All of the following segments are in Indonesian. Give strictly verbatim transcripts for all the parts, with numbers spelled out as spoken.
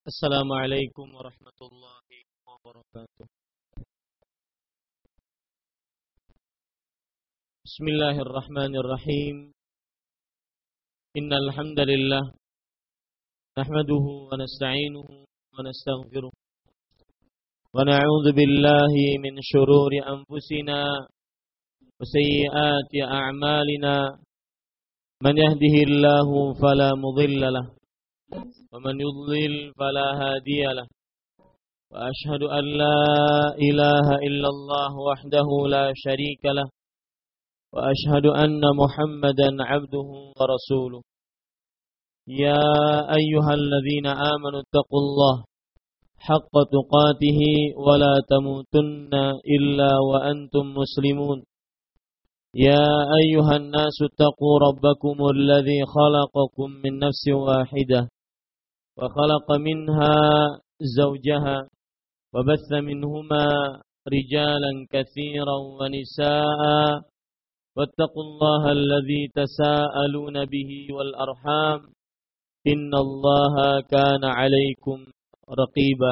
Assalamualaikum warahmatullahi wabarakatuh. Bismillahirrahmanirrahim. Innal hamdalillah nahmaduhu wa nasta'inuhu wa nastaghfiruh wa na'udzu billahi min shururi anfusina wa sayyiati a'malina. Man yahdihillahu fala mudilla lahu ومن يضلل فلا هادي له وأشهد أن لا إله إلا الله وحده لا شريك له وأشهد أن محمدا عبده ورسوله. يا أيها الذين آمنوا اتقوا الله حق تقاته ولا تموتن إلا وأنتم مسلمون. يا أيها الناس اتقوا ربكم الذي خلقكم من نفس واحدة وخلق منها زوجها وبث منهما رجالا كثيرا ونساء واتقوا الله الذي تساءلون به والأرحام إن الله كان عليكم رقيبا.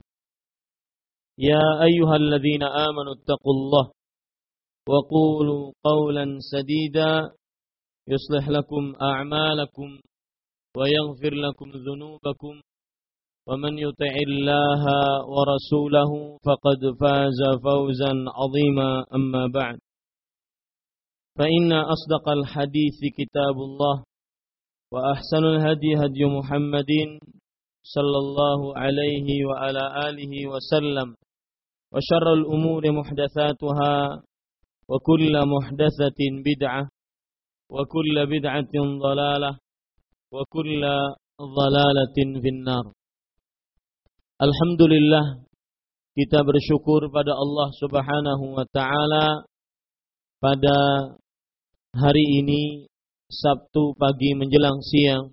يا أيها الذين آمنوا اتقوا الله وقولوا قولا سديدا يصلح لكم أعمالكم ويغفر لكم ذنوبكم ومن يطع الله ورسوله فقد فاز فوزا عظيما. أما بعد فإن أصدق الحديث كتاب الله وأحسن الهدي هدي محمد صلى الله عليه وعلى آله وسلم وشر الأمور محدثاتها وكل محدثة بدعة وكل بدعة ضلالة wa kulla dhalalatin finnar. Alhamdulillah, kita bersyukur pada Allah Subhanahu wa taala pada hari ini Sabtu pagi menjelang siang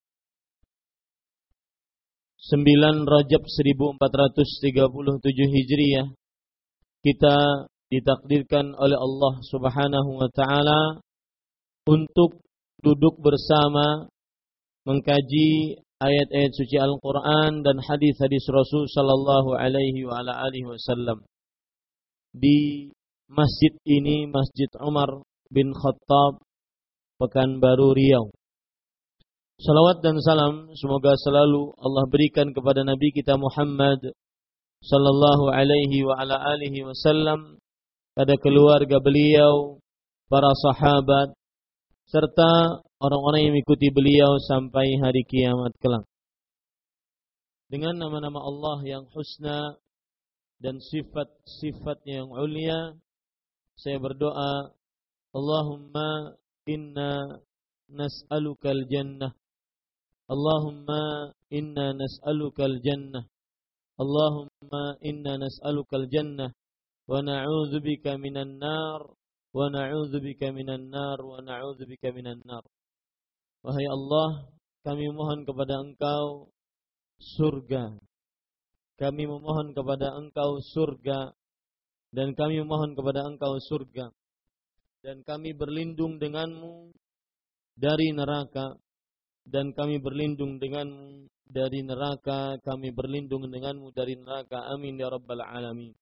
sembilan Rajab seribu empat ratus tiga puluh tujuh Hijriah, kita ditakdirkan oleh Allah Subhanahu wa taala untuk duduk bersama mengkaji ayat-ayat suci Al-Quran dan hadis-hadis Rasul sallallahu alaihi wa ala alihi wasallam di masjid ini, Masjid Umar bin Khattab, Pekanbaru, Riau. Salawat dan salam semoga selalu Allah berikan kepada Nabi kita Muhammad sallallahu alaihi wa ala alihi wasallam, pada keluarga beliau, para sahabat, serta orang-orang yang mengikuti beliau sampai hari kiamat kelak. Dengan nama-nama Allah yang husna dan sifat-sifatnya yang ulia, saya berdoa, Allahumma inna nas'alukal jannah, Allahumma inna nas'alukal jannah, Allahumma inna nas'alukal jannah, wa na'udzubika minan nar, wa na'udzubika minan nar, wa na'udzubika minan nar. Wahai Allah, kami mohon kepada Engkau surga. Kami memohon kepada Engkau surga. Dan kami memohon kepada Engkau surga. Dan kami berlindung denganmu dari neraka. Dan kami berlindung denganmu dari neraka. Kami berlindung denganmu dari neraka. Amin ya rabbal alamin.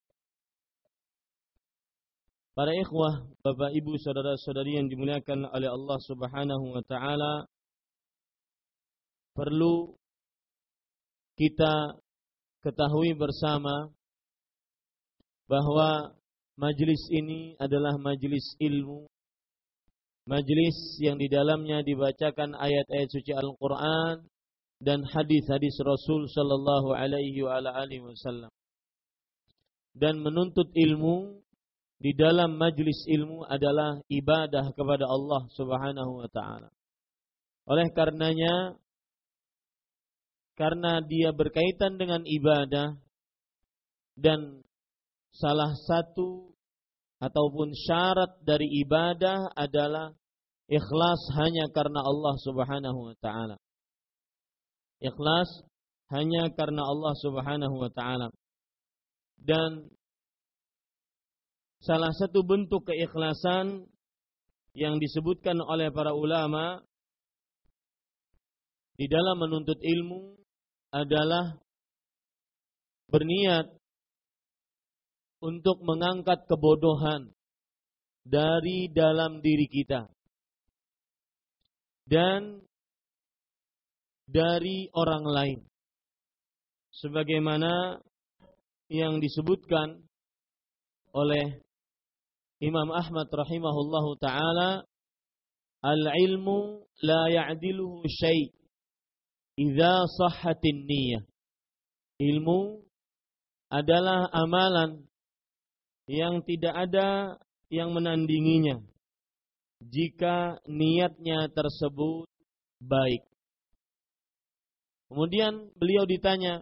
Para ikhwah, bapak ibu, saudara-saudari yang dimuliakan oleh Allah Subhanahu wa taala, perlu kita ketahui bersama bahwa majelis ini adalah majelis ilmu, majelis yang di dalamnya dibacakan ayat-ayat suci Al-Quran dan hadis-hadis Rasul sallallahu alaihi wa ala alihi wasallam. Dan menuntut ilmu di dalam majlis ilmu adalah ibadah kepada Allah Subhanahu wa taala. Oleh karenanya, karena dia berkaitan dengan ibadah dan salah satu ataupun syarat dari ibadah adalah ikhlas hanya karena Allah Subhanahu wa taala. Ikhlas hanya karena Allah Subhanahu wa taala. Dan salah satu bentuk keikhlasan yang disebutkan oleh para ulama di dalam menuntut ilmu adalah berniat untuk mengangkat kebodohan dari dalam diri kita dan dari orang lain, sebagaimana yang disebutkan oleh Imam Ahmad rahimahullahu ta'ala, al-ilmu la ya'diluhu syai' idza sahhatin niyyah. Ilmu adalah amalan yang tidak ada yang menandinginya jika niatnya tersebut baik. Kemudian beliau ditanya,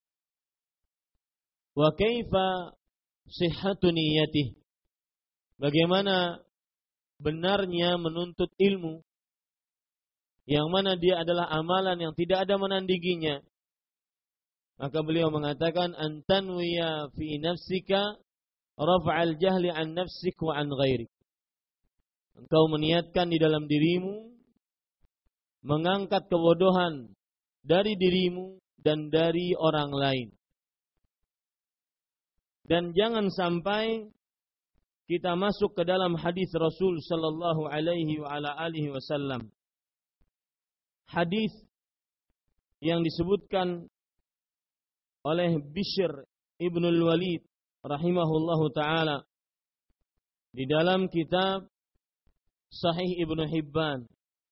wa kaifa sihhatu niyyatihi? Bagaimana benarnya menuntut ilmu yang mana dia adalah amalan yang tidak ada menandinginya? Maka beliau mengatakan, antanwiya fi nafsika raf'al jahli an nafsik wa an ghairik. Engkau meniatkan di dalam dirimu mengangkat kebodohan dari dirimu dan dari orang lain. Dan jangan sampai kita masuk ke dalam hadis Rasul sallallahu alaihi wa ala alihi wasallam. Hadis yang disebutkan oleh Bishr ibnul Walid rahimahullahu ta'ala di dalam kitab Sahih Ibnu Hibban,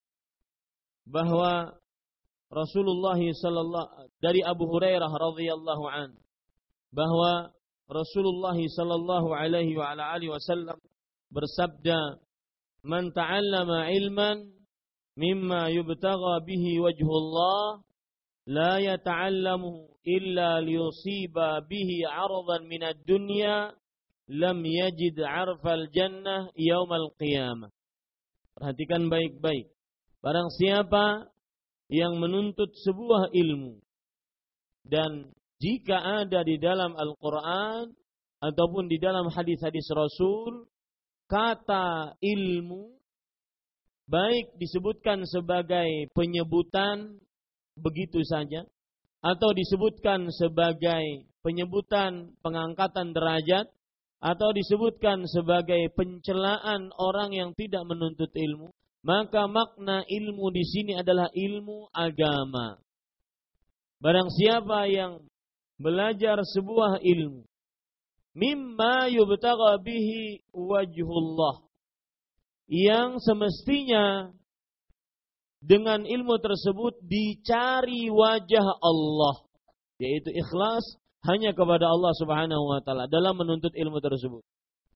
bahwa Rasulullah sallallahu dari Abu Hurairah radhiyallahu an, bahwa Rasulullah sallallahu alaihi wa ala alihi wasallam bersabda, "Man ta'allama ilman mimma yubtagha bihi wajhullah la yata'allamuhu illa liyusiba bihi 'aradan minad dunya lam yajid 'arfal jannah yaumal qiyamah." Perhatikan baik-baik. Barang siapa yang menuntut sebuah ilmu dan jika ada di dalam Al-Quran ataupun di dalam hadis-hadis Rasul kata ilmu, baik disebutkan sebagai penyebutan begitu saja atau disebutkan sebagai penyebutan pengangkatan derajat atau disebutkan sebagai pencelaan orang yang tidak menuntut ilmu, maka makna ilmu di sini adalah ilmu agama. Barang siapa yang belajar sebuah ilmu mimma yubtagha bihi wajhullah, yang semestinya dengan ilmu tersebut dicari wajah Allah, yaitu ikhlas hanya kepada Allah Subhanahu wa taala dalam menuntut ilmu tersebut.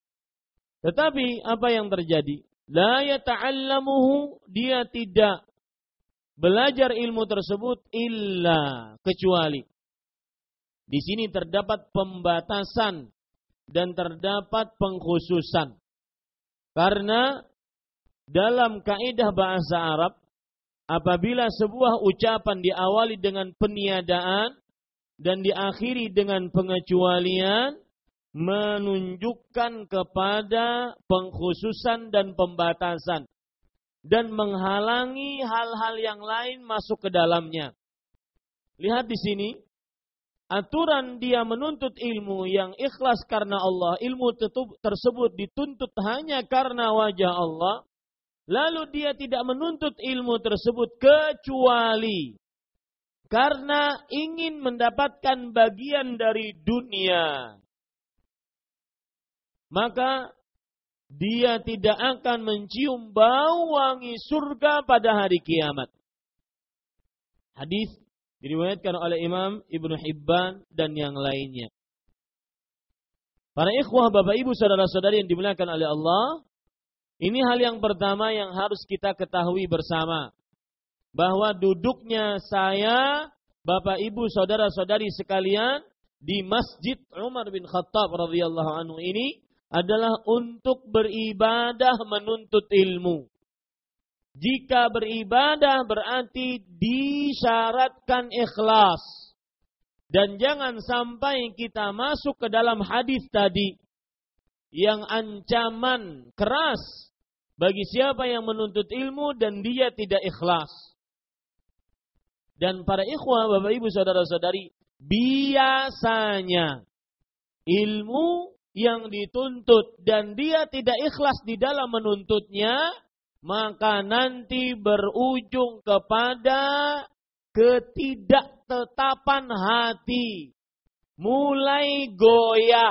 Tetapi apa yang terjadi? La yata'allamuhu, dia tidak belajar ilmu tersebut illa, kecuali. Di sini terdapat pembatasan dan terdapat pengkhususan. Karena dalam kaidah bahasa Arab, apabila sebuah ucapan diawali dengan peniadaan dan diakhiri dengan pengecualian, menunjukkan kepada pengkhususan dan pembatasan dan menghalangi hal-hal yang lain masuk ke dalamnya. Lihat di sini, aturan dia menuntut ilmu yang ikhlas karena Allah, ilmu tersebut dituntut hanya karena wajah Allah, lalu dia tidak menuntut ilmu tersebut kecuali karena ingin mendapatkan bagian dari dunia, maka dia tidak akan mencium bau wangi surga pada hari kiamat. Hadis diriwayatkan oleh Imam Ibnu Hibban dan yang lainnya. Para ikhwah, bapak ibu, saudara-saudari yang dimuliakan oleh Allah, ini hal yang pertama yang harus kita ketahui bersama, bahwa duduknya saya, bapak ibu, saudara-saudari sekalian di Masjid Umar bin Khattab radhiyallahu anhu ini adalah untuk beribadah menuntut ilmu. Jika beribadah berarti disyaratkan ikhlas. Dan jangan sampai kita masuk ke dalam hadis tadi yang ancaman keras bagi siapa yang menuntut ilmu dan dia tidak ikhlas. Dan para ikhwah, Bapak Ibu, saudara-saudari, biasanya ilmu yang dituntut dan dia tidak ikhlas di dalam menuntutnya, maka nanti berujung kepada ketidaktetapan hati, mulai goyah.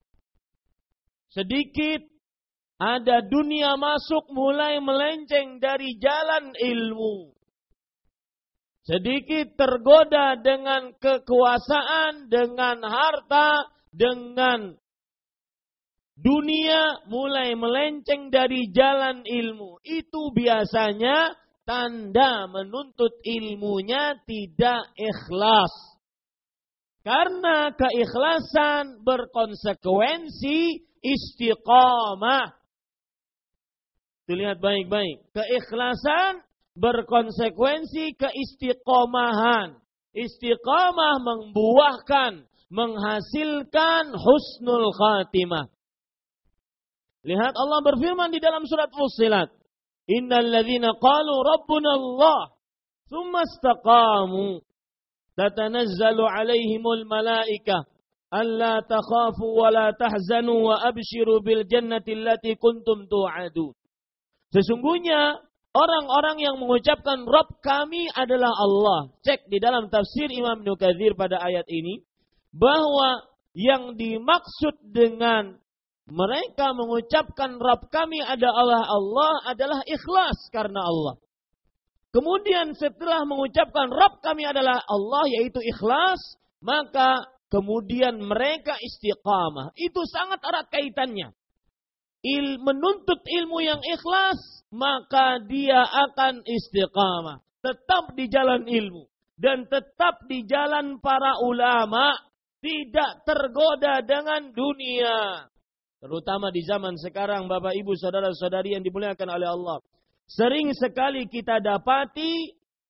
Sedikit ada dunia masuk, mulai melenceng dari jalan ilmu. Sedikit tergoda dengan kekuasaan, dengan harta, dengan dunia, mulai melenceng dari jalan ilmu. Itu biasanya tanda menuntut ilmunya tidak ikhlas. Karena keikhlasan berkonsekuensi istiqamah. Lihat baik-baik. Keikhlasan berkonsekuensi keistiqomahan. Istiqamah membuahkan, menghasilkan husnul khatimah. Lihat Allah berfirman di dalam surat Fussilat. Innal ladzina qalu rabbuna Allah tsumma istaqamu tatanazzalu alaihimul malaikah alla takhafu wa la tahzanu wa abshiru bil jannati allati kuntum tu'adun. Sesungguhnya orang-orang yang mengucapkan Rabb kami adalah Allah. Cek di dalam tafsir Imam Ibnu Katsir pada ayat ini bahwa yang dimaksud dengan mereka mengucapkan Rabb kami adalah Allah adalah ikhlas karena Allah. Kemudian setelah mengucapkan Rabb kami adalah Allah, yaitu ikhlas, maka kemudian mereka istiqamah. Itu sangat erat kaitannya. Il, menuntut ilmu yang ikhlas, maka dia akan istiqamah. Tetap di jalan ilmu. Dan tetap di jalan para ulama. Tidak tergoda dengan dunia. Terutama di zaman sekarang, Bapak Ibu saudara-saudari yang dimuliakan oleh Allah. Sering sekali kita dapati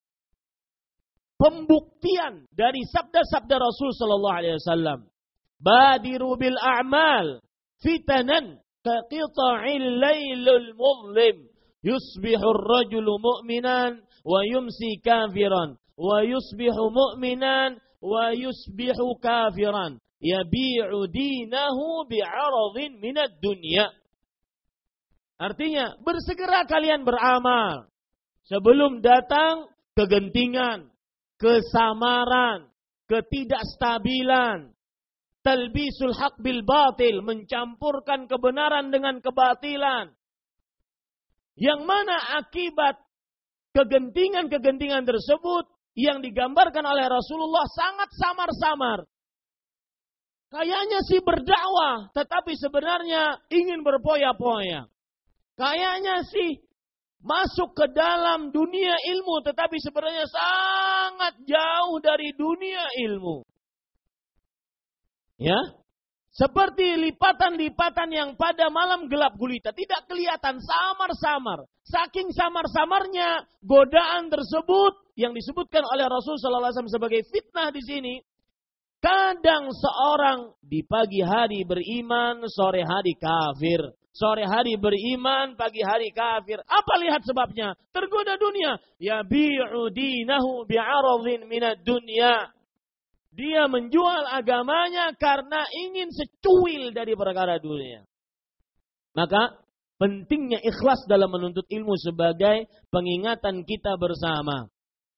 pembuktian dari sabda-sabda Rasul sallallahu alaihi wasallam. Badiru bil a'mal fitanan kaqita'il lailul muzlim yusbihu ar-rajulu mu'minan wa yumsi kafiran wa yusbihu mu'minan wa yusbihu kafiran. Yabi'u dinahu bi'aradhin minad dunya. Artinya, bersegera kalian beramal sebelum datang kegentingan, kesamaran, ketidakstabilan, talbisul haq bil batil, mencampurkan kebenaran dengan kebatilan. Yang mana akibat kegentingan-kegentingan tersebut yang digambarkan oleh Rasulullah sangat samar-samar. Kayaknya sih berdakwah, tetapi sebenarnya ingin berpoya-poya. Kayaknya sih masuk ke dalam dunia ilmu, tetapi sebenarnya sangat jauh dari dunia ilmu. Ya, seperti lipatan-lipatan yang pada malam gelap gulita, tidak kelihatan, samar-samar. Saking samar-samarnya godaan tersebut yang disebutkan oleh Rasul sallallahu alaihi wasallam sebagai fitnah di sini. Kadang seorang di pagi hari beriman, sore hari kafir. Sore hari beriman, pagi hari kafir. Apa lihat sebabnya? Tergoda dunia. Yabi'u dinahu bi'aradhin minad dunya. Dia menjual agamanya karena ingin secuil dari perkara dunia. Maka pentingnya ikhlas dalam menuntut ilmu sebagai pengingatan kita bersama.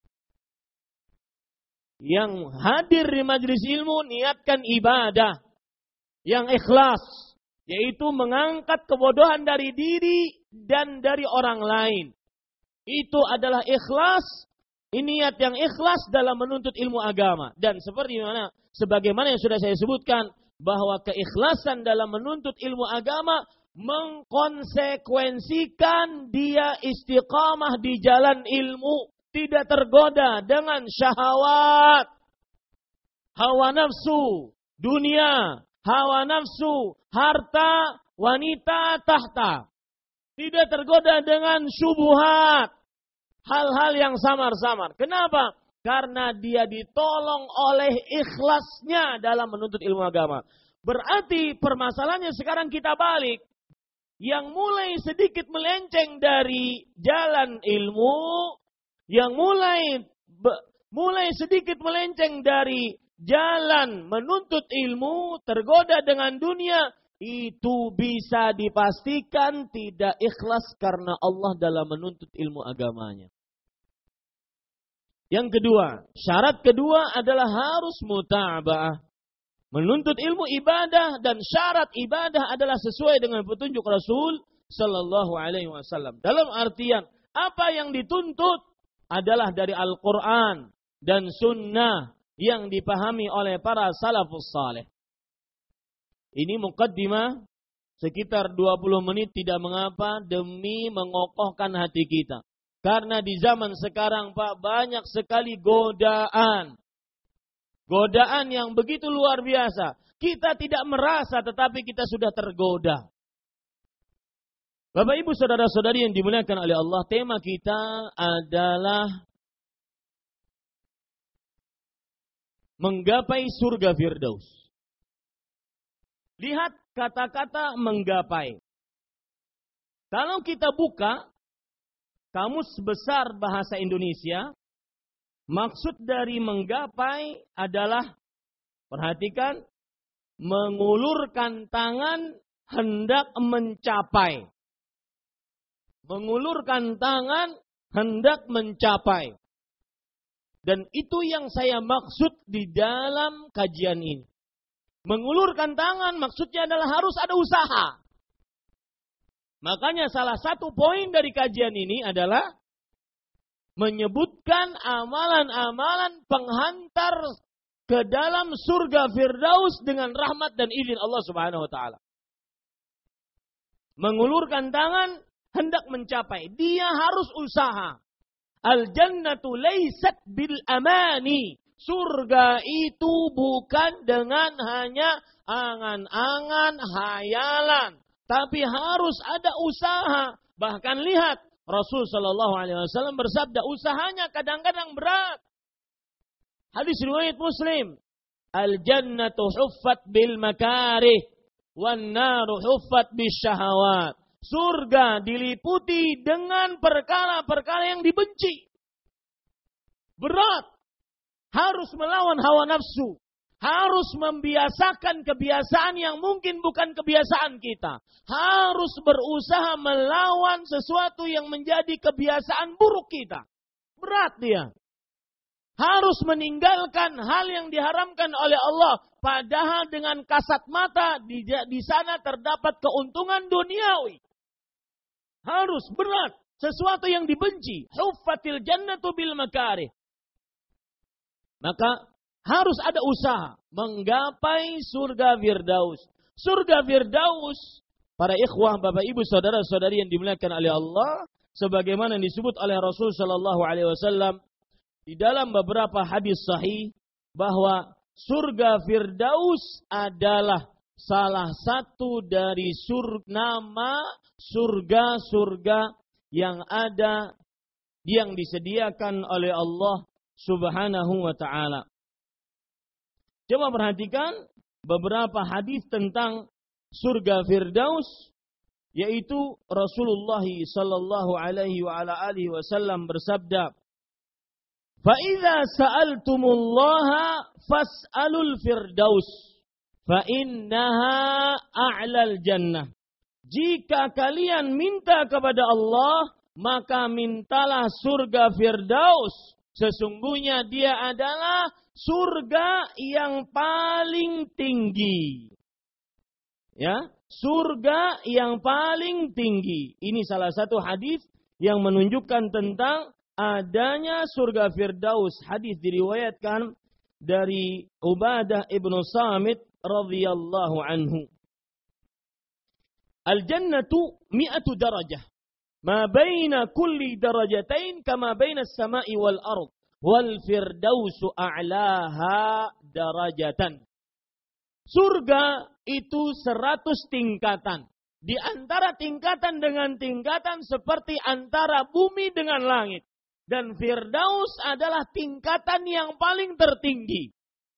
Yang hadir di majelis ilmu niatkan ibadah yang ikhlas, yaitu mengangkat kebodohan dari diri dan dari orang lain. Itu adalah ikhlas, niat yang ikhlas dalam menuntut ilmu agama. Dan seperti mana, sebagaimana yang sudah saya sebutkan, bahwa keikhlasan dalam menuntut ilmu agama mengkonsekuensikan dia istiqamah di jalan ilmu. Tidak tergoda dengan syahwat, hawa nafsu, dunia, hawa nafsu, harta, wanita, tahta. Tidak tergoda dengan syubhat, hal-hal yang samar-samar. Kenapa? Karena dia ditolong oleh ikhlasnya dalam menuntut ilmu agama. Berarti permasalahannya sekarang kita balik. Yang mulai sedikit melenceng dari jalan ilmu, yang mulai mulai sedikit melenceng dari jalan menuntut ilmu, tergoda dengan dunia, itu bisa dipastikan tidak ikhlas karena Allah dalam menuntut ilmu agamanya. Yang kedua, syarat kedua adalah harus mutaba'ah. Menuntut ilmu ibadah dan syarat ibadah adalah sesuai dengan petunjuk Rasul sallallahu alaihi wasallam. Dalam artian, apa yang dituntut adalah dari Al-Quran dan Sunnah yang dipahami oleh para salafus saleh. Ini muqaddimah sekitar dua puluh menit tidak mengapa demi mengokohkan hati kita. Karena di zaman sekarang Pak banyak sekali godaan. Godaan yang begitu luar biasa. Kita tidak merasa tetapi kita sudah tergoda. Bapak Ibu saudara-saudari yang dimuliakan oleh Allah, tema kita adalah menggapai surga Firdaus. Lihat kata-kata menggapai. Kalau kita buka kamus besar bahasa Indonesia, maksud dari menggapai adalah, perhatikan, mengulurkan tangan hendak mencapai. Mengulurkan tangan hendak mencapai. Dan itu yang saya maksud di dalam kajian ini. Mengulurkan tangan maksudnya adalah harus ada usaha. Makanya salah satu poin dari kajian ini adalah menyebutkan amalan-amalan penghantar ke dalam surga Firdaus dengan rahmat dan izin Allah Subhanahu wa taala. Mengulurkan tangan hendak mencapai, dia harus usaha. Al-jannatu laysat bil amani. Surga itu bukan dengan hanya angan-angan, hayalan, tapi harus ada usaha. Bahkan lihat Rasul sallallahu alaihi wasallam bersabda, usahanya kadang-kadang berat. Hadis riwayat Muslim, al-jannatu huffat bil makarih wan naru huffat bis syahawat. Surga diliputi dengan perkara-perkara yang dibenci. Berat. Harus melawan hawa nafsu. Harus membiasakan kebiasaan yang mungkin bukan kebiasaan kita. Harus berusaha melawan sesuatu yang menjadi kebiasaan buruk kita. Berat dia. Harus meninggalkan hal yang diharamkan oleh Allah. Padahal dengan kasat mata di, di sana terdapat keuntungan duniawi. Harus berat. Sesuatu yang dibenci. Huffatil jannatu bil makarih. Maka harus ada usaha menggapai surga Firdaus. Surga Firdaus, para ikhwah, bapak ibu, saudara-saudari yang dimuliakan oleh Allah, sebagaimana yang disebut oleh Rasul sallallahu alaihi wasallam di dalam beberapa hadis sahih, bahwa surga Firdaus adalah salah satu dari sur, nama surga-surga yang ada, yang disediakan oleh Allah Subhanahu wa ta'ala. Coba perhatikan beberapa hadis tentang surga Firdaus, yaitu Rasulullah sallallahu alaihi wa ala alihi wasallam bersabda, "Fa idza sa'altumullaha fas'alul firdaus, fa innaha a'lal jannah." Jika kalian minta kepada Allah, maka mintalah surga Firdaus. Sesungguhnya dia adalah surga yang paling tinggi. Ya, surga yang paling tinggi. Ini salah satu hadis yang menunjukkan tentang adanya surga Firdaus. Hadis diriwayatkan dari Ubadah ibnu Samit radhiyallahu anhu. Al-jannatu mi'atu darajah. Ma baina kulli darajatain kama baina as-sama'i wal ard wal firdausu a'laha darajatan. Surga itu seratus tingkatan. Di antara tingkatan dengan tingkatan seperti antara bumi dengan langit. Dan Firdaus adalah tingkatan yang paling tertinggi.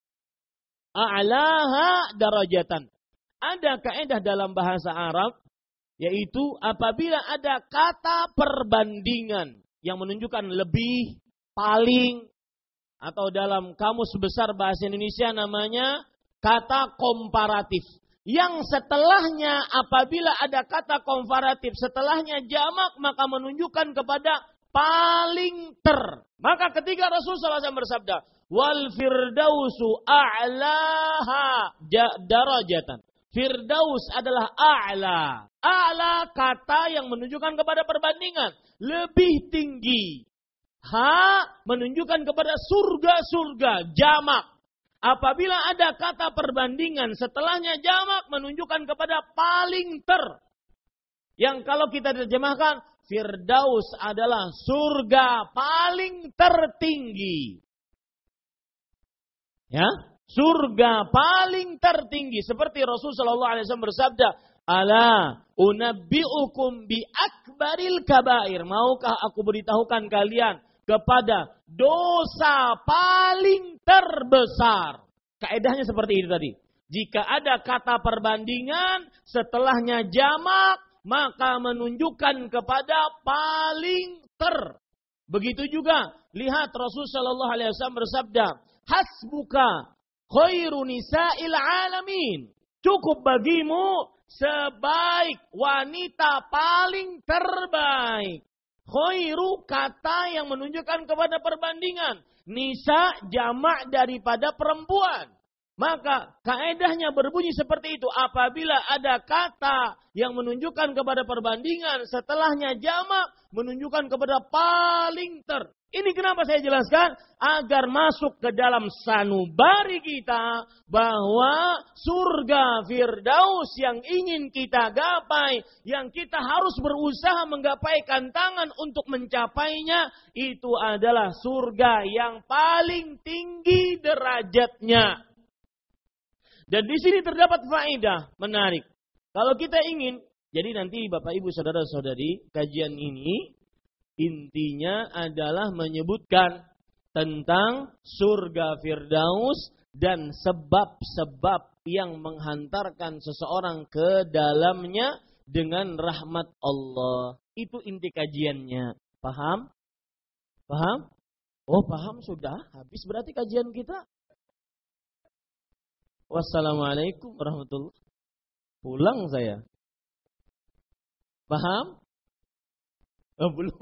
A'laha darajatan. Ada kaidah dalam bahasa Arab, yaitu apabila ada kata perbandingan yang menunjukkan lebih, paling, atau dalam kamus besar bahasa Indonesia namanya kata komparatif. Yang setelahnya apabila ada kata komparatif, setelahnya jamak maka menunjukkan kepada paling ter. Maka ketika Rasulullah shallallahu alaihi wasallam bersabda, wal firdausu a'laha darajatan. Firdaus adalah a'la. A'la kata yang menunjukkan kepada perbandingan. Lebih tinggi. Ha menunjukkan kepada surga-surga. Jamak. Apabila ada kata perbandingan setelahnya jamak menunjukkan kepada paling ter. Yang kalau kita terjemahkan, Firdaus adalah surga paling tertinggi. Ya, surga paling tertinggi. Seperti Rasulullah shallallahu alaihi wasallam bersabda, ala unabbi'ukum bi akbaril kabair. Maukah aku beritahukan kalian kepada dosa paling terbesar. Kaedahnya seperti ini tadi. Jika ada kata perbandingan, setelahnya jamak, maka menunjukkan kepada paling ter. Begitu juga, lihat Rasulullah shallallahu alaihi wasallam bersabda, hasbuka khairu nisa'il alamin. Cukup bagimu sebaik wanita paling terbaik. Khairu kata yang menunjukkan kepada perbandingan. Nisa jamak daripada perempuan. Maka kaedahnya berbunyi seperti itu. Apabila ada kata yang menunjukkan kepada perbandingan, setelahnya jamak menunjukkan kepada paling ter. Ini kenapa saya jelaskan? Agar masuk ke dalam sanubari kita bahwa surga Firdaus yang ingin kita gapai, yang kita harus berusaha menggapaikan tangan untuk mencapainya, itu adalah surga yang paling tinggi derajatnya. Dan di sini terdapat faedah menarik. Kalau kita ingin, jadi nanti Bapak Ibu Saudara-saudari, kajian ini intinya adalah menyebutkan tentang surga Firdaus dan sebab-sebab yang menghantarkan seseorang ke dalamnya dengan rahmat Allah. Itu inti kajiannya. Paham? Paham? Oh, paham sudah. Habis berarti kajian kita. Wassalamualaikum warahmatullahi wabarakatuh. Pulang saya. Paham? Oh, belum.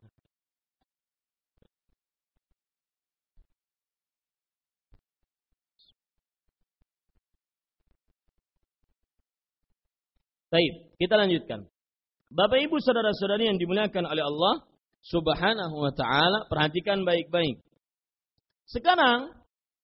Baik, kita lanjutkan. Bapak Ibu saudara-saudari yang dimuliakan oleh Allah Subhanahu wa taala, perhatikan baik-baik. Sekarang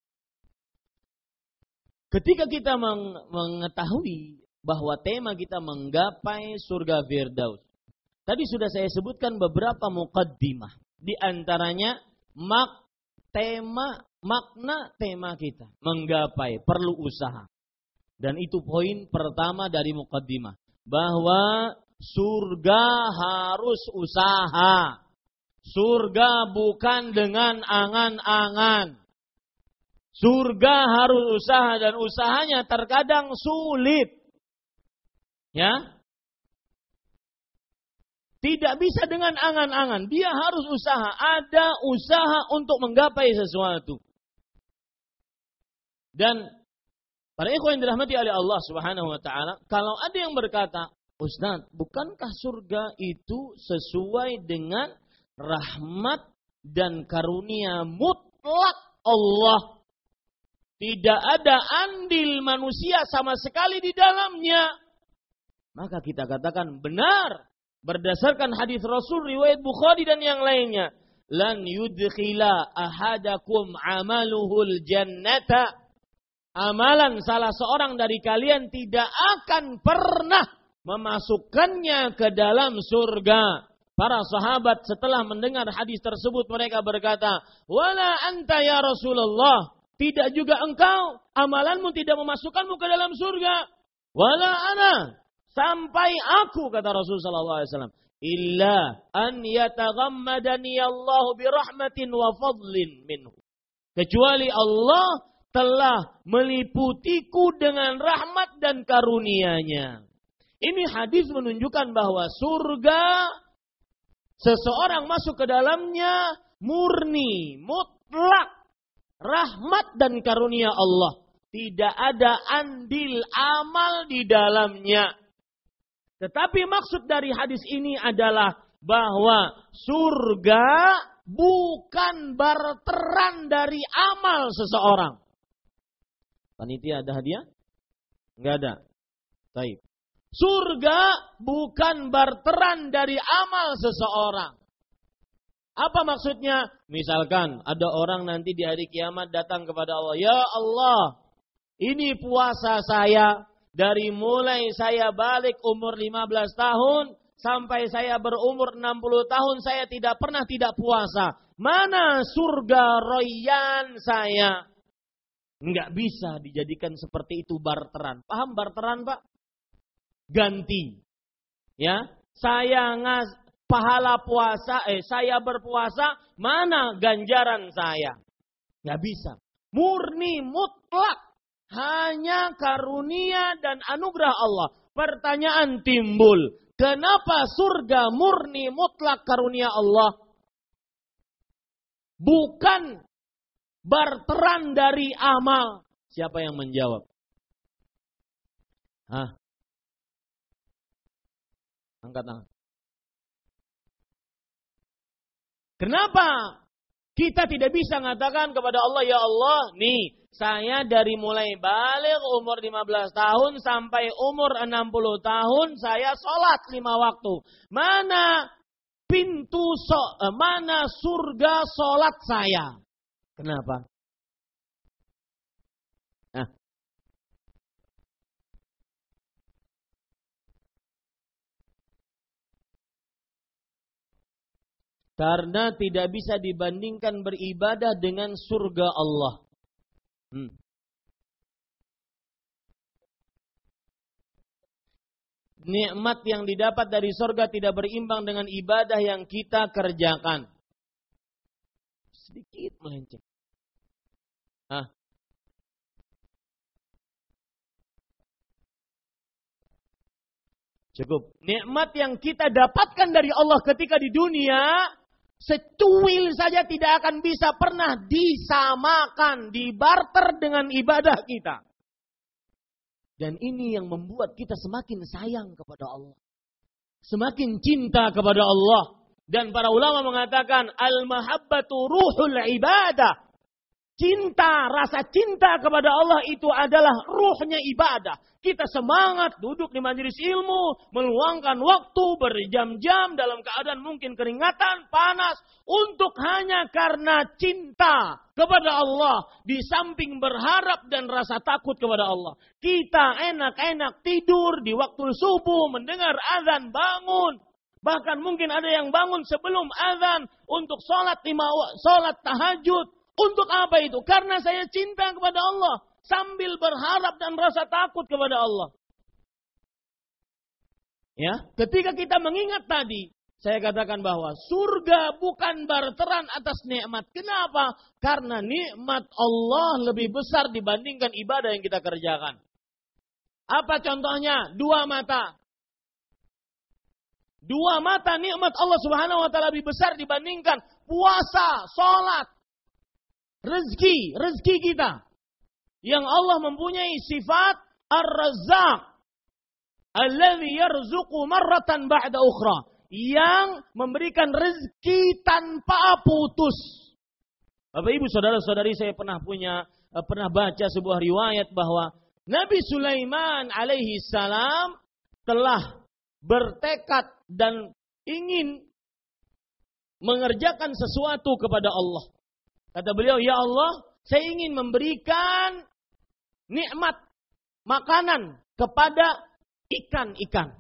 ketika kita mengetahui bahwa tema kita menggapai surga Firdaus, tadi sudah saya sebutkan beberapa muqaddimah. Di antaranya mak tema makna tema kita menggapai perlu usaha. Dan itu poin pertama dari muqaddimah, bahwa surga harus usaha. Surga bukan dengan angan-angan. Surga harus usaha dan usahanya terkadang sulit. Ya. Tidak bisa dengan angan-angan. Dia harus usaha. Ada usaha untuk menggapai sesuatu. Dan para ikhwan yang dirahmati oleh Allah Subhanahu wa taala, kalau ada yang berkata, "Ustaz, bukankah surga itu sesuai dengan rahmat dan karunia mutlak Allah? Tidak ada andil manusia sama sekali di dalamnya." Maka kita katakan benar. Berdasarkan hadis Rasul riwayat Bukhari dan yang lainnya, "Lan yudkhila ahadakum amaluhul jannata." Amalan salah seorang dari kalian tidak akan pernah memasukkannya ke dalam surga. Para sahabat setelah mendengar hadis tersebut mereka berkata, "Wala anta ya Rasulullah." Tidak juga engkau, amalanmu tidak memasukkanmu ke dalam surga. "Wala ana." Sampai aku, kata Rasulullah sallallahu alaihi wasallam, "Illa an yataghammadani Allah birahmatin wa fadlin minhu." Kecuali Allah telah meliputiku dengan rahmat dan karunia-Nya. Ini hadis menunjukkan bahwa surga seseorang masuk ke dalamnya murni, mutlak. rahmat dan karunia Allah. Tidak ada andil amal di dalamnya. Tetapi maksud dari hadis ini adalah bahwa surga bukan barteran dari amal seseorang. Panitia ada hadiah? Enggak ada. Baik. Surga bukan barteran dari amal seseorang. Apa maksudnya? Misalkan ada orang nanti di hari kiamat datang kepada Allah. Ya Allah, ini puasa saya. Dari mulai saya balik umur lima belas tahun sampai saya berumur enam puluh tahun saya tidak pernah tidak puasa. Mana surga royan saya? Enggak bisa dijadikan seperti itu barteran. Paham barteran, Pak? Ganti. Ya, saya ngas pahala puasa, eh saya berpuasa, mana ganjaran saya? Enggak bisa. Murni mutlak. Hanya karunia dan anugerah Allah. Pertanyaan timbul. Kenapa surga murni mutlak karunia Allah? Bukan barteran dari amal. Siapa yang menjawab? Hah? Angkat tangan. Kenapa kita tidak bisa mengatakan kepada Allah, ya Allah, nih, saya dari mulai balik umur lima belas tahun sampai umur enam puluh tahun saya sholat lima waktu. Mana pintu so, eh, mana surga sholat saya? Kenapa? Nah. Karena tidak bisa dibandingkan beribadah dengan surga Allah. Hmm. Nikmat yang didapat dari surga tidak berimbang dengan ibadah yang kita kerjakan. Sedikit melenceng. Hah? Cukup. Nikmat yang kita dapatkan dari Allah ketika di dunia, secuil saja tidak akan bisa pernah disamakan, dibarter dengan ibadah kita. Dan ini yang membuat kita semakin sayang kepada Allah. Semakin cinta kepada Allah. Dan para ulama mengatakan, al-mahabbatu ruhul ibadah. Cinta, rasa cinta kepada Allah itu adalah ruhnya ibadah. Kita semangat duduk di majelis ilmu, meluangkan waktu berjam-jam dalam keadaan mungkin keringatan, panas, untuk hanya karena cinta kepada Allah. Di samping berharap dan rasa takut kepada Allah. Kita enak-enak tidur di waktu subuh, mendengar azan, bangun. Bahkan mungkin ada yang bangun sebelum azan untuk sholat lima, sholat tahajud. Untuk apa itu? Karena saya cinta kepada Allah. Sambil berharap dan rasa takut kepada Allah. Ya, ketika kita mengingat tadi, saya katakan bahwa surga bukan barteran atas nikmat. Kenapa? Karena nikmat Allah lebih besar dibandingkan ibadah yang kita kerjakan. Apa contohnya? Dua mata. Dua mata nikmat Allah Subhanahu wa taala lebih besar dibandingkan puasa, salat. Rezeki, rezeki kita. Yang Allah mempunyai sifat Ar-Razzaq. Alladzi yarzuqu marratan ba'da ukhra. Yang memberikan rezeki tanpa putus. Bapak Ibu saudara-saudari, saya pernah punya pernah baca sebuah riwayat bahwa Nabi Sulaiman alaihi salam telah bertekad dan ingin mengerjakan sesuatu kepada Allah. Kata beliau, ya Allah, saya ingin memberikan nikmat makanan kepada ikan-ikan.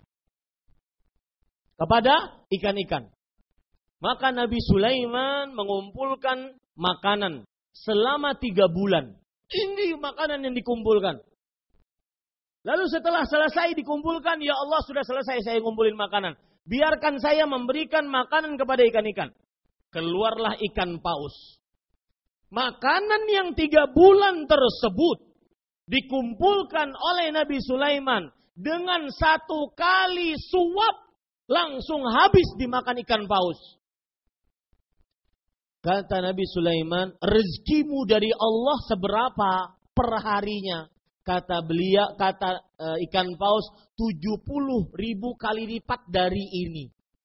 Kepada ikan-ikan. Maka Nabi Sulaiman mengumpulkan makanan selama tiga bulan. Ini makanan yang dikumpulkan. Lalu setelah selesai dikumpulkan, ya Allah sudah selesai saya kumpulin makanan. Biarkan saya memberikan makanan kepada ikan-ikan. Keluarlah ikan paus. Makanan yang tiga bulan tersebut dikumpulkan oleh Nabi Sulaiman dengan satu kali suap langsung habis dimakan ikan paus. Kata Nabi Sulaiman, rezekimu dari Allah seberapa perharinya? Kata beliau, kata e, ikan paus, tujuh puluh ribu kali lipat dari ini.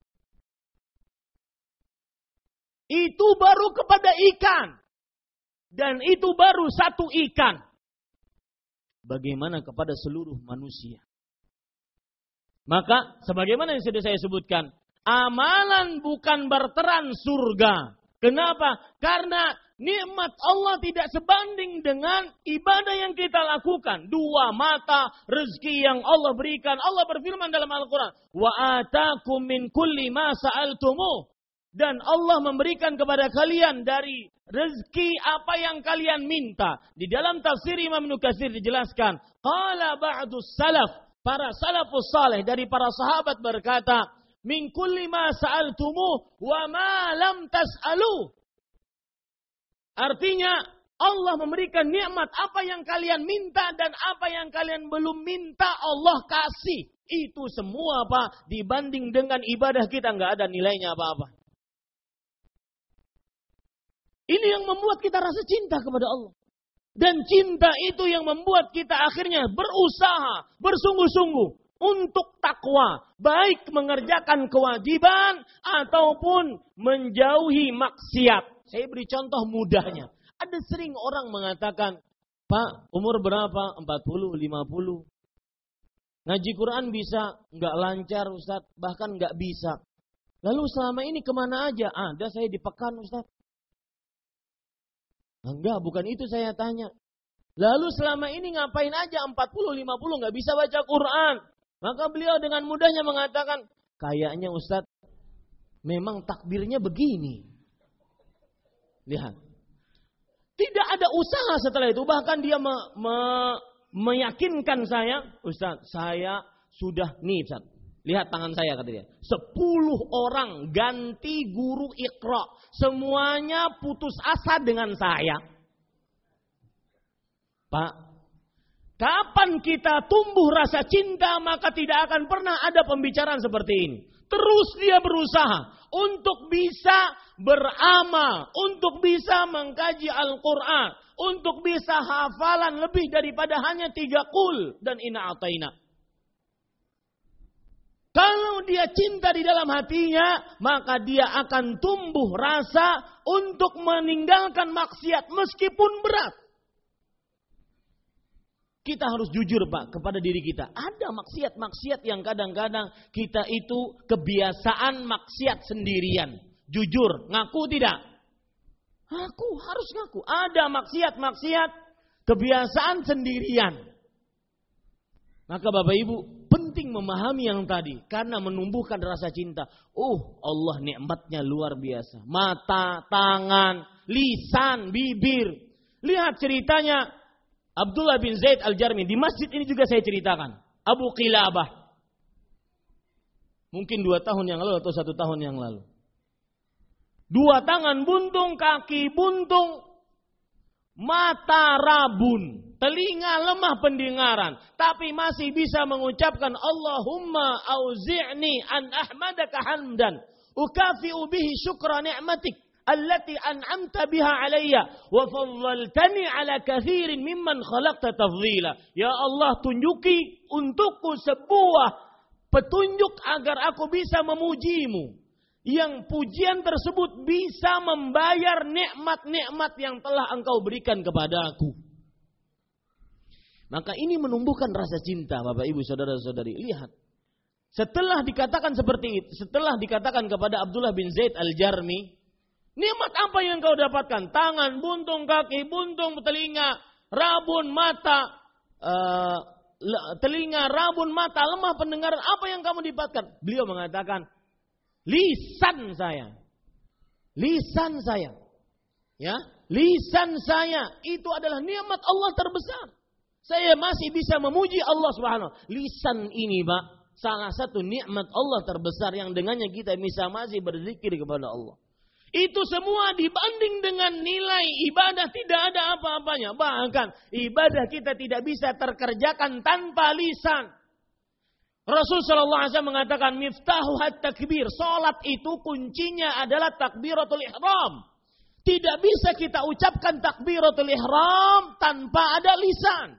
Itu baru kepada ikan. Dan itu baru satu ikan. Bagaimana kepada seluruh manusia? Maka, sebagaimana yang sudah saya sebutkan, amalan bukan barteran surga. Kenapa? Karena nikmat Allah tidak sebanding dengan ibadah yang kita lakukan. Dua mata, rezeki yang Allah berikan. Allah berfirman dalam Al-Quran, wa atakum min kulli ma sa'altumuh. Dan Allah memberikan kepada kalian dari rezeki apa yang kalian minta. Di dalam tafsir Imam Ibnu Katsir dijelaskan, qala ba'dus salaf, para salafus saleh dari para sahabat berkata, min kulli ma sa'altumuh wa ma lam tas'alu. Artinya Allah memberikan nikmat apa yang kalian minta dan apa yang kalian belum minta Allah kasih. Itu semua Pak dibanding dengan ibadah kita nggak ada nilainya apa-apa. Ini yang membuat kita rasa cinta kepada Allah. Dan cinta itu yang membuat kita akhirnya berusaha, bersungguh-sungguh untuk takwa. Baik mengerjakan kewajiban ataupun menjauhi maksiat. Saya beri contoh mudahnya. Ada sering orang mengatakan, Pak, umur berapa? empat puluh, lima puluh. Ngaji Quran bisa? Enggak lancar Ustaz, bahkan enggak bisa. Lalu selama ini kemana aja? Ada saya di Pekan Ustaz. Enggak, bukan itu saya tanya. Lalu selama ini ngapain aja empat puluh, lima puluh enggak bisa baca Quran? Maka beliau dengan mudahnya mengatakan, kayaknya Ustaz, memang takdirnya begini. Lihat. Tidak ada usaha setelah itu. Bahkan dia me, me, meyakinkan saya, Ustaz, saya sudah, nih Ustaz, lihat tangan saya kata dia. Sepuluh orang ganti guru Iqra. Semuanya putus asa dengan saya. Pak, kapan kita tumbuh rasa cinta maka tidak akan pernah ada pembicaraan seperti ini. Terus dia berusaha untuk bisa beramal, untuk bisa mengkaji Al-Quran, untuk bisa hafalan lebih daripada hanya tiga qul dan inna ataina. Kalau dia cinta di dalam hatinya, maka dia akan tumbuh rasa untuk meninggalkan maksiat meskipun berat. Kita harus jujur Pak kepada diri kita. Ada maksiat-maksiat yang kadang-kadang kita itu kebiasaan maksiat sendirian. Jujur, ngaku tidak? Ngaku, harus ngaku. Ada maksiat-maksiat kebiasaan sendirian. Maka Bapak Ibu, penting memahami yang tadi karena menumbuhkan rasa cinta. Oh, Allah nikmatnya luar biasa. Mata, tangan, lisan, bibir. Lihat ceritanya Abdullah bin Zaid Al-Jarmi. Di masjid ini juga saya ceritakan. Abu Qilabah. Mungkin dua tahun yang lalu atau satu tahun yang lalu. Dua tangan buntung, kaki buntung, mata rabun, telinga lemah pendengaran, tapi masih bisa mengucapkan Allahumma auzi'ni an ahmadaka hamdan ukafi'u bihi syukra ni'matik allati an'amta biha alayya wa faddaltani ala kathirin mimman khalaqta tafdhila. Ya Allah, tunjuki untukku sebuah petunjuk agar aku bisa memujimu, yang pujian tersebut bisa membayar nikmat-nikmat yang telah Engkau berikan kepada aku. Maka ini menumbuhkan rasa cinta Bapak Ibu Saudara-saudari. Lihat. Setelah dikatakan seperti itu, setelah dikatakan kepada Abdullah bin Zaid Al-Jarmi, nikmat apa yang kau dapatkan? Tangan buntung, kaki buntung, telinga rabun, mata uh, telinga rabun, mata lemah pendengaran. Apa yang kamu dapatkan? Beliau mengatakan, lisan saya. Lisan saya. Ya, lisan saya itu adalah nikmat Allah terbesar. Saya masih bisa memuji Allah Subhanahu. Lisan ini, Pak, salah satu nikmat Allah terbesar yang dengannya kita bisa masih berzikir kepada Allah. Itu semua dibanding dengan nilai ibadah tidak ada apa-apanya. Bahkan ibadah kita tidak bisa terkerjakan tanpa lisan. Rasul sallallahu alaihi wasallam mengatakan miftahu at-takbir. Salat itu kuncinya adalah takbiratul ihram. Tidak bisa kita ucapkan takbiratul ihram tanpa ada lisan.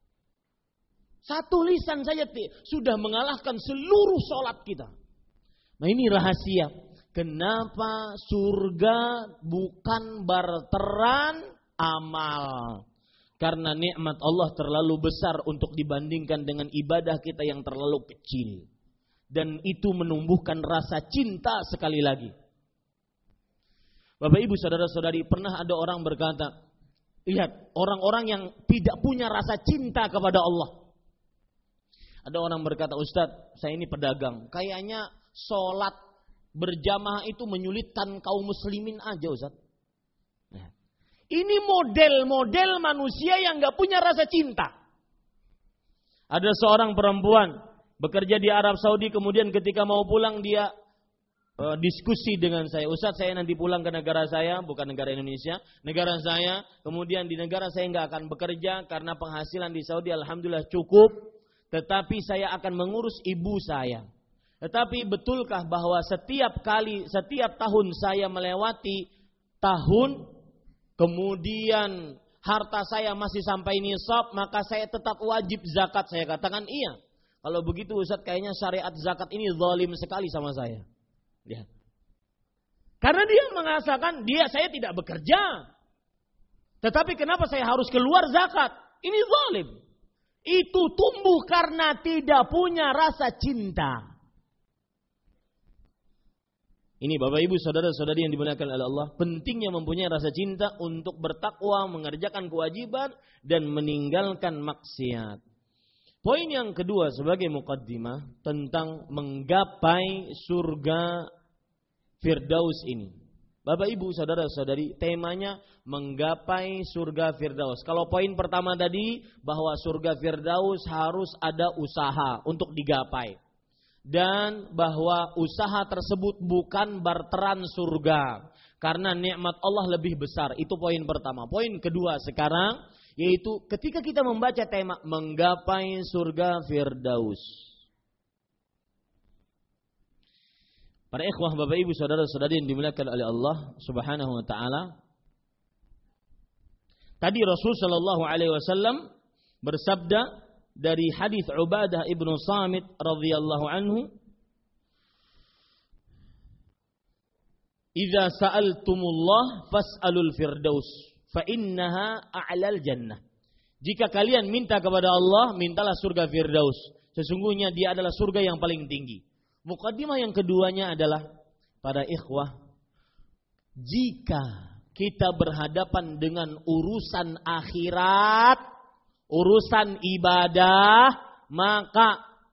Satu lisan saja sudah mengalahkan seluruh sholat kita. Nah ini rahasia. Kenapa surga bukan barteran amal? Karena nikmat Allah terlalu besar untuk dibandingkan dengan ibadah kita yang terlalu kecil. Dan itu menumbuhkan rasa cinta sekali lagi. Bapak ibu saudara-saudari, pernah ada orang berkata, lihat orang-orang yang tidak punya rasa cinta kepada Allah. Ada orang berkata, Ustadz saya ini pedagang, kayaknya sholat berjamaah itu menyulitkan kaum muslimin aja Ustadz. Nah, ini model-model manusia yang gak punya rasa cinta. Ada seorang perempuan bekerja di Arab Saudi, kemudian ketika mau pulang dia Uh, diskusi dengan saya, Ustadz saya nanti pulang ke negara saya, bukan negara Indonesia, negara saya, kemudian di negara saya nggak akan bekerja karena penghasilan di Saudi alhamdulillah cukup, tetapi saya akan mengurus ibu saya. Tetapi betulkah bahwa setiap kali, setiap tahun saya melewati tahun, kemudian harta saya masih sampai nisab, maka saya tetap wajib zakat? Saya katakan iya. Kalau begitu Ustadz kayaknya syariat zakat ini zalim sekali sama saya. Ya. Karena dia mengatakan dia saya tidak bekerja. Tetapi kenapa saya harus keluar zakat? Ini zalim. Itu tumbuh karena tidak punya rasa cinta. Ini Bapak Ibu saudara-saudari yang dimuliakan oleh Allah, pentingnya mempunyai rasa cinta untuk bertakwa, mengerjakan kewajiban dan meninggalkan maksiat. Poin yang kedua sebagai muqaddimah tentang menggapai surga Firdaus ini. Bapak Ibu saudara-saudari, temanya menggapai surga Firdaus. Kalau poin pertama tadi bahwa surga Firdaus harus ada usaha untuk digapai. Dan bahwa usaha tersebut bukan barteran surga. Karena nikmat Allah lebih besar. Itu poin pertama. Poin kedua sekarang yaitu ketika kita membaca tema menggapai surga Firdaus. Para ikhwah Bapak Ibu saudara-saudari yang dimuliakan oleh Allah Subhanahu wa taala. Tadi Rasul sallallahu alaihi wasallam bersabda dari hadis Ubadah ibnu Samit radhiyallahu anhu, "Idza sa'altumullah fas'alul firdaus fa innaha a'lal jannah." Jika kalian minta kepada Allah, mintalah surga Firdaus. Sesungguhnya dia adalah surga yang paling tinggi. Muqaddimah yang keduanya adalah, para ikhwah, jika kita berhadapan dengan urusan akhirat, urusan ibadah, maka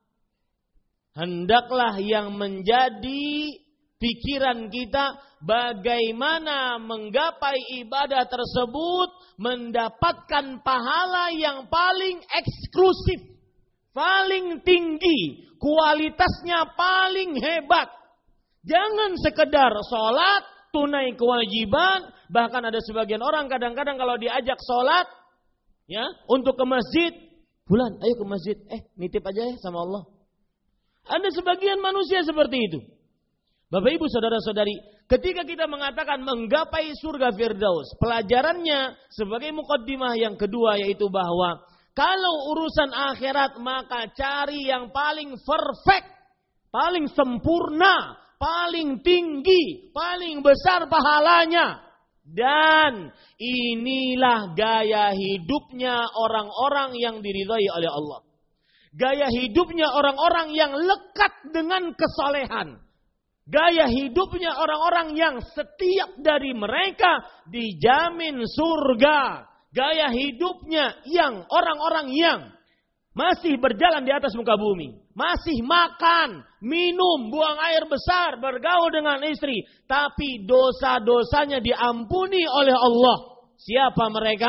hendaklah yang menjadi pikiran kita bagaimana menggapai ibadah tersebut, mendapatkan pahala yang paling eksklusif, paling tinggi, kualitasnya paling hebat. Jangan sekedar sholat, tunai kewajiban. Bahkan ada sebagian orang kadang-kadang kalau diajak sholat, ya, untuk ke masjid, bulan, ayo ke masjid, eh nitip aja ya sama Allah. Ada sebagian manusia seperti itu. Bapak Ibu saudara-saudari, ketika kita mengatakan menggapai surga Firdaus, pelajarannya sebagai muqaddimah yang kedua yaitu bahwa kalau urusan akhirat maka cari yang paling perfect, paling sempurna, paling tinggi, paling besar pahalanya. Dan inilah gaya hidupnya orang-orang yang diridhai oleh Allah. Gaya hidupnya orang-orang yang lekat dengan kesolehan. Gaya hidupnya orang-orang yang setiap dari mereka dijamin surga. Gaya hidupnya yang orang-orang yang masih berjalan di atas muka bumi. Masih makan, minum, buang air besar, bergaul dengan istri. Tapi dosa-dosanya diampuni oleh Allah. Siapa mereka?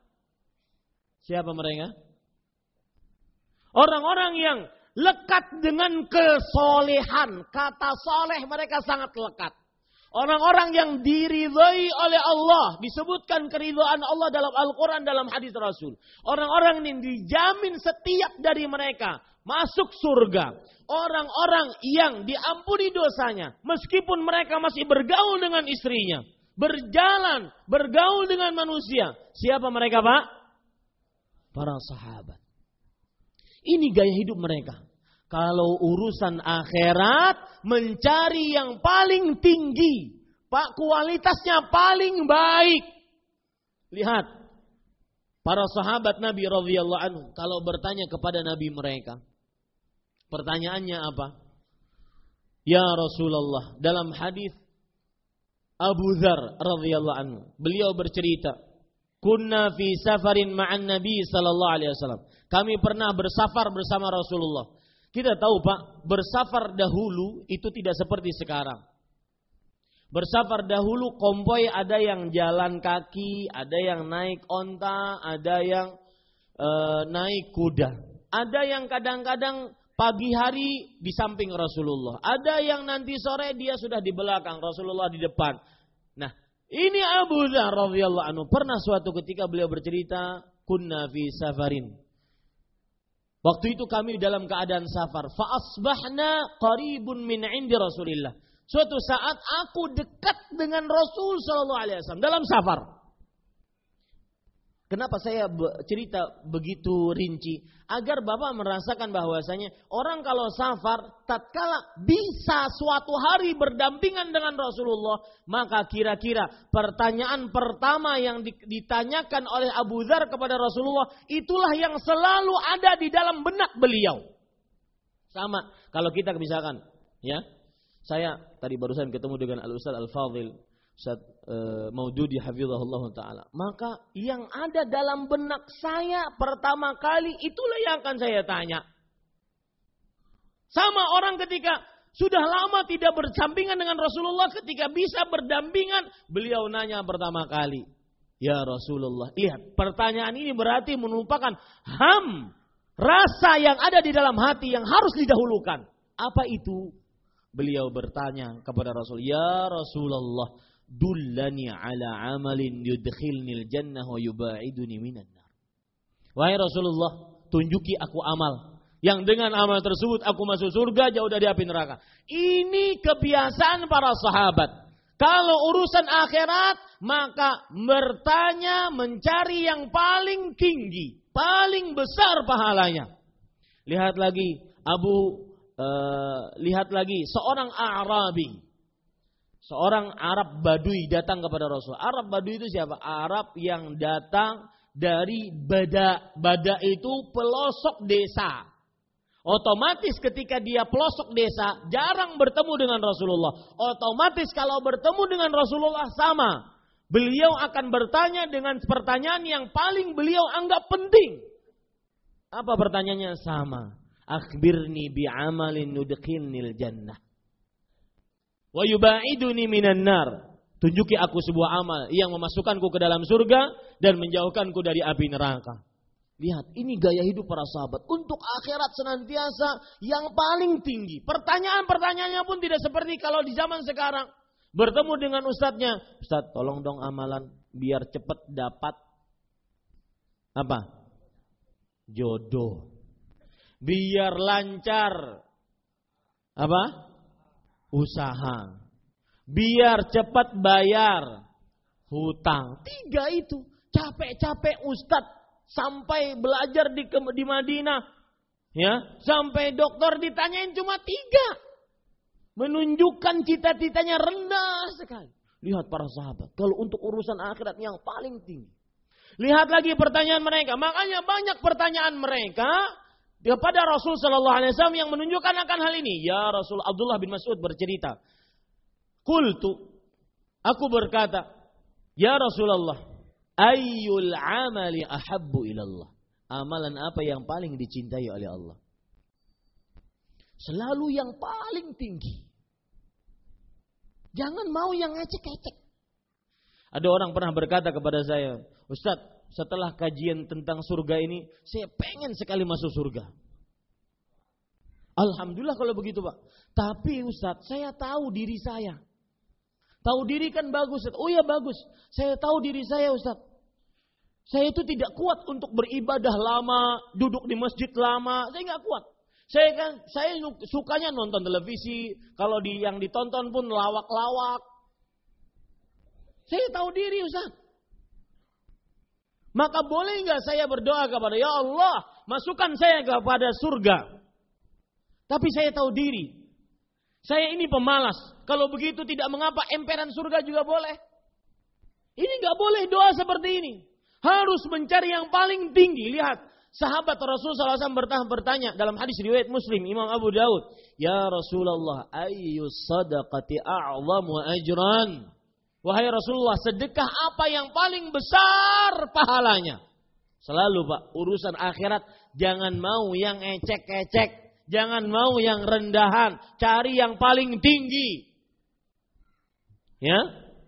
Siapa mereka? Orang-orang yang lekat dengan kesolehan. Kata soleh mereka sangat lekat. Orang-orang yang diridhai oleh Allah. Disebutkan keridhaan Allah dalam Al-Quran, dalam hadis Rasul. Orang-orang yang dijamin setiap dari mereka masuk surga. Orang-orang yang diampuni dosanya. Meskipun mereka masih bergaul dengan istrinya. berjalan, bergaul dengan manusia. Siapa mereka, Pak? Para sahabat. Ini gaya hidup mereka. Kalau urusan akhirat, mencari yang paling tinggi. Pak, kualitasnya paling baik. Lihat, para sahabat Nabi radhiyallahu anhu kalau bertanya kepada Nabi mereka, pertanyaannya apa? Ya Rasulullah, dalam hadis Abu Dzar radhiyallahu anhu, beliau bercerita, kunna fi safarin ma'an Nabi sallallahu alaihi wasallam. Kami pernah bersafar bersama Rasulullah. Kita tahu, Pak, bersafar dahulu itu tidak seperti sekarang. Bersafar dahulu konvoy ada yang jalan kaki, ada yang naik onta, ada yang e, naik kuda. Ada yang kadang-kadang pagi hari di samping Rasulullah. Ada yang nanti sore dia sudah di belakang, Rasulullah di depan. Nah, ini Abu Dzar radhiyallahu anhu pernah suatu ketika beliau bercerita, kunna fi safarin. Waktu itu kami dalam keadaan safar. Fa asbahna qaribun min 'indi Rasulillah. Suatu saat aku dekat dengan Rasul sallallahu alaihi wasallam dalam safar. Kenapa saya cerita begitu rinci? Agar Bapak merasakan bahwasanya orang kalau safar, tatkala bisa suatu hari berdampingan dengan Rasulullah, maka kira-kira pertanyaan pertama yang ditanyakan oleh Abu Dzar kepada Rasulullah, itulah yang selalu ada di dalam benak beliau. Sama, kalau kita misalkan, ya, saya tadi barusan ketemu dengan Al-Ustaz Al-Fadhil, Ustaz uh, Maududi hafizahullah ta'ala. Maka yang ada dalam benak saya pertama kali itulah yang akan saya tanya. Sama orang ketika sudah lama tidak bersampingan dengan Rasulullah, ketika bisa berdampingan, beliau nanya pertama kali, ya Rasulullah. Lihat, pertanyaan ini berarti merupakan ham, rasa yang ada di dalam hati yang harus didahulukan. Apa itu? Beliau bertanya kepada Rasul, ya Rasulullah, dullani ala amalin yudkhilnil jannah wa yubaiduni minan nar. Wahai Rasulullah, tunjuki aku amal yang dengan amal tersebut aku masuk surga, jauh dari api neraka. Ini kebiasaan para sahabat. Kalau urusan akhirat, maka bertanya, mencari yang paling tinggi, paling besar pahalanya. Lihat lagi Abu uh, lihat lagi seorang A'rabi. Seorang Arab Badui datang kepada Rasul. Arab Badui itu siapa? Arab yang datang dari Bada. Bada itu pelosok desa. Otomatis ketika dia pelosok desa, jarang bertemu dengan Rasulullah. Otomatis kalau bertemu dengan Rasulullah sama. Beliau akan bertanya dengan pertanyaan yang paling beliau anggap penting. Apa pertanyaannya? Sama. Akhbirni bi'amalin nudkhilnil jannah wa yubaiduni minan nar. Tunjuki aku sebuah amal yang memasukkanku ke dalam surga dan menjauhkanku dari api neraka. Lihat, ini gaya hidup para sahabat. Untuk akhirat senantiasa yang paling tinggi. Pertanyaan-pertanyaannya pun tidak seperti kalau di zaman sekarang. Bertemu dengan ustadznya, Ustadz tolong dong amalan biar cepat dapat apa? Jodoh. Biar lancar apa? Usaha. Biar cepat bayar hutang. Tiga itu. Capek-capek ustadz sampai belajar di di Madinah, ya, sampai dokter ditanyain cuma tiga. Menunjukkan cita-citanya rendah sekali. Lihat para sahabat, kalau untuk urusan akhirat yang paling tinggi. Lihat lagi pertanyaan mereka. Makanya banyak pertanyaan mereka kepada Rasul sallallahu alaihi wasallam yang menunjukkan akan hal ini. Ya Rasul, Abdullah bin Mas'ud bercerita, qultu, aku berkata, ya Rasulullah, ayyul amali ahabbu ilallah. Amalan apa yang paling dicintai oleh Allah? Selalu yang paling tinggi. Jangan mau yang ngecek-ngecek. Ada orang pernah berkata kepada saya, Ustadz, setelah kajian tentang surga ini, saya pengen sekali masuk surga. Alhamdulillah kalau begitu Pak. Tapi Ustadz, saya tahu diri saya. Tahu diri kan bagus. Oh ya bagus. Saya tahu diri saya Ustadz. Saya itu tidak kuat untuk beribadah lama, duduk di masjid lama. Saya nggak kuat. Saya kan, saya sukanya nonton televisi. Kalau di yang ditonton pun lawak-lawak. Saya tahu diri Ustaz. Maka boleh enggak saya berdoa kepada ya Allah, masukkan saya kepada surga. Tapi saya tahu diri. Saya ini pemalas. Kalau begitu tidak mengapa emperan surga juga boleh. Ini enggak boleh doa seperti ini. Harus mencari yang paling tinggi. Lihat, sahabat Rasulullah shallallahu alaihi wasallam bertanya dalam hadis riwayat Muslim, Imam Abu Daud, ya Rasulullah, ayyu sadaqati a'zamu ajran? Wahai Rasulullah, sedekah apa yang paling besar pahalanya? Selalu Pak, urusan akhirat jangan mau yang ecek-ecek. Jangan mau yang rendahan. Cari yang paling tinggi. Ya.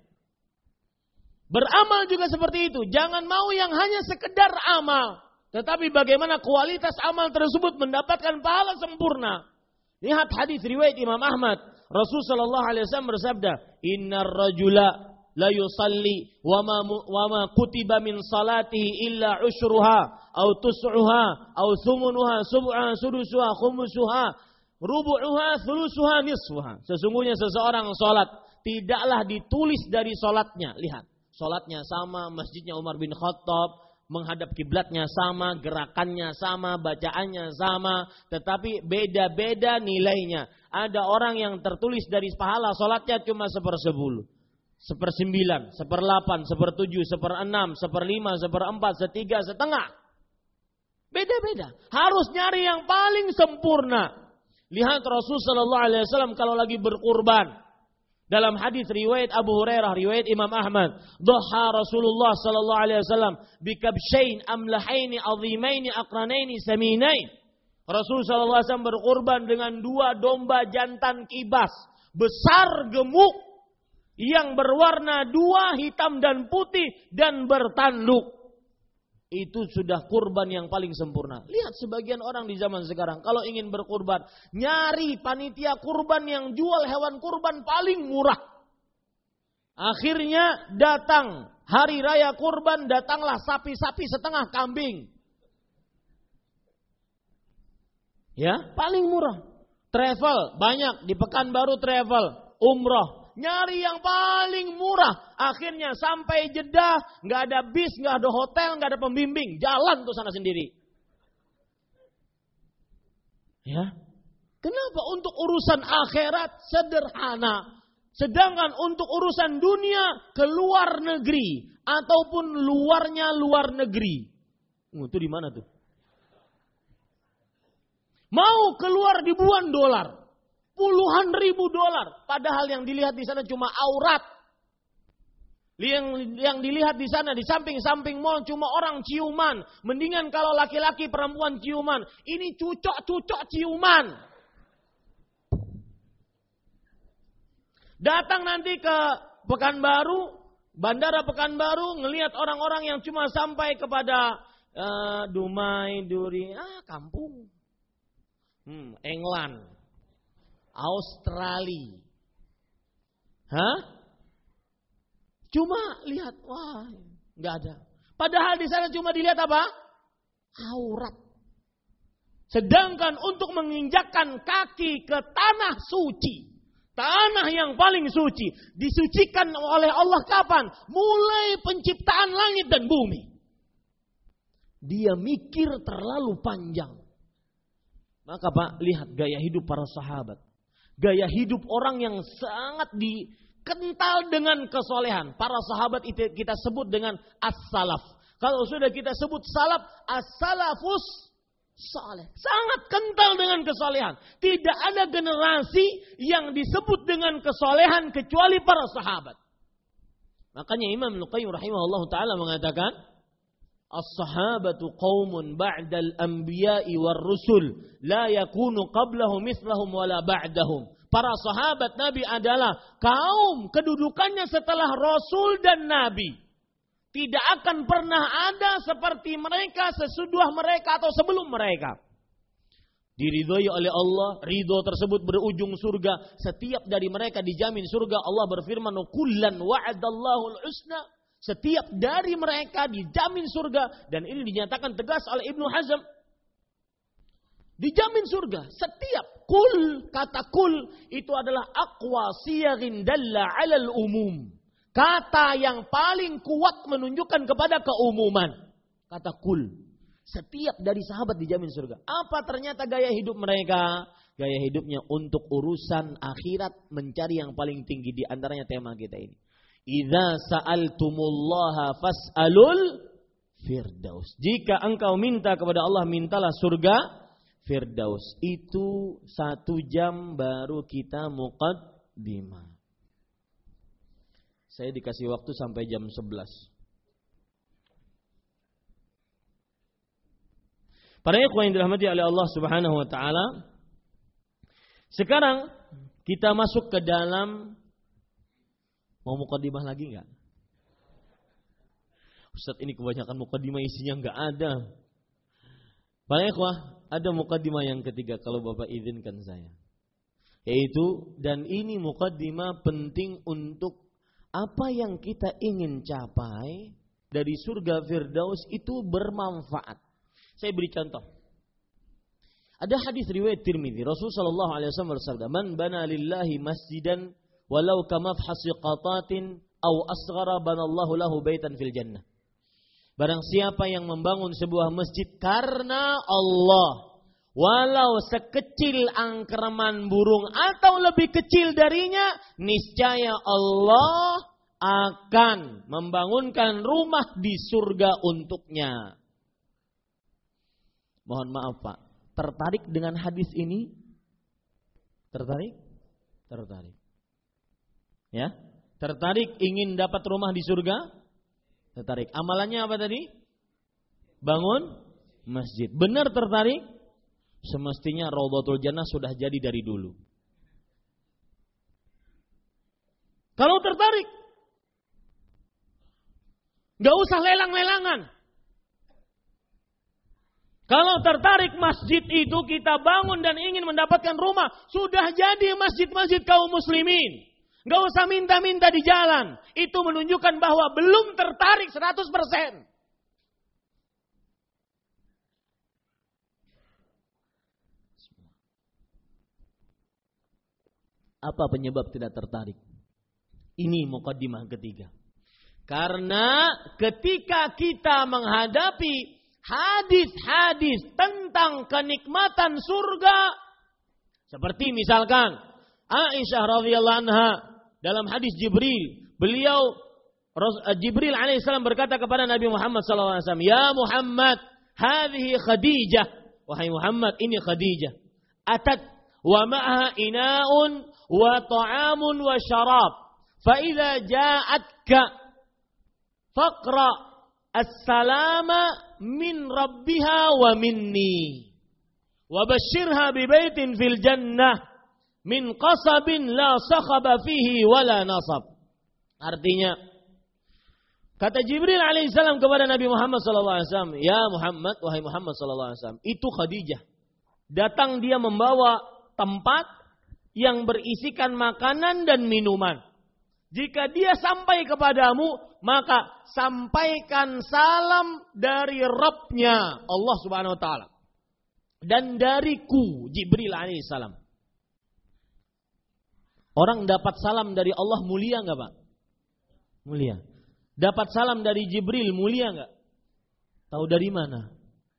Beramal juga seperti itu. Jangan mau yang hanya sekedar amal. Tetapi bagaimana kualitas amal tersebut mendapatkan pahala sempurna. Lihat hadis riwayat Imam Ahmad. Rasul sallallahu alaihi wasallam bersabda, "Innar rajula la yusalli wa ma wa ma kutiba min salatihi illa usyruha aw tus'uha aw thumunuha sub'a sudusuha khumusuha rubu'uha thulusuha nisfuha." Sesungguhnya seseorang salat tidaklah ditulis dari salatnya. Lihat, salatnya sama, masjidnya Umar bin Khattab, menghadap kiblatnya sama, gerakannya sama, bacaannya sama, tetapi beda-beda nilainya. Ada orang yang tertulis dari pahala salatnya cuma sepersepuluh, sepersembilan, seperlapan, sepertujuh, seperenam, seperlima, seperempat, setiga, setengah. Beda-beda. Harus nyari yang paling sempurna. Lihat Rasul sallallahu alaihi wasallam kalau lagi berkurban. Dalam hadis riwayat Abu Hurairah, riwayat Imam Ahmad, dhaha Rasulullah sallallahu alaihi wasallam bikabshain amlahaini azimaini aqranaini saminain. Rasul sallallahu alaihi wasallam berkurban dengan dua domba jantan kibas, besar gemuk, yang berwarna dua, hitam dan putih, dan bertanduk. Itu sudah kurban yang paling sempurna. Lihat sebagian orang di zaman sekarang, kalau ingin berkurban, nyari panitia kurban yang jual hewan kurban paling murah. Akhirnya datang hari raya kurban, datanglah sapi-sapi setengah kambing. Ya, paling murah. Travel, banyak di Pekanbaru travel, umroh. Nyari yang paling murah. Akhirnya sampai Jeddah, nggak ada bis, nggak ada hotel, nggak ada pembimbing, jalan tuh sana sendiri. Ya, kenapa untuk urusan akhirat sederhana, sedangkan untuk urusan dunia keluar negeri ataupun luarnya luar negeri, oh, itu di mana tuh? Mau keluar ribuan dolar. Puluhan ribu dolar, padahal yang dilihat di sana cuma aurat. Yang yang dilihat di sana di samping-samping mall cuma orang ciuman. Mendingan kalau laki-laki perempuan ciuman. Ini cucok-cucok ciuman. Datang nanti ke Pekanbaru, Bandara Pekanbaru, ngelihat orang-orang yang cuma sampai kepada uh, Dumai, Duri, ah kampung, hmm, England. Australia. Hah? Cuma lihat, wah, nggak ada. Padahal di sana cuma dilihat apa? Aurat. Sedangkan untuk menginjakkan kaki ke tanah suci, tanah yang paling suci, disucikan oleh Allah kapan? Mulai penciptaan langit dan bumi. Dia mikir terlalu panjang. Maka Pak, lihat gaya hidup para sahabat. Gaya hidup orang yang sangat dikental dengan kesolehan. Para sahabat itu kita sebut dengan as-salaf. Kalau sudah kita sebut salaf, as-salafus saleh. Sangat kental dengan kesolehan. Tidak ada generasi yang disebut dengan kesolehan kecuali para sahabat. Makanya Imam Al-Qayyim rahimahullah ta'ala mengatakan, as-sahabatu qaumun ba'dal anbiya'i war rusul la yakunu qablahum mithlahum wala ba'dahum. Para sahabat Nabi adalah kaum kedudukannya setelah Rasul dan Nabi. Tidak akan pernah ada seperti mereka, sesudah mereka atau sebelum mereka. Diridhoi oleh Allah, ridho tersebut berujung surga. Setiap dari mereka dijamin surga. Allah berfirman, kullan wa'adallahu al-husna. Setiap dari mereka dijamin surga. Dan ini dinyatakan tegas oleh Ibnu Hazm. Dijamin surga. Setiap kul, kata kul itu adalah aqwa siyaghin dalla alal umum. Kata yang paling kuat menunjukkan kepada keumuman. Kata kul. Setiap dari sahabat dijamin surga. Apa ternyata gaya hidup mereka? Gaya hidupnya untuk urusan akhirat, mencari yang paling tinggi. Di antaranya tema kita ini. Idza sa'altumullaha fas'alul firdaus. Jika engkau minta kepada Allah, mintalah surga firdaus. Itu satu jam baru kita muqaddimah. Saya dikasih waktu sampai jam sebelas. Para ikhwan yang dirahmati oleh Allah Subhanahu wa taala, sekarang kita masuk ke dalam, mau muqaddimah lagi enggak? Ustaz, ini kebanyakan muqaddimah isinya enggak ada. Para ikhwah, ada muqaddimah yang ketiga kalau Bapak izinkan saya. Yaitu, dan ini muqaddimah penting untuk apa yang kita ingin capai dari surga firdaus itu bermanfaat. Saya beri contoh. Ada hadis riwayat Tirmidzi, Rasulullah sallallahu alaihi wasallam bersabda, "Man bana lillahi masjidan walau kamafhasi qatatin aw asghara banallahu lahu baitan fil jannah." Barang siapa yang membangun sebuah masjid karena Allah, walau sekecil angkerman burung atau lebih kecil darinya, niscaya Allah akan membangunkan rumah di surga untuknya. Mohon maaf Pak, tertarik dengan hadis ini? Tertarik? Tertarik. Ya? Tertarik ingin dapat rumah di surga? Tertarik. Amalannya apa tadi? Bangun masjid. Benar tertarik? Semestinya Raudhatul Jannah sudah jadi dari dulu. Kalau tertarik, gak usah lelang-lelangan. Kalau tertarik masjid itu kita bangun dan ingin mendapatkan rumah, sudah jadi masjid-masjid kaum muslimin. Gak usah minta-minta di jalan. Itu menunjukkan bahwa belum tertarik seratus persen. Apa penyebab tidak tertarik? Ini muqaddimah ketiga. Karena ketika kita menghadapi hadis-hadis tentang kenikmatan surga, seperti misalkan Aisyah radhiyallahu anha dalam hadis Jibril, beliau Jibril alaihissalam berkata kepada Nabi Muhammad sallallahu alaihi wasallam, "Ya Muhammad, hadhihi Khadijah." Wahai Muhammad, ini Khadijah. Atat wa ma'aha ina'un wa ta'amun wa syarab. Fa idza ja'atka faqra as-salama min rabbiha wa minni wa basyirha bi baitin fil jannah min qasabin la sakhaba fihi wala nasab. Artinya, kata Jibril alaihissalam kepada Nabi Muhammad sallallahu alaihi wasallam, "Ya Muhammad, wahai Muhammad sallallahu alaihi wasallam, itu Khadijah. Datang dia membawa tempat yang berisikan makanan dan minuman. Jika dia sampai kepadamu, maka sampaikan salam dari Rabb-Nya, Allah Subhanahu wa taala, dan dariku, Jibril alaihissalam." Orang dapat salam dari Allah mulia enggak, Pak? Mulia. Dapat salam dari Jibril mulia enggak? Tahu dari mana?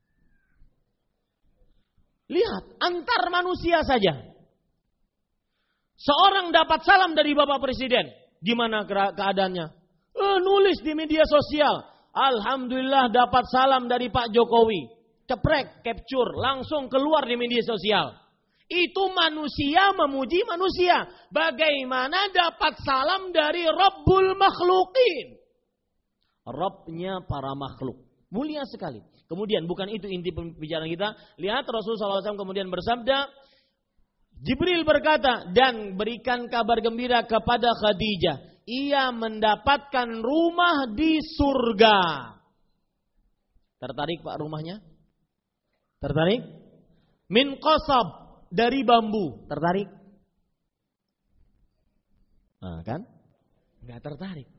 Lihat, antar manusia saja. Seorang dapat salam dari Bapak Presiden, gimana keadaannya? Eh, nulis di media sosial, alhamdulillah dapat salam dari Pak Jokowi. Ceprek, capture, langsung keluar di media sosial. Itu manusia memuji manusia. Bagaimana dapat salam dari Rabbul Makhlukin? Rabbnya para makhluk. Mulia sekali. Kemudian bukan itu inti pembicaraan kita. Lihat Rasulullah shallallahu alaihi wasallam kemudian bersabda, Jibril berkata, dan berikan kabar gembira kepada Khadijah. Ia mendapatkan rumah di surga. Tertarik Pak rumahnya? Tertarik? Min qasab. Dari bambu, tertarik? Nah, kan? Enggak tertarik.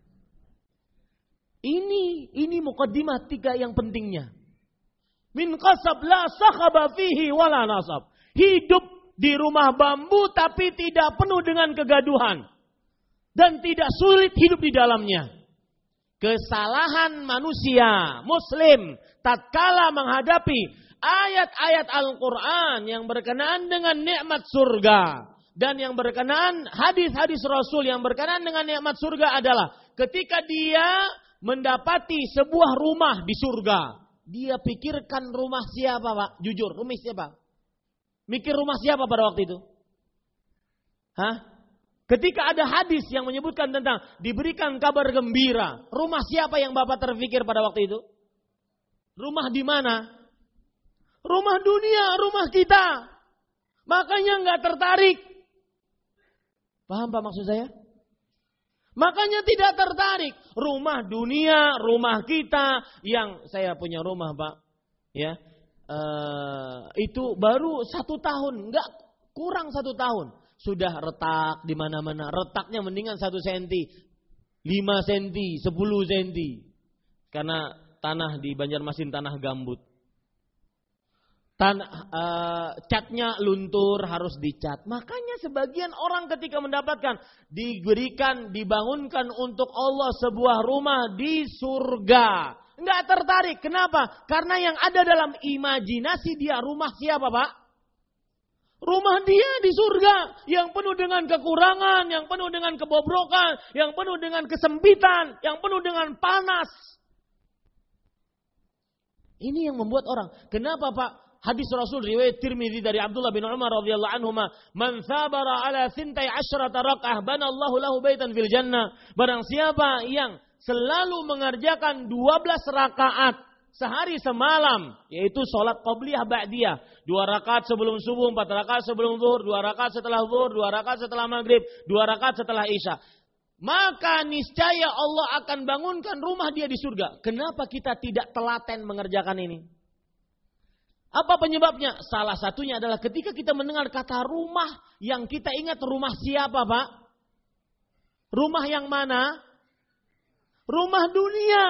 Ini ini muqaddimah tiga yang pentingnya. Min qasab la sakhaba fihi wala nasab. Hidup di rumah bambu tapi tidak penuh dengan kegaduhan. dan tidak sulit hidup di dalamnya. Kesalahan manusia muslim tatkala menghadapi ayat-ayat Al-Quran yang berkenaan dengan nikmat surga dan yang berkenaan hadis-hadis Rasul yang berkenaan dengan nikmat surga adalah ketika dia mendapati sebuah rumah di surga, dia pikirkan rumah siapa, Pak? Jujur, rumah siapa? Mikir rumah siapa pada waktu itu? Hah? Ketika ada hadis yang menyebutkan tentang diberikan kabar gembira, rumah siapa yang Bapak terpikir pada waktu itu? Rumah di mana? Rumah dunia, rumah kita. Makanya nggak tertarik. Paham Pak maksud saya? Makanya tidak tertarik. Rumah dunia, rumah kita, yang saya punya rumah Pak, ya, uh, itu baru satu tahun, nggak kurang satu tahun. Sudah retak di mana-mana. Retaknya mendingan satu senti, lima senti, sepuluh senti. Karena tanah di Banjarmasin tanah gambut. Tanah uh, catnya luntur, harus dicat. Makanya sebagian orang ketika mendapatkan diberikan, dibangunkan untuk Allah sebuah rumah di surga, nggak tertarik. Kenapa? Karena yang ada dalam imajinasi dia rumah siapa Pak? Rumah dia di surga yang penuh dengan kekurangan, yang penuh dengan kebobrokan, yang penuh dengan kesempitan, yang penuh dengan panas. Ini yang membuat orang. Kenapa Pak? Hadis Rasul riwayat Tirmidzi dari Abdullah bin Umar radhiyallahu anhuma, "Man sabara ala thintai asyrata rak'ah banallahu lahu baitan fil jannah." Barang siapa yang selalu mengerjakan dua belas rakaat sehari semalam, yaitu sholat qabliyah ba'diyah, dua rakaat sebelum subuh, empat rakaat sebelum zuhur, dua rakaat setelah zuhur, dua rakaat setelah maghrib, dua rakaat setelah isya, maka niscaya Allah akan bangunkan rumah dia di surga. Kenapa kita tidak telaten mengerjakan ini? Apa penyebabnya? Salah satunya adalah ketika kita mendengar kata rumah, yang kita ingat rumah siapa Pak? Rumah yang mana? Rumah dunia.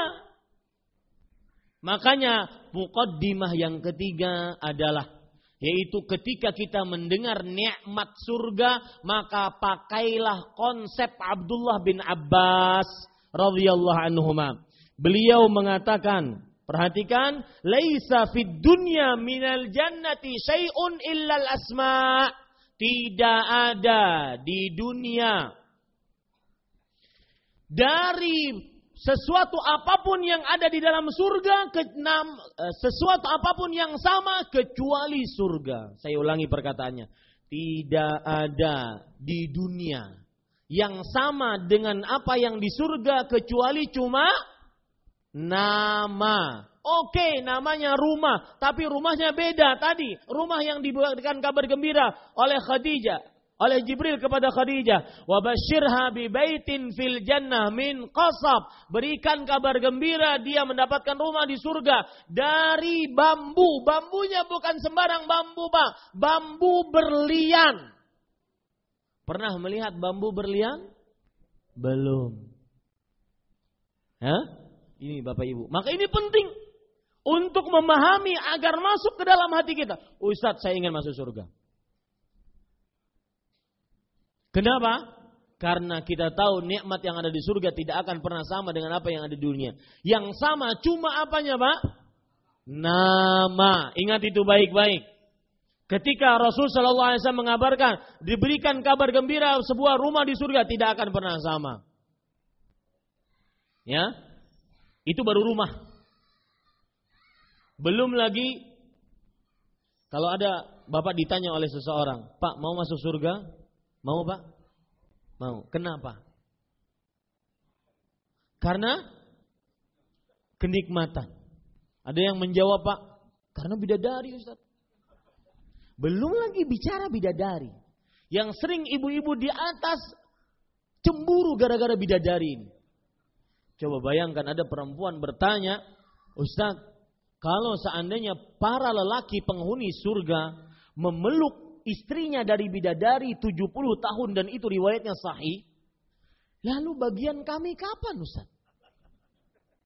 Makanya muqaddimah yang ketiga adalah, yaitu ketika kita mendengar nikmat surga, maka pakailah konsep Abdullah bin Abbas radhiyallahu anhuma. Beliau mengatakan, perhatikan, laisa fid dunya minal jannati syai'un illal asma'. Tidak ada di dunia dari sesuatu apapun yang ada di dalam surga, kenam, sesuatu apapun yang sama kecuali surga. Saya ulangi perkataannya. Tidak ada di dunia yang sama dengan apa yang di surga kecuali cuma nama. Oke, namanya rumah, tapi rumahnya beda tadi. Rumah yang diberikan kabar gembira oleh Khadijah, oleh Jibril kepada Khadijah, wa basyirha bi baitin fil jannah min qasab. Berikan kabar gembira dia mendapatkan rumah di surga dari bambu. Bambunya bukan sembarang bambu, Pak. Bambu berlian. Pernah melihat bambu berlian? Belum. Hah? Ini Bapak Ibu. Maka ini penting untuk memahami agar masuk ke dalam hati kita. Ustaz, saya ingin masuk surga. Kenapa? Karena kita tahu nikmat yang ada di surga tidak akan pernah sama dengan apa yang ada di dunia. Yang sama cuma apanya, Pak? Nama. Ingat itu baik-baik. Ketika Rasul sallallahu alaihi wasallam mengabarkan diberikan kabar gembira sebuah rumah di surga, tidak akan pernah sama. Ya. Itu baru rumah. Belum lagi kalau ada Bapak ditanya oleh seseorang, "Pak, mau masuk surga?" Mau Pak? Mau. Kenapa? Karena kenikmatan. Ada yang menjawab, Pak, karena bidadari Ustaz. Belum lagi bicara bidadari. Yang sering ibu-ibu di atas cemburu gara-gara bidadari ini. Coba bayangkan ada perempuan bertanya, "Ustaz, kalau seandainya para lelaki penghuni surga memeluk istrinya dari bidadari tujuh puluh tahun dan itu riwayatnya sahih, lalu bagian kami kapan Ustaz?"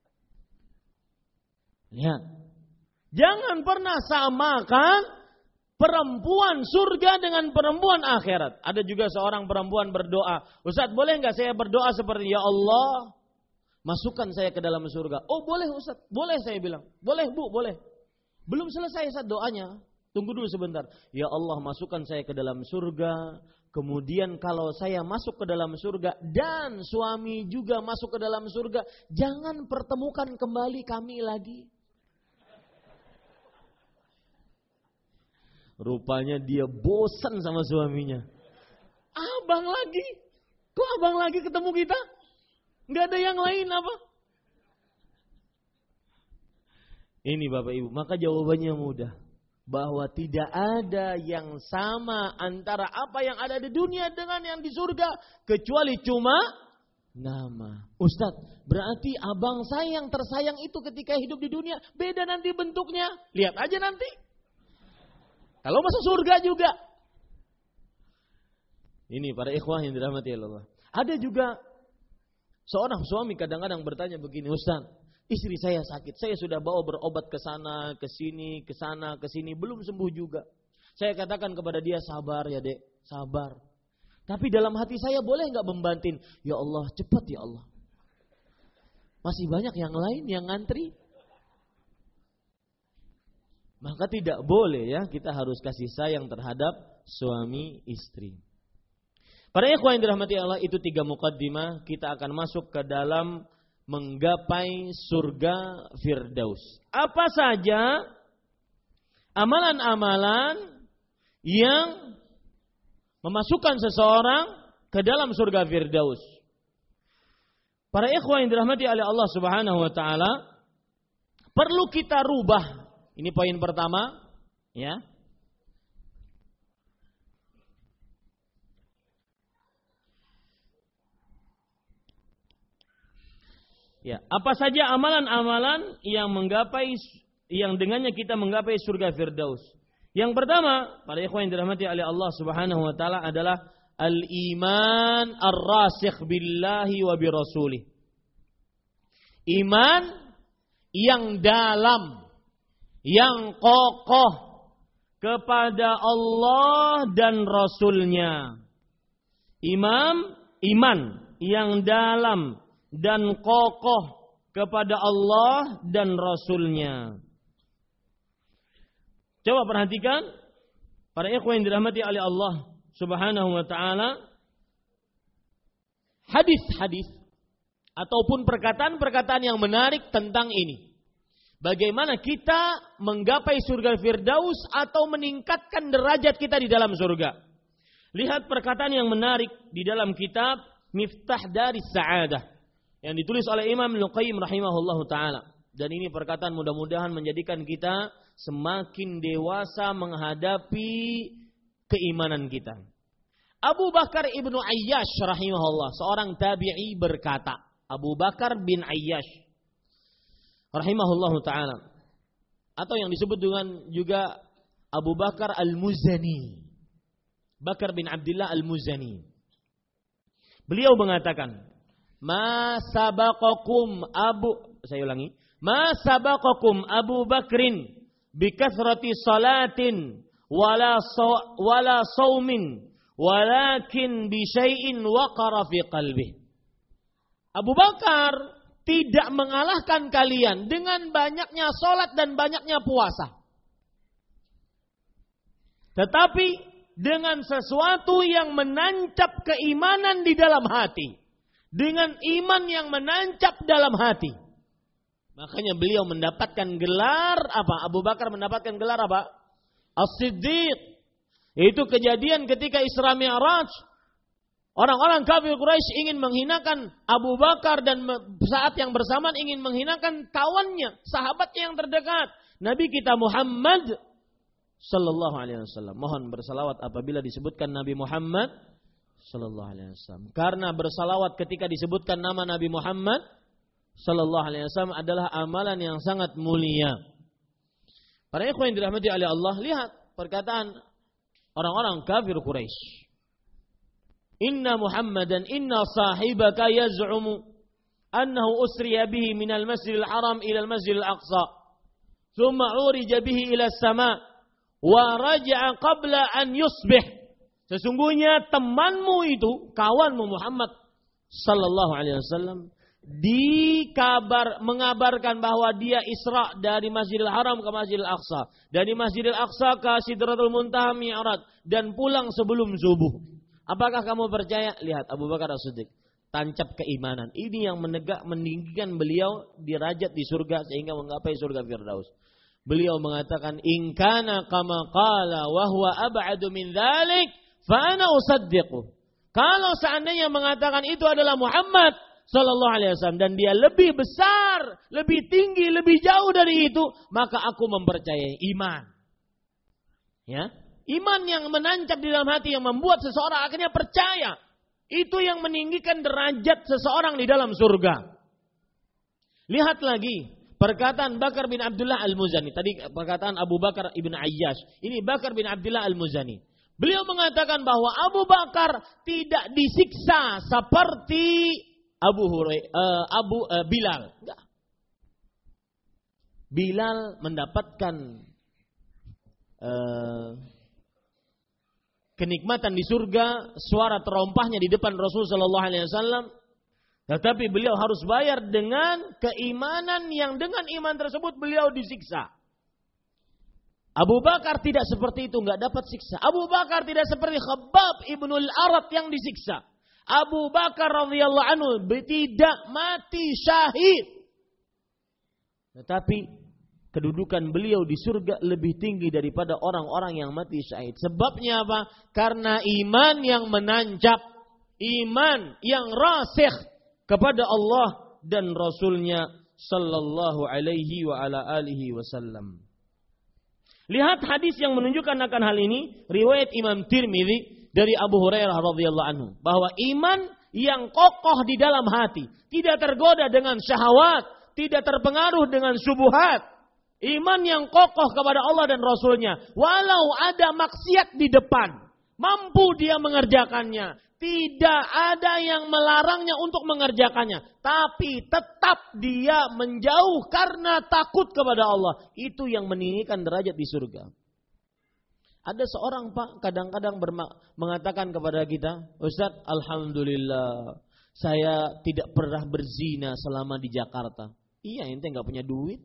Lihat. Jangan pernah samakan perempuan surga dengan perempuan akhirat. Ada juga seorang perempuan berdoa, Ustaz boleh enggak saya berdoa seperti, ya Allah masukkan saya ke dalam surga. Oh boleh Ustaz, boleh saya bilang. Boleh Bu, boleh. Belum selesai Ustaz doanya. Tunggu dulu sebentar. Ya Allah masukkan saya ke dalam surga. Kemudian kalau saya masuk ke dalam surga dan suami juga masuk ke dalam surga, jangan pertemukan kembali kami lagi. Rupanya dia bosan sama suaminya. Abang lagi? Kok abang lagi ketemu kita? Nggak ada yang lain apa? Ini Bapak Ibu, maka jawabannya mudah. Bahwa tidak ada yang sama antara apa yang ada di dunia dengan yang di surga. Kecuali cuma nama. Ustadz, berarti abang saya yang tersayang itu ketika hidup di dunia beda nanti bentuknya. Lihat aja nanti. Kalau masuk surga juga. Ini para ikhwah yang dirahmati Allah. Ada juga seorang suami kadang-kadang bertanya begini, Ustaz, istri saya sakit, saya sudah bawa berobat ke sana, ke sini, ke sana, ke sini, belum sembuh juga. Saya katakan kepada dia, sabar ya dek, sabar. Tapi dalam hati saya boleh nggak membantin? Ya Allah, cepat ya Allah. Masih banyak yang lain yang ngantri. Maka tidak boleh ya, kita harus kasih sayang terhadap suami istri. Para ikhwan yang dirahmati Allah, itu tiga muqaddimah, kita akan masuk ke dalam menggapai surga Firdaus. Apa saja amalan-amalan yang memasukkan seseorang ke dalam surga Firdaus. Para ikhwan yang dirahmati oleh Allah Subhanahu wa taala, perlu kita rubah. Ini poin pertama, ya. Ya, apa saja amalan-amalan yang menggapai yang dengannya kita menggapai surga Firdaus. Yang pertama, para ikhwan yang dirahmati oleh Allah Subhanahu wa taala adalah al-iman ar-rasikh billahi wa bi rasulih. Iman yang dalam, yang kokoh kepada Allah dan Rasulnya. Imam, iman yang dalam dan kokoh kepada Allah dan Rasulnya. Coba perhatikan, para ikhwan yang dirahmati oleh Allah Subhanahu wa taala, hadis-hadis ataupun perkataan-perkataan yang menarik tentang ini. Bagaimana kita menggapai surga Firdaus atau meningkatkan derajat kita di dalam surga. Lihat perkataan yang menarik di dalam kitab Miftah Daris Sa'adah yang ditulis oleh Imam Ibnu Qayyim rahimahullahu taala. Dan ini perkataan mudah-mudahan menjadikan kita semakin dewasa menghadapi keimanan kita. Abu Bakar Ibnu Ayyash rahimahullah, seorang tabi'i berkata, Abu Bakar bin Ayyash rahimahullahu ta'ala, atau yang disebut dengan juga Abu Bakar Al-Muzani, Bakar bin Abdullah Al-Muzani. Beliau mengatakan, Ma sabaqakum Abu, saya ulangi, Ma sabaqakum Abu Bakrin bikathrati salatin wala saw, wala saumin walakin bi syai'in waqara fi qalbih. Abu Bakar tidak mengalahkan kalian dengan banyaknya salat dan banyaknya puasa. Tetapi dengan sesuatu yang menancap keimanan di dalam hati. Dengan iman yang menancap dalam hati. Makanya beliau mendapatkan gelar apa? Abu Bakar mendapatkan gelar apa? As-Siddiq. Itu kejadian ketika Isra Mi'raj. Orang-orang kafir Quraisy ingin menghinakan Abu Bakar dan saat yang bersamaan ingin menghinakan kawannya, sahabatnya yang terdekat, Nabi kita Muhammad sallallahu alaihi wasallam. Mohon bersalawat apabila disebutkan Nabi Muhammad sallallahu alaihi wasallam. Karena bersalawat ketika disebutkan nama Nabi Muhammad sallallahu alaihi wasallam adalah amalan yang sangat mulia. Para ikhwan yang dirahmati oleh Allah, lihat perkataan orang-orang kafir Quraisy. Inna Muhammadan inna sahibaka yaz'umu annahu usriya bihi minal masjidil haram ila al masjidil aqsa thumma urija bihi ila as-sama wa raja'a qabla an yusbih. Sesungguhnya temanmu itu, kawanmu Muhammad sallallahu alaihi wasallam, dikabar mengabarkan bahwa dia Isra dari Masjidil Haram ke Masjidil Aqsa, dari Masjidil Aqsa ke Sidratul Muntaha Mi'raj, dan pulang sebelum subuh. Apakah kamu percaya? Lihat Abu Bakar As-Siddiq, tancap keimanan. Ini yang menegak meninggikan beliau dirajat di surga sehingga menggapai surga Firdaus. Beliau mengatakan, "In kana kama qala wa huwa ab'adu min dzalik, fa ana usaddiqu." Kalau seandainya mengatakan itu adalah Muhammad sallallahu alaihi wasallam dan dia lebih besar, lebih tinggi, lebih jauh dari itu, maka aku mempercayai iman. Ya, iman yang menancap di dalam hati yang membuat seseorang akhirnya percaya. Itu yang meninggikan derajat seseorang di dalam surga. Lihat lagi perkataan Bakar bin Abdullah Al-Muzani. Tadi perkataan Abu Bakar ibn Ayyash. Ini Bakar bin Abdullah Al-Muzani. Beliau mengatakan bahwa Abu Bakar tidak disiksa seperti Abu Hurairah, uh, Abu uh, Bilal. Enggak. Bilal mendapatkan uh, kenikmatan di surga, suara terompahnya di depan Rasul sallallahu alaihi wasallam. Tetapi beliau harus bayar dengan keimanan yang dengan iman tersebut beliau disiksa. Abu Bakar tidak seperti itu, enggak dapat siksa. Abu Bakar tidak seperti Khabbab ibnul Arat yang disiksa. Abu Bakar radhiyallahu anhu tidak mati syahid. Tetapi kedudukan beliau di surga lebih tinggi daripada orang-orang yang mati syahid. Sebabnya apa? Karena iman yang menancap, iman yang rasikh kepada Allah dan Rasulnya sallallahu alaihi wa ala alihi wasallam. Lihat hadis yang menunjukkan akan hal ini, riwayat Imam Tirmidzi dari Abu Hurairah radhiyallahu anhu, bahwa iman yang kokoh di dalam hati, tidak tergoda dengan syahwat, tidak terpengaruh dengan syubhat. Iman yang kokoh kepada Allah dan Rasulnya, walau ada maksiat di depan, mampu dia mengerjakannya. Tidak ada yang melarangnya untuk mengerjakannya. Tapi tetap dia menjauh karena takut kepada Allah. Itu yang meninggikan derajat di surga. Ada seorang Pak kadang-kadang berma- mengatakan kepada kita, "Ustaz, alhamdulillah saya tidak pernah berzina selama di Jakarta." Iya, ente gak punya duit.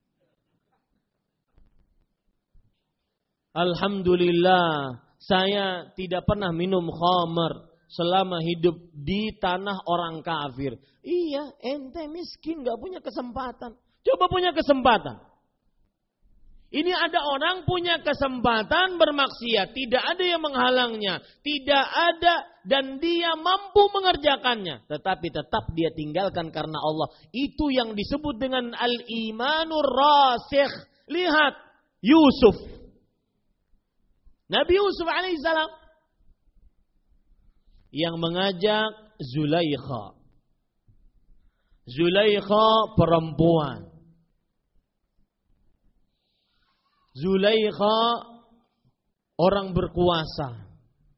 Alhamdulillah saya tidak pernah minum khamar selama hidup di tanah orang kafir. Iya, ente miskin gak punya kesempatan. Coba punya kesempatan. Ini ada orang punya kesempatan bermaksiat, tidak ada yang menghalangnya, tidak ada dan dia mampu mengerjakannya, tetapi tetap dia tinggalkan karena Allah. Itu yang disebut dengan al-imanur rasikh. Lihat Yusuf, Nabi Yusuf alaihissalam yang mengajak Zulaikha. Zulaikha perempuan. Zulaikha orang berkuasa.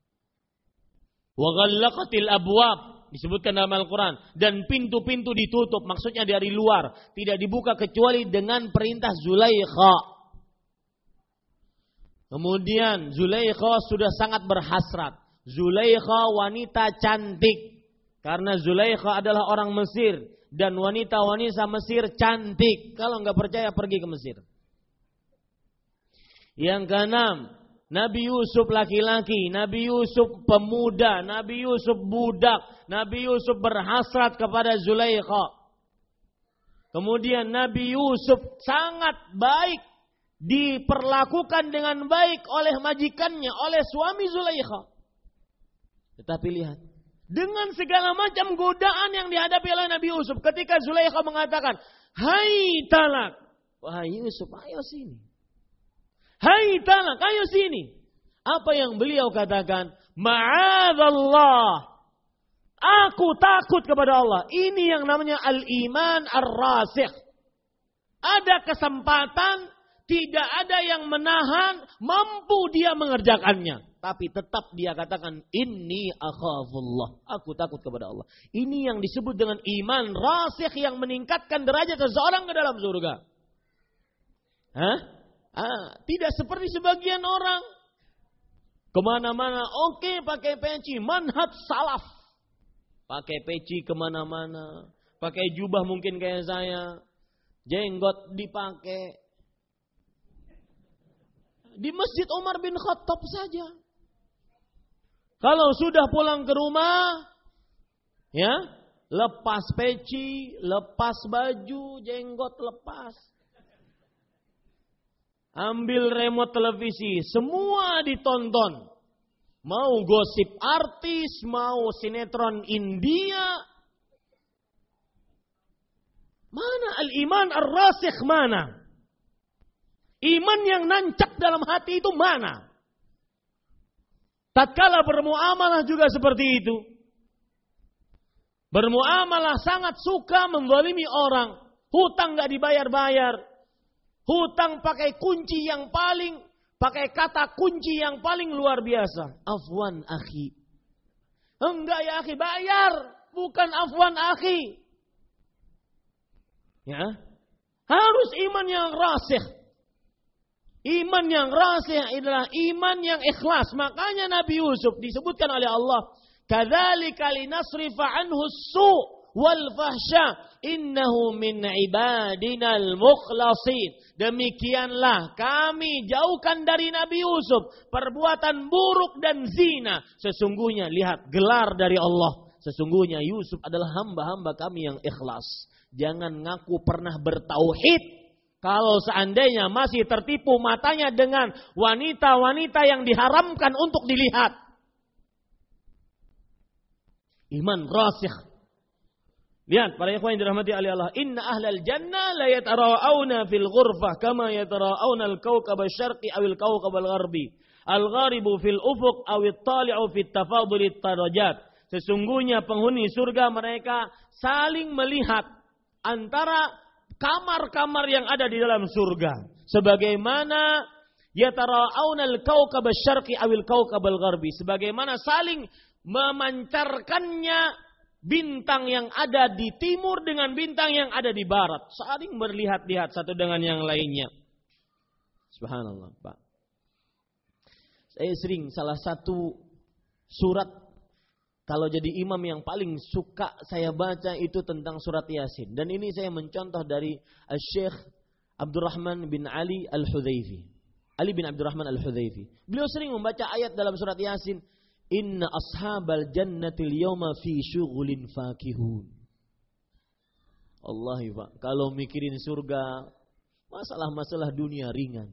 Wa ghallaqatil abwab, disebutkan dalam Al-Quran, dan pintu-pintu ditutup, maksudnya dari luar, tidak dibuka kecuali dengan perintah Zulaikha. Kemudian Zulaikha sudah sangat berhasrat. Zulaikha wanita cantik, karena Zulaikha adalah orang Mesir dan wanita-wanita Mesir cantik. Kalau enggak percaya pergi ke Mesir. Yang keenam, Nabi Yusuf laki-laki, Nabi Yusuf pemuda, Nabi Yusuf budak, Nabi Yusuf berhasrat kepada Zulaikha. Kemudian Nabi Yusuf sangat baik, diperlakukan dengan baik oleh majikannya, oleh suami Zulaikha. Tetapi lihat, dengan segala macam godaan yang dihadapi oleh Nabi Yusuf, ketika Zulaikha mengatakan, "Hai talak," wahai Yusuf, ayo sini. Hai talak, ayo sini. Apa yang beliau katakan? Ma'adzallah. Aku takut kepada Allah. Ini yang namanya al-iman ar-rasikh. Ada kesempatan, tidak ada yang menahan, mampu dia mengerjakannya. Tapi tetap dia katakan, inni akhafullah. Aku takut kepada Allah. Ini yang disebut dengan iman rasikh yang meningkatkan derajat seseorang ke dalam surga. Hah? Ah, tidak seperti sebagian orang. Kemana-mana, oke okay, pakai peci, manhaj salaf. Pakai peci kemana-mana. Pakai jubah mungkin kayak saya. Jenggot dipakai. Di Masjid Umar bin Khattab saja. Kalau sudah pulang ke rumah, ya, lepas peci, lepas baju, jenggot lepas. Ambil remote televisi, semua ditonton. Mau gosip artis, mau sinetron India. Mana al-iman ar-rasikh mana? Iman yang nancap dalam hati itu mana? Tatkala bermuamalah juga seperti itu. Bermuamalah sangat suka menzalimi orang. Hutang gak dibayar-bayar. Hutang pakai kunci yang paling, pakai kata kunci yang paling luar biasa. Afwan akhi. Enggak ya akhi, bayar. Bukan afwan akhi. Ya, harus iman yang rasikh. Iman yang rasikh adalah iman yang ikhlas. Makanya Nabi Yusuf disebutkan oleh Allah, kadzalika linasrifa anhu as-su' wal fahsya innahu min ibadinal mukhlasin. Demikianlah kami jauhkan dari Nabi Yusuf perbuatan buruk dan zina. Sesungguhnya lihat gelar dari Allah. Sesungguhnya Yusuf adalah hamba-hamba kami yang ikhlas. Jangan ngaku pernah bertauhid kalau seandainya masih tertipu matanya dengan wanita-wanita yang diharamkan untuk dilihat. Iman rasikh. Lihat para ikhwan yang dirahmati oleh Allah, inna ahlal jannah la yatara'auna fil ghurfah kama yatara'auna al-kawkab asy-syarqi aw al-kawkab al-gharbi. Al-gharibu fil ufuq aw at-tali'u fit tafadhul at-darajat. Sesungguhnya penghuni surga mereka saling melihat antara kamar-kamar yang ada di dalam surga. Sebagaimana yatara'auna al-kawkab asy-syarqi aw al-kawkab al-gharbi. Sebagaimana saling memancarkannya bintang yang ada di timur dengan bintang yang ada di barat. Saling berlihat-lihat satu dengan yang lainnya. Subhanallah, Pak. Saya sering salah satu surat, kalau jadi imam yang paling suka saya baca itu tentang surat Yasin. Dan ini saya mencontoh dari Syekh Abdurrahman bin Ali Al-Hudhaifi. Ali bin Abdurrahman Al-Hudhaifi. Beliau sering membaca ayat dalam surat Yasin. Inna ashabal jannatil yawma fi syughulin fakihun. Wallahi Pak, kalau mikirin surga, masalah-masalah dunia ringan.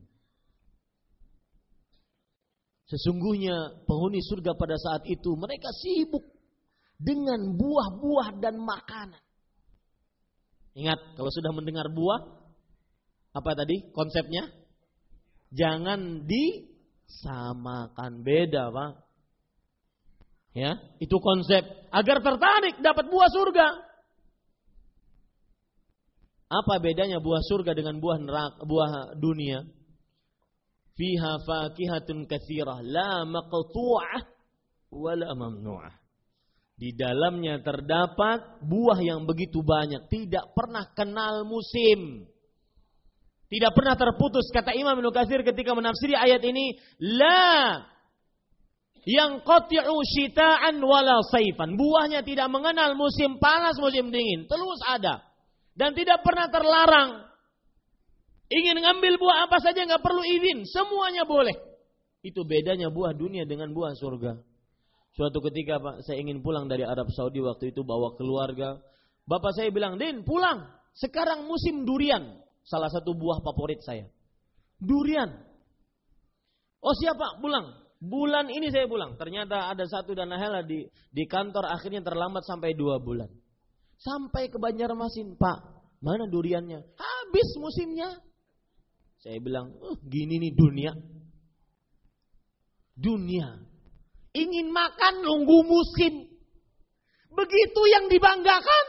Sesungguhnya penghuni surga pada saat itu mereka sibuk dengan buah-buah dan makanan. Ingat, kalau sudah mendengar buah, apa tadi konsepnya? Jangan disamakan, beda Pak. Ya, itu konsep agar tertarik dapat buah surga. Apa bedanya buah surga dengan buah neraka, buah dunia? Fiha fakihatun katsirah la maqtu'ah wala mamnu'ah. Di dalamnya terdapat buah yang begitu banyak, tidak pernah kenal musim. Tidak pernah terputus, kata Imam Ibnu Katsir ketika menafsiri ayat ini, la yang qati'u syita'an wala saifan. Buahnya tidak mengenal musim panas, musim dingin, terus ada dan tidak pernah terlarang. Ingin ngambil buah apa saja nggak perlu izin, semuanya boleh. Itu bedanya buah dunia dengan buah surga. Suatu ketika Pak, saya ingin pulang dari Arab Saudi waktu itu bawa keluarga. Bapak saya bilang, "Din, pulang. Sekarang musim durian." Salah satu buah favorit saya. Durian. Oh siapa? Pulang. Bulan ini saya pulang. Ternyata ada satu dan lain di di kantor, akhirnya terlambat sampai dua bulan. Sampai ke Banjarmasin, Pak. Mana duriannya? Habis musimnya. Saya bilang, uh, gini nih dunia. Dunia. Ingin makan nunggu musim. Begitu yang dibanggakan.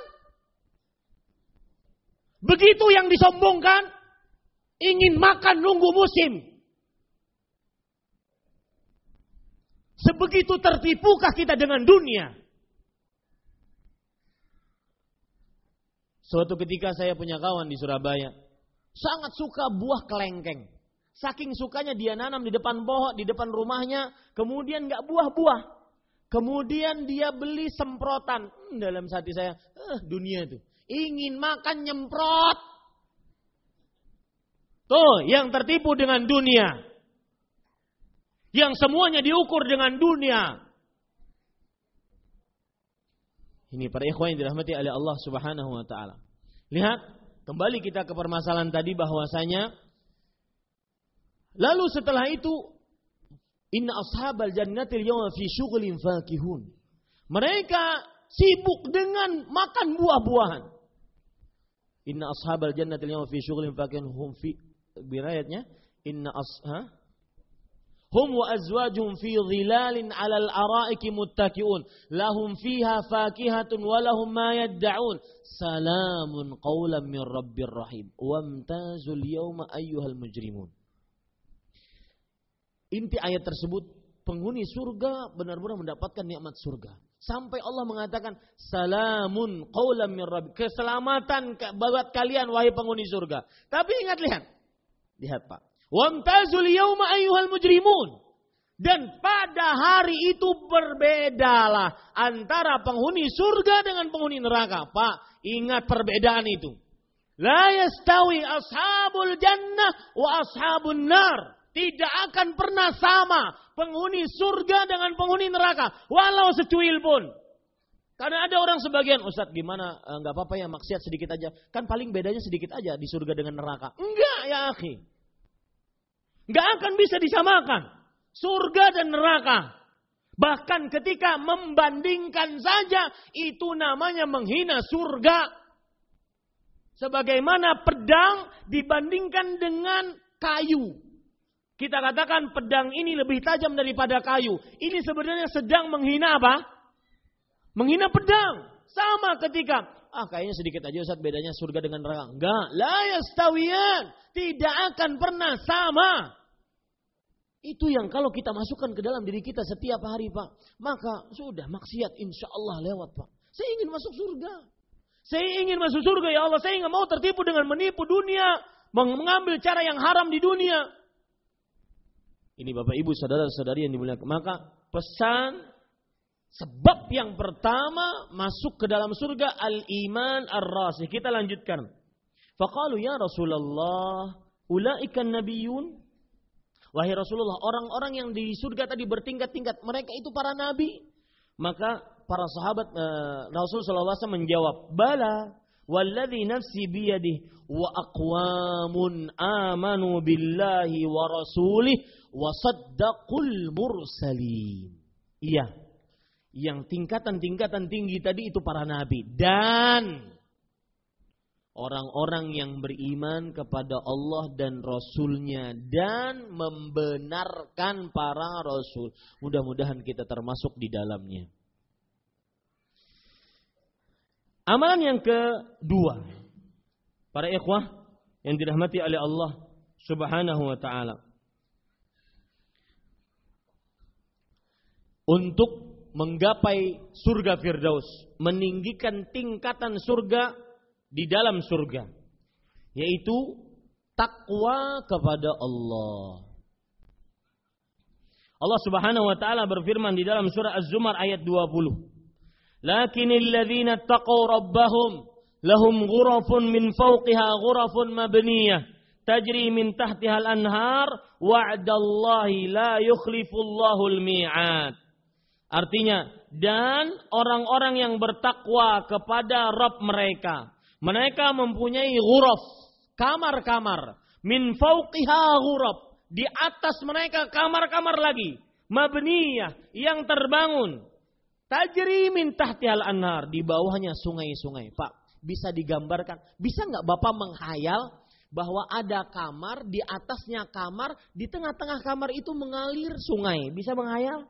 Begitu yang disombongkan. Ingin makan nunggu musim. Sebegitu tertipukah kita dengan dunia? Suatu ketika saya punya kawan di Surabaya. Sangat suka buah kelengkeng. Saking sukanya dia nanam di depan pohon, di depan rumahnya, kemudian nggak buah-buah. Kemudian dia beli semprotan. Hmm, dalam hati saya, eh, dunia itu ingin makan nyemprot. Tuh, yang tertipu dengan dunia. Yang semuanya diukur dengan dunia. Ini para ikhwan yang dirahmati oleh Allah Subhanahu wa taala. Lihat, kembali kita ke permasalahan tadi bahwasanya lalu setelah itu inna ashabal jannatil yawma fi syughlin fakihun. Mereka sibuk dengan makan buah-buahan. Inna ashabal jannatil yawma fi syughlin fakihun hum fi birayatnya inna asha hum wa azwajuhum fi dhilalin 'alal ara'iki muttaqi'un lahum fiha fakihatun wa lahum ma yad'un salamun qawlan min rabbir rahim wamtazul yawma ayyuhal mujrimun. Inti ayat tersebut, penghuni surga benar-benar mendapatkan nikmat surga. Sampai Allah mengatakan salamun qawlan min rabbik, keselamatan buat kalian wahai penghuni surga. Tapi ingat, lihat. Lihat Pak. Wamtazul yawma ayyuhal mujrimun. Dan pada hari itu berbedalah antara penghuni surga dengan penghuni neraka. Pak, ingat perbedaan itu. La yastawi ashabul jannah wa ashabun nar. Tidak akan pernah sama penghuni surga dengan penghuni neraka. Walau secuil pun. Karena ada orang sebagian, Ustaz gimana, enggak apa-apa ya maksiat sedikit aja. Kan paling bedanya sedikit aja di surga dengan neraka. Enggak ya akhi. Enggak akan bisa disamakan surga dan neraka. Bahkan ketika membandingkan saja, itu namanya menghina surga. Sebagaimana pedang dibandingkan dengan kayu. Kita katakan pedang ini lebih tajam daripada kayu. Ini sebenarnya sedang menghina apa? Menghina pedang. Sama ketika, ah kayaknya sedikit aja Ustaz bedanya surga dengan neraka. Enggak, la yastawiyan. Tidak akan pernah sama. Itu yang kalau kita masukkan ke dalam diri kita setiap hari Pak. Maka sudah maksiat insya Allah lewat Pak. Saya ingin masuk surga. Saya ingin masuk surga ya Allah. Saya nggak mau tertipu dengan menipu dunia. Mengambil cara yang haram di dunia. Ini Bapak Ibu saudara-saudari yang dimuliakan. Maka pesan sebab yang pertama masuk ke dalam surga al-iman ar-rasih. Kita lanjutkan. Faqalu ya Rasulullah ulaikan nabiyun. Wahai Rasulullah, orang-orang yang di surga tadi bertingkat-tingkat, mereka itu para nabi. Maka para sahabat uh, Rasul sallallahu alaihi wasallam menjawab, "Bala, walladzi nafsi biyadihi wa aqwamun amanu billahi wa rasulih wa saddaqul mursalin." Iya. Yang tingkatan-tingkatan tinggi tadi itu para nabi dan orang-orang yang beriman kepada Allah dan Rasulnya dan membenarkan para Rasul. Mudah-mudahan kita termasuk di dalamnya. Amalan yang kedua, para ikhwah yang dirahmati oleh Allah Subhanahu wa ta'ala. Untuk menggapai surga Firdaus, meninggikan tingkatan surga di dalam surga, yaitu takwa kepada Allah. Allah Subhanahu wa taala berfirman di dalam surah Az-Zumar ayat dua puluh. Lakinil ladzina taqaw rabbahum lahum ghurafun min fawqiha ghurafun mabniyah tajri min tahtiha al-anhar wa'dallahi la yukhlifullahu al-mi'ad. Artinya, dan orang-orang yang bertakwa kepada Rabb mereka, mereka mempunyai ghuraf, kamar-kamar. Min fauqiha ghuraf. Di atas mereka kamar-kamar lagi. Mabniyah, yang terbangun. Tajri min tahtihal anhar. Di bawahnya sungai-sungai. Pak, bisa digambarkan. Bisa nggak Bapak menghayal bahwa ada kamar, di atasnya kamar, di tengah-tengah kamar itu mengalir sungai. Bisa menghayal?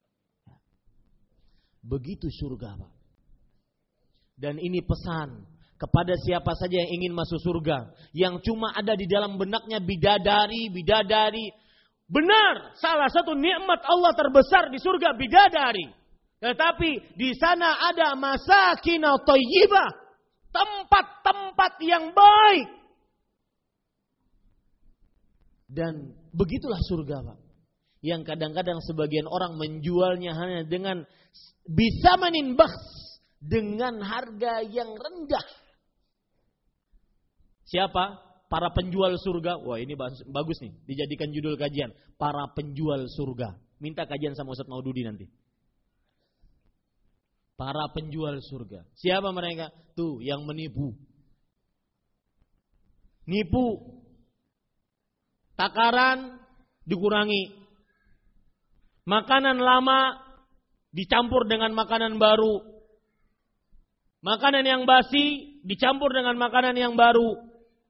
Begitu surga Pak. Dan ini pesan kepada siapa saja yang ingin masuk surga, yang cuma ada di dalam benaknya bidadari, bidadari. Benar, salah satu nikmat Allah terbesar di surga bidadari. Tetapi di sana ada masakin thayyibah, tempat-tempat yang baik. Dan begitulah surga, Pak. Yang kadang-kadang sebagian orang menjualnya hanya dengan bisa meninbaks dengan harga yang rendah. Siapa? Para penjual surga. Wah, ini bagus nih, dijadikan judul kajian. Para penjual surga. Minta kajian sama Ustaz Maududi nanti. Para penjual surga. Siapa mereka? Tuh, yang menipu. Nipu. Takaran dikurangi. Makanan lama dicampur dengan makanan baru. Makanan yang basi dicampur dengan makanan yang baru.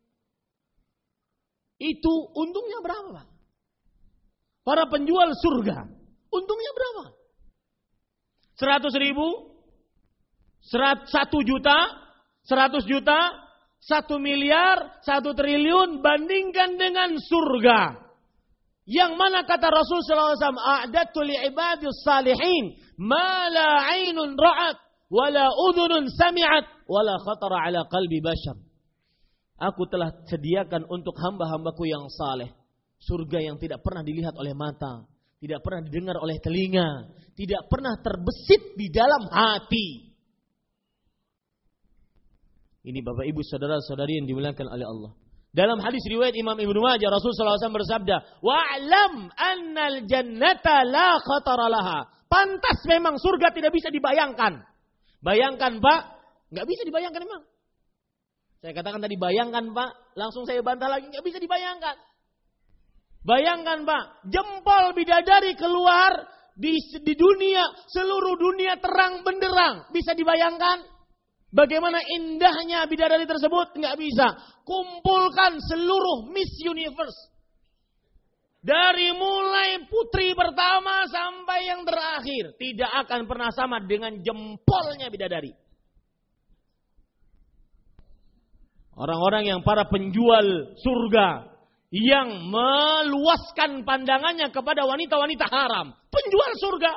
Itu untungnya berapa, Pak? Para penjual surga, untungnya berapa? Seratus ribu? Satu juta? Seratus juta? Satu miliar? Satu triliun? Bandingkan dengan surga. Yang mana kata Rasul sallallahu alaihi wasallam, a'dadtu li'ibadis salihin ma la 'ainun ra'at wa la udhunun sami'at wa la khatara 'ala qalbi bashar. Aku telah sediakan untuk hamba-hambaku yang saleh surga yang tidak pernah dilihat oleh mata, tidak pernah didengar oleh telinga, tidak pernah terbesit di dalam hati. Ini Bapak Ibu saudara-saudari yang dimuliakan oleh Allah. Dalam hadis riwayat Imam Ibnu Majah, Rasul sallallahu alaihi wasallam bersabda, "Wa'lam annal jannata la khatara laha." Pantas memang surga tidak bisa dibayangkan. Bayangkan, Pak, enggak bisa dibayangkan memang. Saya katakan tadi bayangkan, Pak, langsung saya bantah lagi, enggak bisa dibayangkan. Bayangkan, Pak, jempol bidadari keluar di di dunia, seluruh dunia terang benderang. Bisa dibayangkan? Bagaimana indahnya bidadari tersebut? Enggak bisa. Kumpulkan seluruh Miss Universe. Dari mulai putri pertama sampai yang terakhir. Tidak akan pernah sama dengan jempolnya bidadari. Orang-orang yang para penjual surga. Yang meluaskan pandangannya kepada wanita-wanita haram. Penjual surga.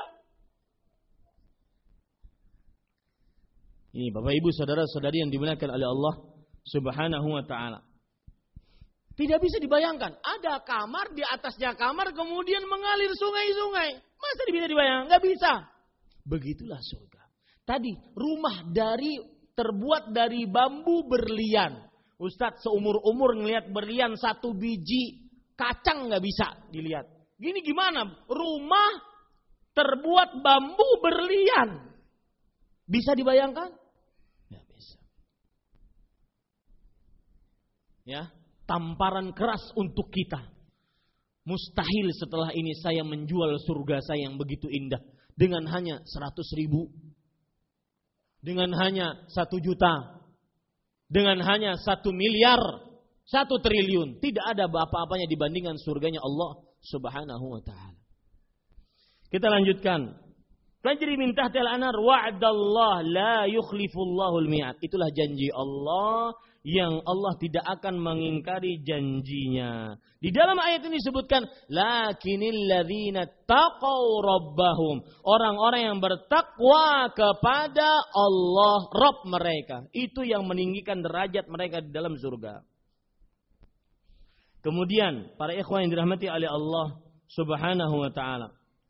Ini Bapak Ibu saudara-saudari yang dimuliakan oleh Allah Subhanahu wa taala. Tidak bisa dibayangkan, ada kamar, di atasnya kamar kemudian mengalir sungai-sungai. Masa bisa dibayangkan? Enggak bisa. Begitulah surga. Tadi rumah dari terbuat dari bambu berlian. Ustadz seumur-umur ngelihat berlian satu biji kacang enggak bisa dilihat. Gini gimana? Rumah terbuat bambu berlian. Bisa dibayangkan? Enggak bisa. Ya, tamparan keras untuk kita. Mustahil setelah ini saya menjual surga saya yang begitu indah dengan hanya seratus ribu, dengan hanya satu juta, dengan hanya satu miliar, satu triliun. Tidak ada apa-apanya dibandingkan surganya Allah Subhanahu wa taala. Kita lanjutkan. Tajri min tahtil anar wa'dallah la yukhlifullahu al-mi'ad. Itulah janji Allah yang Allah tidak akan mengingkari janjinya. Di dalam ayat ini disebutkan lakinil ladzina taqaw rabbahum. Orang-orang yang bertakwa kepada Allah Rabb mereka. Itu yang meninggikan derajat mereka di dalam surga. Kemudian para ikhwan yang dirahmati oleh Allah Subhanahu wa taala.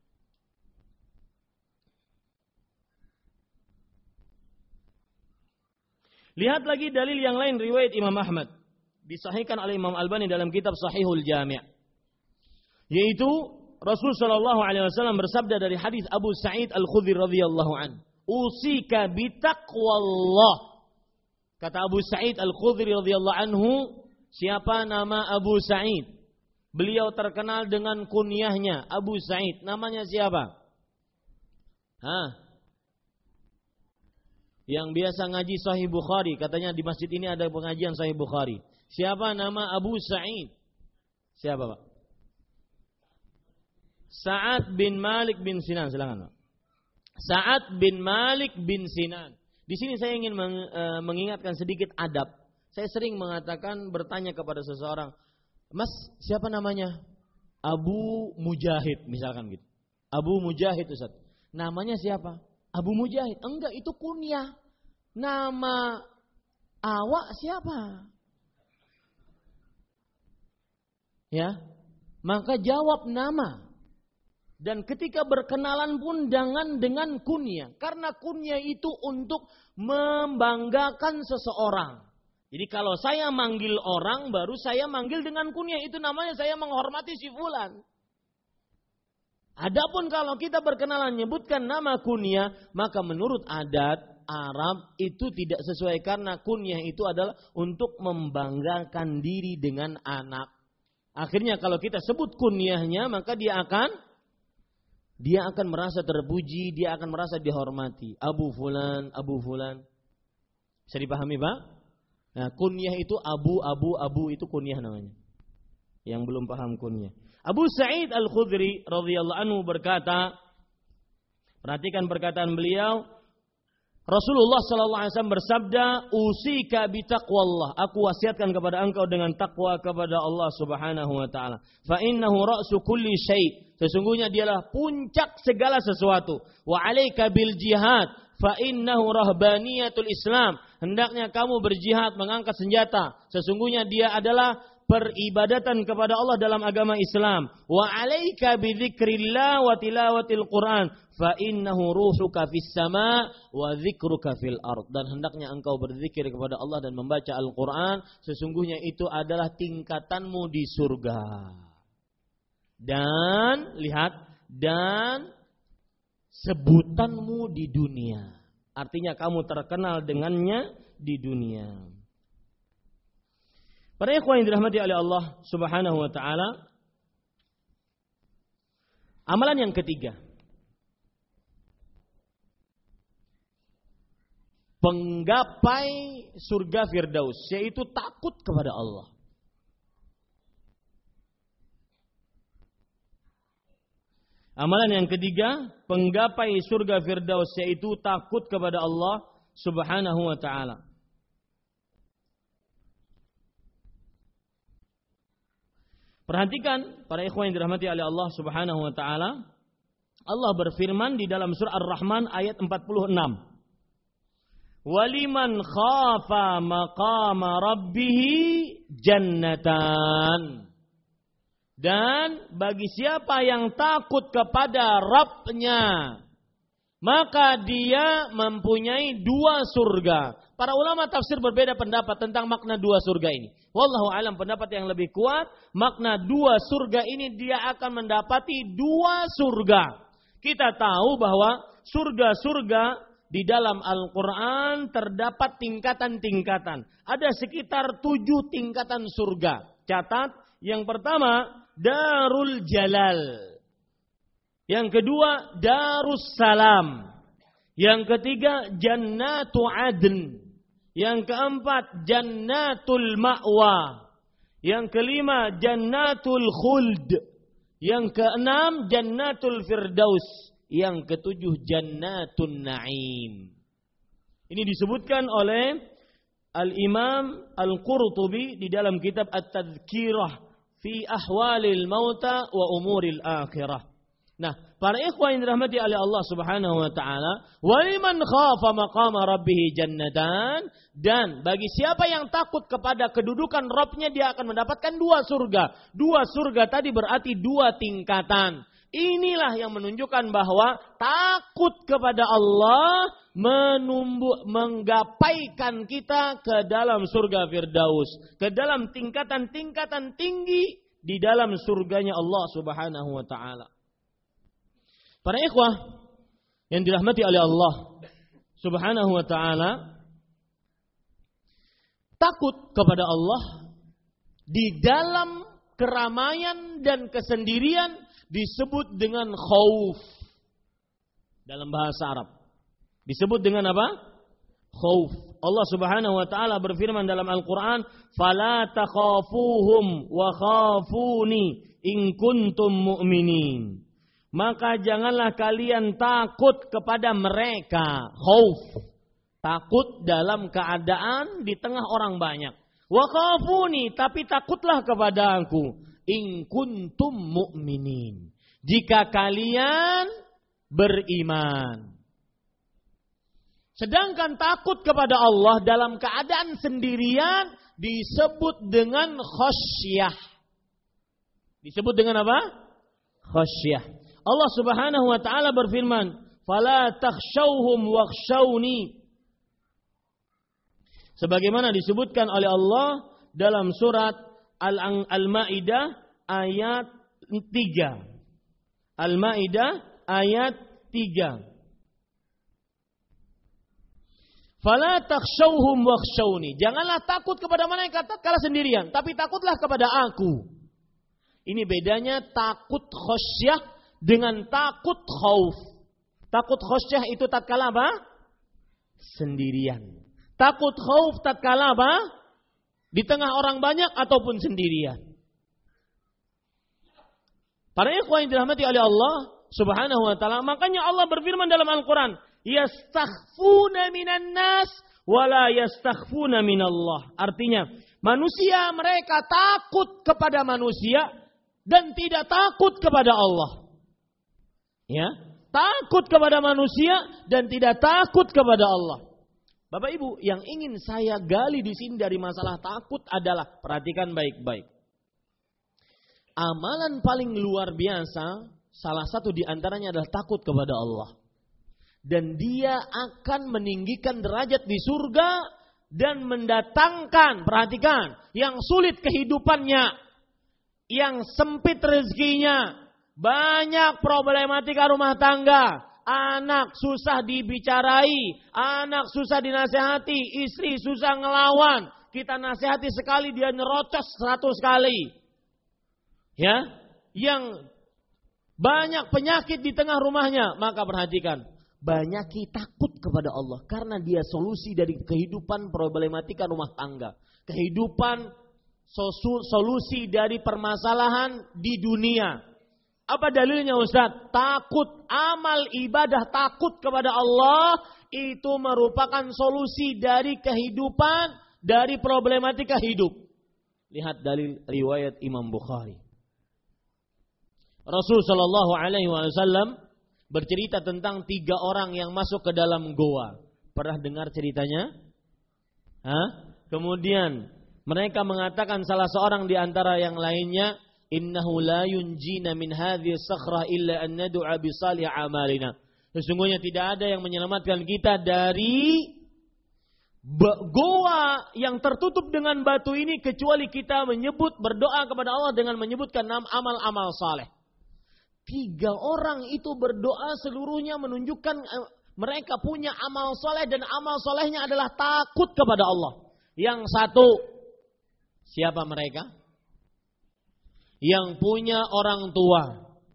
Lihat lagi dalil yang lain riwayat Imam Ahmad. Disahihkan oleh Imam Albani dalam kitab Sahihul Jami'. Yaitu Rasul sallallahu alaihi wasallam bersabda dari hadis Abu Sa'id Al-Khudri radhiyallahu an. Usika bitaqwallah. Kata Abu Sa'id Al-Khudri radhiyallahu anhu, siapa nama Abu Sa'id? Beliau terkenal dengan kunyahnya Abu Sa'id. Namanya siapa? Hah? Yang biasa ngaji Sahih Bukhari, katanya di masjid ini ada pengajian Sahih Bukhari. Siapa nama Abu Sa'id? Siapa, Pak? Sa'ad bin Malik bin Sinan, silakan, Pak. Sa'ad bin Malik bin Sinan. Di sini saya ingin meng, e, mengingatkan sedikit adab. Saya sering mengatakan, bertanya kepada seseorang, "Mas, siapa namanya?" Abu Mujahid, misalkan gitu. Abu Mujahid, Ustaz. Namanya siapa? Abu Mujahid. Enggak, itu kunyah. Nama awak siapa? Ya, maka jawab nama. Dan ketika berkenalan pun jangan dengan kunyah. Karena kunyah itu untuk membanggakan seseorang. Jadi kalau saya manggil orang, baru saya manggil dengan kunyah. Itu namanya saya menghormati si fulan. Adapun kalau kita berkenalan menyebutkan nama kunyah, maka menurut adat Arab itu tidak sesuai. Karena kunyah itu adalah untuk membanggakan diri dengan anak. Akhirnya kalau kita sebut kunyahnya, maka dia akan Dia akan merasa terpuji, dia akan merasa dihormati. Abu Fulan, Abu Fulan. Bisa dipahami Pak? Nah, kunyah itu Abu, Abu, Abu itu kunyah namanya. Yang belum paham kunyah. Abu Sa'id Al-Khudri radhiyallahu anhu berkata, perhatikan perkataan beliau, Rasulullah sallallahu alaihi wasallam bersabda, "Usika bi taqwallah." Aku wasiatkan kepada engkau dengan takwa kepada Allah Subhanahu wa taala. Fa innahu ra'su kulli syai'. Sesungguhnya dialah puncak segala sesuatu. Wa 'alaika bil jihad, fa innahu rahbaniyatul Islam. Hendaknya kamu berjihad, mengangkat senjata. Sesungguhnya dia adalah peribadatan kepada Allah dalam agama Islam. Wa 'alaika bi dzikrillah wa tilawatil Qur'an. Fa innahu ruhuka fis sama wa dzikruka fil ard. Dan hendaknya engkau berzikir kepada Allah dan membaca Al-Qur'an, sesungguhnya itu adalah tingkatanmu di surga. Dan lihat, dan sebutanmu di dunia. Artinya kamu terkenal dengannya di dunia. Para ikhwan yang dirahmati oleh Allah Subhanahu wa taala, amalan yang ketiga, penggapai surga Firdaus, yaitu takut kepada Allah. Amalan yang ketiga, penggapai surga Firdaus, yaitu takut kepada Allah Subhanahu wa ta'ala. Perhatikan para ikhwan yang dirahmati oleh Allah Subhanahu wa ta'ala. Allah berfirman di dalam surah Ar-Rahman ayat empat puluh enam. Waliman khafa maqama rabbih jannatan. Dan bagi siapa yang takut kepada Rabb-Nya, maka dia mempunyai dua surga. Para ulama tafsir berbeda pendapat tentang makna dua surga ini. Wallahu alam, pendapat yang lebih kuat, makna dua surga ini dia akan mendapati dua surga. Kita tahu bahwa surga-surga di dalam Al-Quran terdapat tingkatan-tingkatan. Ada sekitar tujuh tingkatan surga. Catat, yang pertama Darul Jalal. Yang kedua Darus Salam. Yang ketiga Jannatu Adn. Yang keempat Jannatul Ma'wa. Yang kelima Jannatul Khuld. Yang keenam Jannatul Firdaus. Yang ketujuh Jannatun Na'im. Ini disebutkan oleh Al-Imam Al-Qurtubi di dalam kitab At-Tadhkirah fi ahwalil mauta wa umuril akhirah. Nah, para ikhwan yang dirahmati oleh Allah Subhanahu wa taala, waliman khafa maqama rabbih jannatan, dan bagi siapa yang takut kepada kedudukan Rabb-nya, dia akan mendapatkan dua surga. Dua surga tadi berarti dua tingkatan. Inilah yang menunjukkan bahwa takut kepada Allah menumbuh, menggapaikan kita ke dalam surga Firdaus, ke dalam tingkatan-tingkatan tinggi di dalam surganya Allah Subhanahu wa taala. Para ikhwah yang dirahmati oleh Allah Subhanahu wa taala, takut kepada Allah di dalam keramaian dan kesendirian disebut dengan khauf. Dalam bahasa Arab disebut dengan apa? Khauf. Allah Subhanahu wa taala berfirman dalam Al-Qur'an, "Fala takhafuhum wa khafuni in kuntum mu'minin." Maka janganlah kalian takut kepada mereka. Khauf. Takut dalam keadaan di tengah orang banyak. Wa khafuni, tapi takutlah kepada aku. In kuntum mu'minin. Jika kalian beriman. Sedangkan takut kepada Allah dalam keadaan sendirian disebut dengan khasyah. Disebut dengan apa? Khasyah. Allah Subhanahu wa taala berfirman, "Fala takhshawhum wakhshawni." Sebagaimana disebutkan oleh Allah dalam surat Al-Maidah ayat tiga. Al-Maidah ayat tiga. Fala takhshawhum wakhshawni. Janganlah takut kepada mereka tatkala sendirian, tapi takutlah kepada aku. Ini bedanya takut khasyah dengan takut khauf. Takut khasyah itu tatkala apa? Sendirian. Takut khauf tatkala apa? Di tengah orang banyak ataupun sendirian. Para ikhwan yang dirahmati oleh Allah Subhanahu wa taala, makanya Allah berfirman dalam Al-Qur'an, yastakhfuna minan nas wala yastakhfuna minallah. Artinya, manusia mereka takut kepada manusia dan tidak takut kepada Allah. Ya, takut kepada manusia dan tidak takut kepada Allah. Bapak Ibu, yang ingin saya gali di sini dari masalah takut adalah, perhatikan baik-baik. Amalan paling luar biasa, salah satu di antaranya adalah takut kepada Allah. Dan dia akan meninggikan derajat di surga dan mendatangkan, perhatikan, yang sulit kehidupannya, yang sempit rezekinya, banyak problematika rumah tangga, anak susah dibicarai, anak susah dinasehati, istri susah ngelawan, kita nasihati sekali dia nerocos seratus kali. Ya, yang banyak penyakit di tengah rumahnya, maka perhatikan, banyaki takut kepada Allah karena dia solusi dari kehidupan problematika rumah tangga, kehidupan solusi dari permasalahan di dunia. Apa dalilnya Ustaz? Takut, amal ibadah takut kepada Allah itu merupakan solusi dari kehidupan, dari problematika hidup. Lihat dalil riwayat Imam Bukhari. Rasul Shallallahu Alaihi Wasallam bercerita tentang tiga orang yang masuk ke dalam goa. Pernah dengar ceritanya? Hah? Kemudian mereka mengatakan salah seorang di antara yang lainnya, innahu la yunjina min hadhihi sakhrah illa an nad'a bi salih amalina. Sesungguhnya tidak ada yang menyelamatkan kita dari goa yang tertutup dengan batu ini kecuali kita menyebut, berdoa kepada Allah dengan menyebutkan nama amal-amal saleh. Tiga orang itu berdoa seluruhnya menunjukkan mereka punya amal saleh dan amal salehnya adalah takut kepada Allah. Yang satu, siapa mereka? Yang punya orang tua.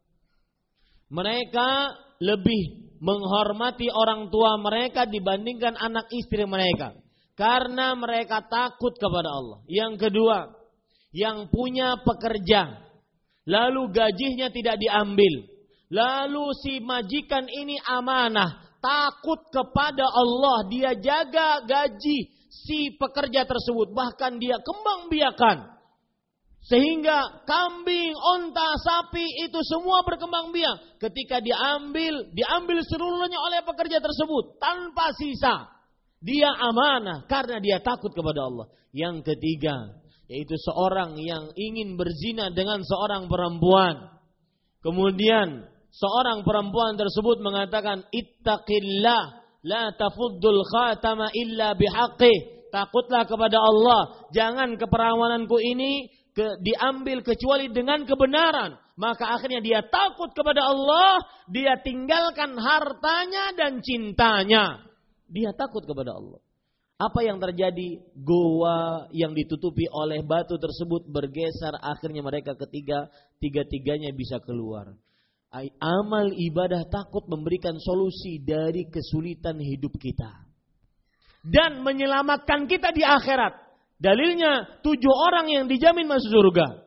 Mereka lebih menghormati orang tua mereka dibandingkan anak istri mereka. Karena mereka takut kepada Allah. Yang kedua, yang punya pekerja. Lalu gajinya tidak diambil. Lalu si majikan ini amanah. Takut kepada Allah. Dia jaga gaji si pekerja tersebut. Bahkan dia kembang biakan. Sehingga kambing, onta, sapi itu semua berkembang biak. Ketika diambil, diambil seluruhnya oleh pekerja tersebut. Tanpa sisa. Dia amanah karena dia takut kepada Allah. Yang ketiga, yaitu seorang yang ingin berzina dengan seorang perempuan. Kemudian seorang perempuan tersebut mengatakan, ittaqillah la tafuddul khatama illa bihaqqih. Takutlah kepada Allah, jangan keperawananku ini ke, diambil kecuali dengan kebenaran. Maka akhirnya dia takut kepada Allah, dia tinggalkan hartanya dan cintanya. Dia takut kepada Allah. Apa yang terjadi? Goa yang ditutupi oleh batu tersebut bergeser. Akhirnya mereka ketiga, tiga-tiganya bisa keluar. Amal ibadah takut memberikan solusi dari kesulitan hidup kita. Dan menyelamatkan kita di akhirat. Dalilnya tujuh orang yang dijamin masuk surga.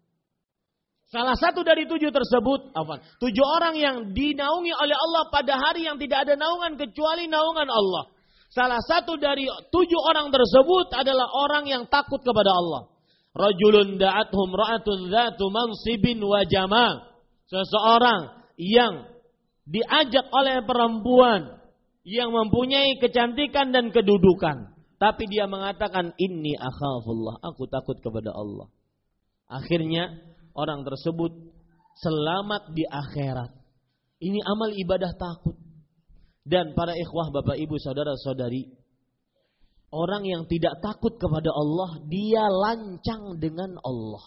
Salah satu dari tujuh tersebut, apa? Tujuh orang yang dinaungi oleh Allah pada hari yang tidak ada naungan kecuali naungan Allah. Salah satu dari tujuh orang tersebut adalah orang yang takut kepada Allah. Rajulun da'athum ra'atun dhatu mansibin wa jamal. Seseorang yang diajak oleh perempuan yang mempunyai kecantikan dan kedudukan. Tapi dia mengatakan, inni akhafullah, aku takut kepada Allah. Akhirnya orang tersebut selamat di akhirat. Ini amal ibadah takut. Dan para ikhwah, bapak ibu, saudara saudari, orang yang tidak takut kepada Allah, dia lancang dengan Allah.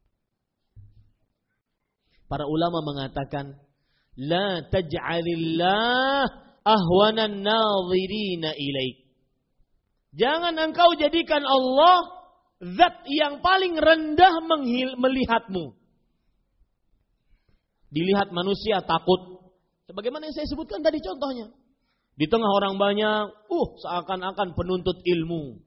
Para ulama mengatakan, la taj'alillah ahwanan nadhirina ilaik. Jangan engkau jadikan Allah zat yang paling rendah melihatmu. Dilihat manusia takut. Sebagaimana yang saya sebutkan tadi contohnya. Di tengah orang banyak, uh seakan-akan penuntut ilmu.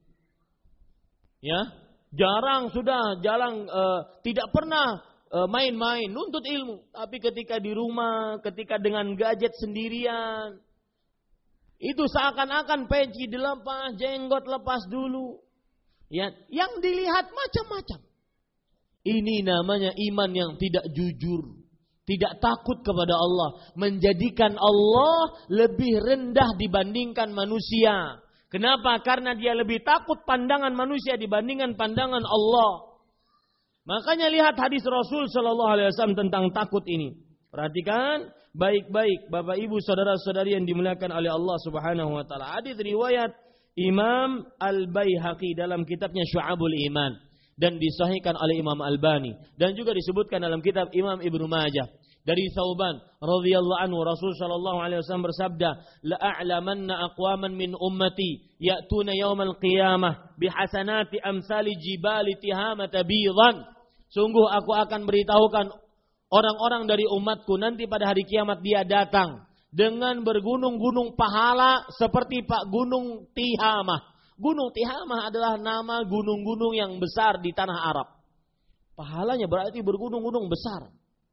Ya, jarang sudah, jarang uh, tidak pernah uh, main-main nuntut ilmu. Tapi ketika di rumah, ketika dengan gadget sendirian, itu seakan-akan peci dilepas, jenggot lepas dulu. Ya, yang dilihat macam-macam. Ini namanya iman yang tidak jujur. Tidak takut kepada Allah. Menjadikan Allah lebih rendah dibandingkan manusia. Kenapa? Karena dia lebih takut pandangan manusia dibandingkan pandangan Allah. Makanya lihat hadis Rasul Sallallahu Alaihi Wasallam tentang takut ini. Perhatikan baik-baik Bapak Ibu saudara-saudari yang dimuliakan oleh Allah Subhanahu Wa Taala. Hadis riwayat Imam Al-Baihaqi dalam kitabnya Syu'abul Iman. Dan disahihkan oleh Imam Albani. Dan juga disebutkan dalam kitab Imam Ibnu Majah. Dari Thauban radhiyallahu anhu, Rasul sallallahu alaihi wasallam bersabda, la a'lamanna aqwaman min ummati ya'tuna yaumal qiyamah bihasanati amsali jibali tihamata bidan. Sungguh aku akan beritahukan orang-orang dari umatku nanti pada hari kiamat dia datang dengan bergunung-gunung pahala seperti Pak Gunung Tihamah. Gunung Tihamah adalah nama gunung-gunung yang besar di tanah Arab. Pahalanya berarti bergunung-gunung besar.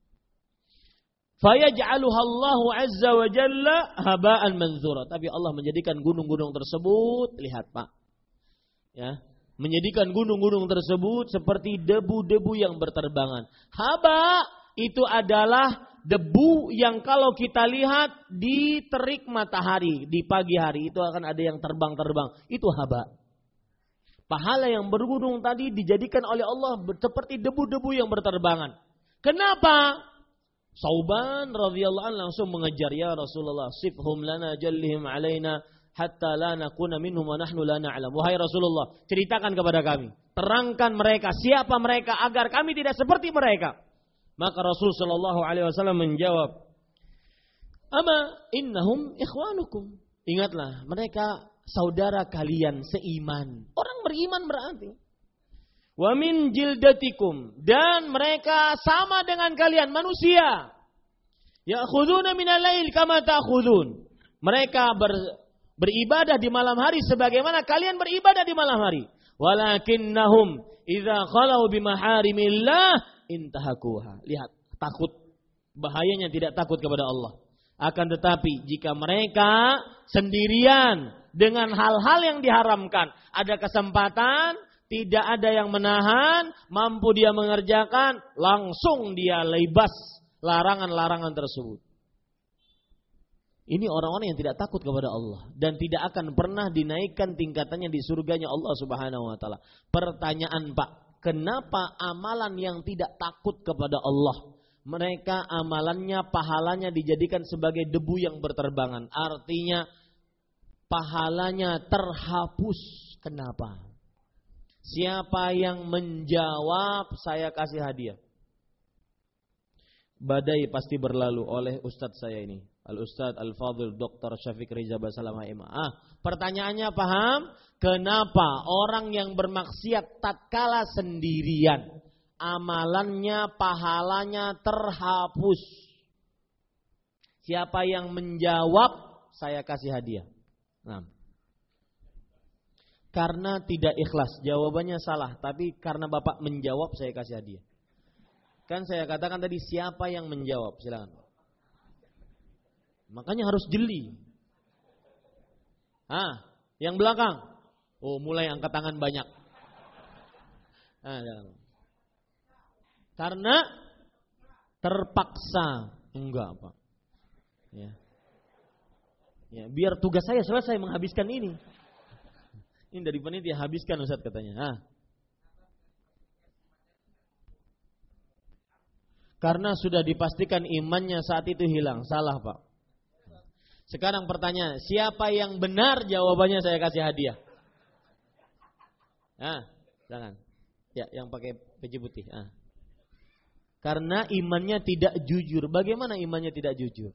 Fayaj'aluha Allahu azza wa jalla haba'an manzura. Tapi Allah menjadikan gunung-gunung tersebut, lihat Pak, ya, menjadikan gunung-gunung tersebut seperti debu-debu yang berterbangan. Haba itu adalah debu yang kalau kita lihat di terik matahari di pagi hari itu akan ada yang terbang-terbang. Itu haba. Pahala yang bergunung tadi dijadikan oleh Allah seperti debu-debu yang berterbangan. Kenapa? Sauban radhiyallahu anhu langsung mengejar, ya Rasulullah, sifhum lana jallihim alaina hatta la nakuna minhum wa nahnu la na'lam. Wahai Rasulullah, ceritakan kepada kami, terangkan mereka, siapa mereka agar kami tidak seperti mereka. Maka Rasul sallallahu alaihi wasallam menjawab, ama innahum ikhwanukum. Ingatlah, mereka saudara kalian seiman. Orang beriman berarti. Wa min jildatikum, dan mereka sama dengan kalian manusia. Ya'khuduna minal lail kama ta'khudun. Mereka ber, beribadah di malam hari sebagaimana kalian beribadah di malam hari. Walakinnahum idza khalau bimaharimillah intahakuha. Lihat, takut, bahayanya tidak takut kepada Allah. Akan tetapi jika mereka sendirian dengan hal-hal yang diharamkan, ada kesempatan, tidak ada yang menahan, mampu dia mengerjakan, langsung dia lebas larangan-larangan tersebut. Ini orang-orang yang tidak takut kepada Allah dan tidak akan pernah dinaikkan tingkatannya di surganya Allah Subhanahu wa taala. Pertanyaan Pak, kenapa amalan yang tidak takut kepada Allah, mereka amalannya, pahalanya dijadikan sebagai debu yang berterbangan? Artinya pahalanya terhapus. Kenapa? Siapa yang menjawab, saya kasih hadiah. Badai pasti berlalu oleh Ustadz saya ini, Al-Ustadz Al-Fadhil Doktor Syafiq Riza Basalam H M A. Ah, pertanyaannya paham? Kenapa orang yang bermaksiat tatkala sendirian, amalannya, pahalanya terhapus? Siapa yang menjawab, saya kasih hadiah. Nah, karena tidak ikhlas, jawabannya salah, tapi karena Bapak menjawab saya kasih hadiah. Kan saya katakan tadi siapa yang menjawab, silakan. Makanya harus jeli. Ah, yang belakang. Oh, mulai angkat tangan banyak. Ah, karena terpaksa, enggak Pak. Ya. Ya, biar tugas saya selesai menghabiskan ini. Ini dari panitia habiskan Ustaz katanya. Ah. Karena sudah dipastikan imannya saat itu hilang. Salah, Pak. Sekarang pertanyaan, siapa yang benar? Jawabannya saya kasih hadiah. Ah, jangan. Ya, yang pakai peci putih. Ah. Karena imannya tidak jujur. Bagaimana imannya tidak jujur?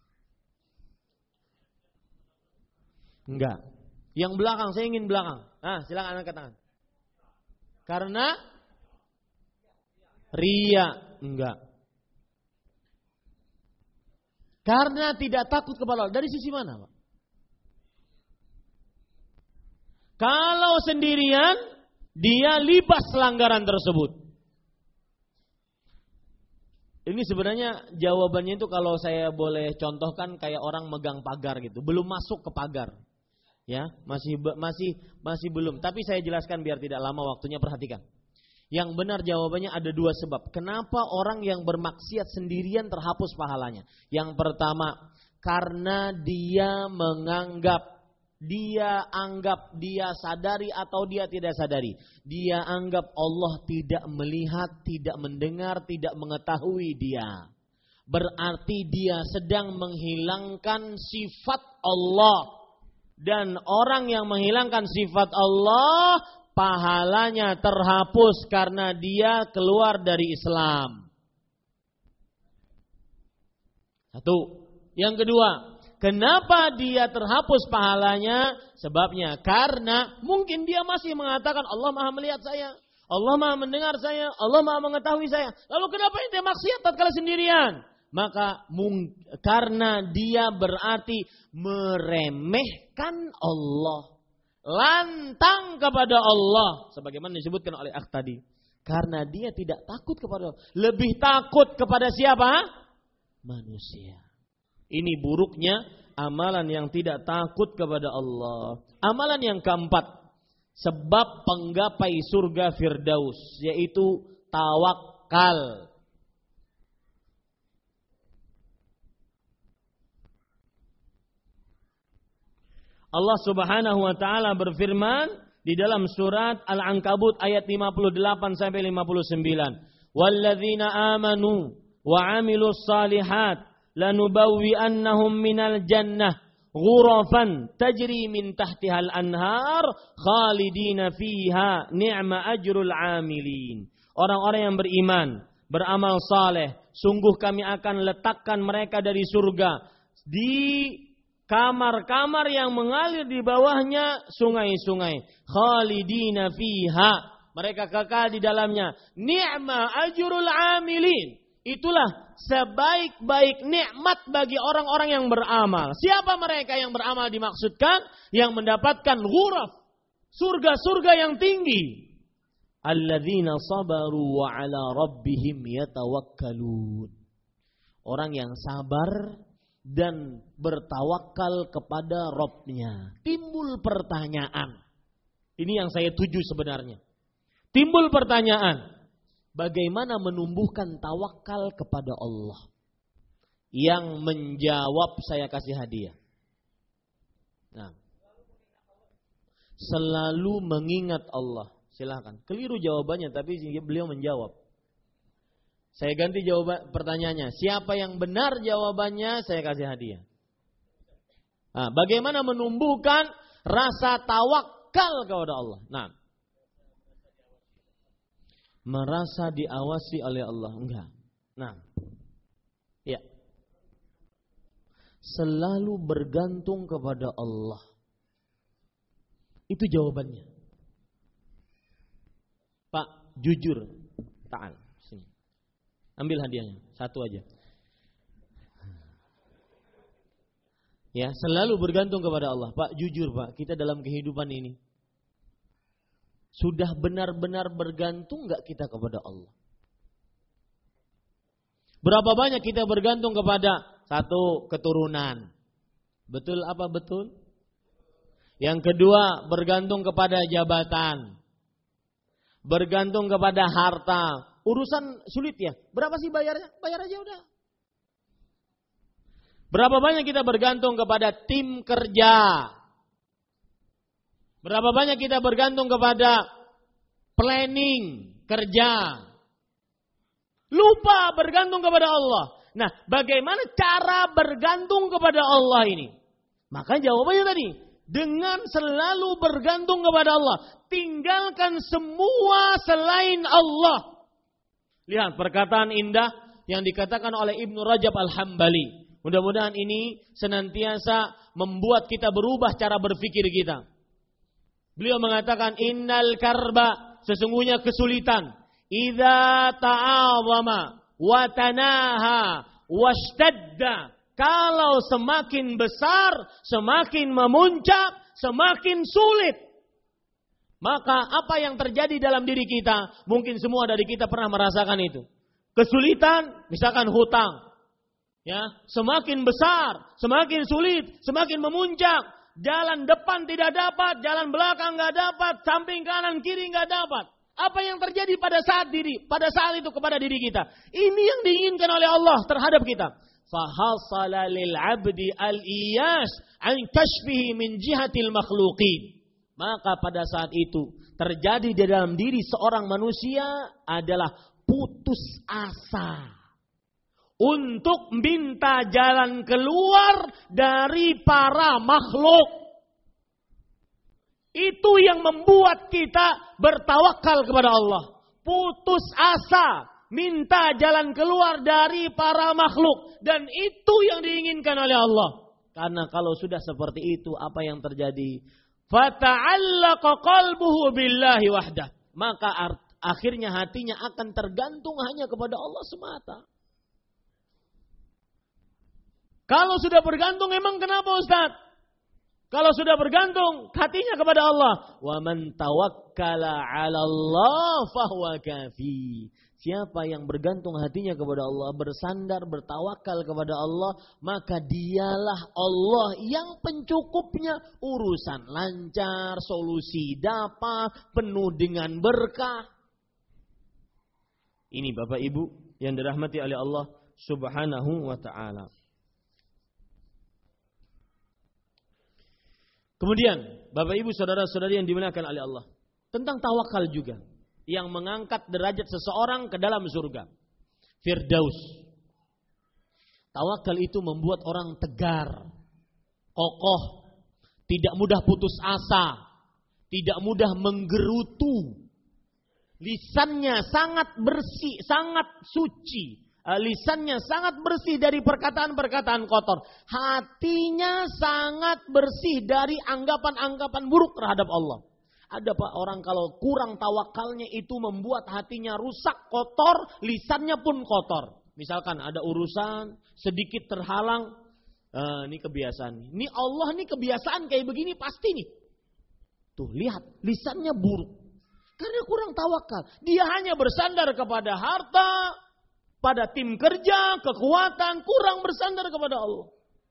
Enggak. Yang belakang, saya ingin belakang. Ah, silakan angkat tangan. Karena ria, enggak. Karena tidak takut kepada Allah. Dari sisi mana, Pak? Kalau sendirian, dia libas pelanggaran tersebut. Ini sebenarnya jawabannya itu kalau saya boleh contohkan kayak orang megang pagar gitu, belum masuk ke pagar. Ya, masih masih masih belum. Tapi saya jelaskan biar tidak lama waktunya, perhatikan. Yang benar jawabannya ada dua sebab. Kenapa orang yang bermaksiat sendirian terhapus pahalanya? Yang pertama, karena dia menganggap, dia anggap, dia sadari atau dia tidak sadari, dia anggap Allah tidak melihat, tidak mendengar, tidak mengetahui dia. Berarti dia sedang menghilangkan sifat Allah. Dan orang yang menghilangkan sifat Allah, pahalanya terhapus karena dia keluar dari Islam. Satu. Yang kedua, kenapa dia terhapus pahalanya? Sebabnya karena mungkin dia masih mengatakan Allah Maha melihat saya, Allah Maha mendengar saya, Allah Maha mengetahui saya. Lalu kenapa ente maksiat tatkala sendirian? Maka mung, karena dia berarti meremehkan Allah, lantang kepada Allah, sebagaimana disebutkan oleh akh tadi. Karena dia tidak takut kepada Allah, lebih takut kepada siapa? Manusia. Ini buruknya amalan yang tidak takut kepada Allah. Amalan yang keempat, sebab penggapai surga Firdaus, yaitu tawakal. Allah Subhanahu wa taala berfirman di dalam surat Al-Ankabut ayat lima puluh delapan sampai lima puluh sembilan. Walladzina amanu wa 'amilus shalihat lanubawwi'annahum minal jannah ghurafan tajri min tahtihal anhar khalidina fiha ni'ma ajrul 'amilin. Orang-orang yang beriman, beramal saleh, sungguh kami akan letakkan mereka dari surga di kamar-kamar yang mengalir di bawahnya sungai-sungai. Khalidina fiha, mereka kekal di dalamnya. Ni'ma ajrul 'amilin. Itulah sebaik-baik nikmat bagi orang-orang yang beramal. Siapa mereka yang beramal dimaksudkan? Yang mendapatkan ghuraf, surga-surga yang tinggi. Alladzina sabaru wa 'ala rabbihim yatawakkalun. Orang yang sabar dan bertawakal kepada Rabb-nya. Timbul pertanyaan. Ini yang saya tuju sebenarnya. Timbul pertanyaan. Bagaimana menumbuhkan tawakal kepada Allah? Yang menjawab saya kasih hadiah. Nah, selalu mengingat Allah. Silakan. Keliru jawabannya tapi beliau menjawab. Saya ganti jawaban pertanyaannya. Siapa yang benar jawabannya, saya kasih hadiah. Nah, bagaimana menumbuhkan rasa tawakal kepada Allah? Nah, merasa diawasi oleh Allah, enggak. Nah, ya, selalu bergantung kepada Allah. Itu jawabannya. Pak, jujur, ta'al. Ambil hadiahnya, satu aja. Ya, selalu bergantung kepada Allah. Pak, jujur Pak, kita dalam kehidupan ini sudah benar-benar bergantung enggak kita kepada Allah? Berapa banyak kita bergantung kepada satu, keturunan. Betul apa betul? Yang kedua, bergantung kepada jabatan. Bergantung kepada harta. Urusan sulit ya. Berapa sih bayarnya? Bayar aja udah. Berapa banyak kita bergantung kepada tim kerja? Berapa banyak kita bergantung kepada planning kerja? Lupa bergantung kepada Allah. Nah, bagaimana cara bergantung kepada Allah ini? Maka jawabannya tadi, dengan selalu bergantung kepada Allah. Tinggalkan semua selain Allah. Lihat perkataan indah yang dikatakan oleh Ibnu Rajab Al-Hambali. Mudah-mudahan ini senantiasa membuat kita berubah cara berpikir kita. Beliau mengatakan, innal karba, sesungguhnya kesulitan, idza ta'awama wa tanaha washtadda, kalau semakin besar, semakin memuncak, semakin sulit. Maka apa yang terjadi dalam diri kita, mungkin semua dari kita pernah merasakan itu. Kesulitan, misalkan hutang. Ya, semakin besar, semakin sulit, semakin memuncak. Jalan depan tidak dapat, jalan belakang enggak dapat, samping kanan kiri enggak dapat. Apa yang terjadi pada saat diri, pada saat itu kepada diri kita? Ini yang diinginkan oleh Allah terhadap kita. Fahasala lil 'abdi al-iyas an kashfihi min jihatil makhluqin. Maka pada saat itu terjadi di dalam diri seorang manusia adalah putus asa untuk minta jalan keluar dari para makhluk. Itu yang membuat kita bertawakal kepada Allah. Putus asa, minta jalan keluar dari para makhluk. Dan itu yang diinginkan oleh Allah. Karena kalau sudah seperti itu, apa yang terjadi? Fata'allaqa qalbuhu billahi wahdah. Maka akhirnya hatinya akan tergantung hanya kepada Allah semata. Kalau sudah bergantung, emang kenapa Ustaz? Kalau sudah bergantung hatinya kepada Allah, wa man tawakkala 'ala Allah fahuwa kafi. Siapa yang bergantung hatinya kepada Allah, bersandar, bertawakal kepada Allah, maka dialah Allah yang pencukupnya. Urusan lancar, solusi dapat, penuh dengan berkah. Ini Bapak Ibu yang dirahmati oleh Allah Subhanahu wa ta'ala. Kemudian, Bapak Ibu saudara-saudari yang dimuliakan oleh Allah, tentang tawakal juga yang mengangkat derajat seseorang ke dalam surga, Firdaus. Tawakal itu membuat orang tegar, kokoh, tidak mudah putus asa, tidak mudah menggerutu. Lisannya sangat bersih, sangat suci. Lisannya sangat bersih dari perkataan-perkataan kotor. Hatinya sangat bersih dari anggapan-anggapan buruk terhadap Allah. Ada Pak orang kalau kurang tawakalnya itu membuat hatinya rusak, kotor, lisannya pun kotor. Misalkan ada urusan sedikit terhalang, eh, ini kebiasaan. Ini Allah ini kebiasaan kayak begini pasti nih. Tuh lihat lisannya buruk. Karena kurang tawakal. Dia hanya bersandar kepada harta, pada tim kerja, kekuatan, kurang bersandar kepada Allah.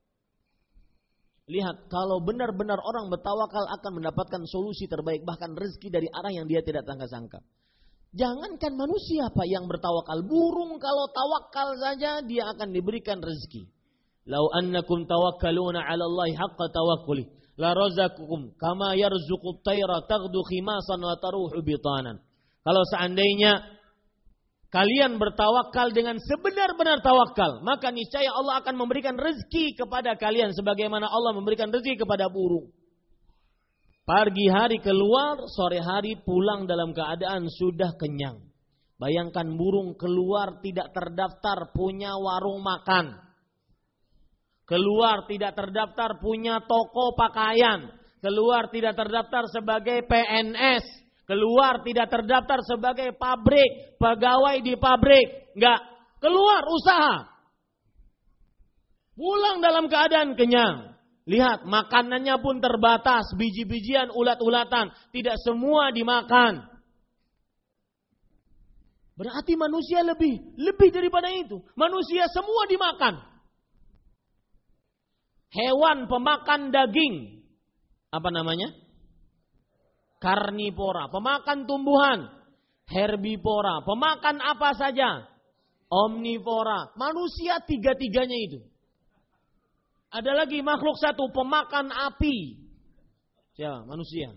Lihat, kalau benar-benar orang bertawakal akan mendapatkan solusi terbaik, bahkan rezeki dari arah yang dia tidak sangka-sangka. Jangankan manusia Pak yang bertawakal, burung kalau tawakal saja dia akan diberikan rezeki. Lau annakum tawakkaluna 'ala Allahi haqqa tawakkuli la razaqakum kama yarzuqut tayra taghdu khimasan wa taruhu bitanan. Kalau seandainya kalian bertawakal dengan sebenar-benar tawakal, maka niscaya Allah akan memberikan rezeki kepada kalian sebagaimana Allah memberikan rezeki kepada burung. Pagi hari keluar, sore hari pulang dalam keadaan sudah kenyang. Bayangkan burung keluar tidak terdaftar punya warung makan. Keluar tidak terdaftar punya toko pakaian. Keluar tidak terdaftar sebagai P N S. Keluar tidak terdaftar sebagai pabrik, pegawai di pabrik. Enggak, keluar usaha. Pulang dalam keadaan kenyang. Lihat, makanannya pun terbatas, biji-bijian, ulat-ulatan. Tidak semua dimakan. Berarti manusia lebih, lebih daripada itu. Manusia semua dimakan. Hewan pemakan daging. Apa namanya? Karnivora, pemakan tumbuhan. Herbivora, pemakan apa saja. Omnivora, manusia tiga-tiganya itu. Ada lagi makhluk satu, pemakan api. Siapa? Manusia.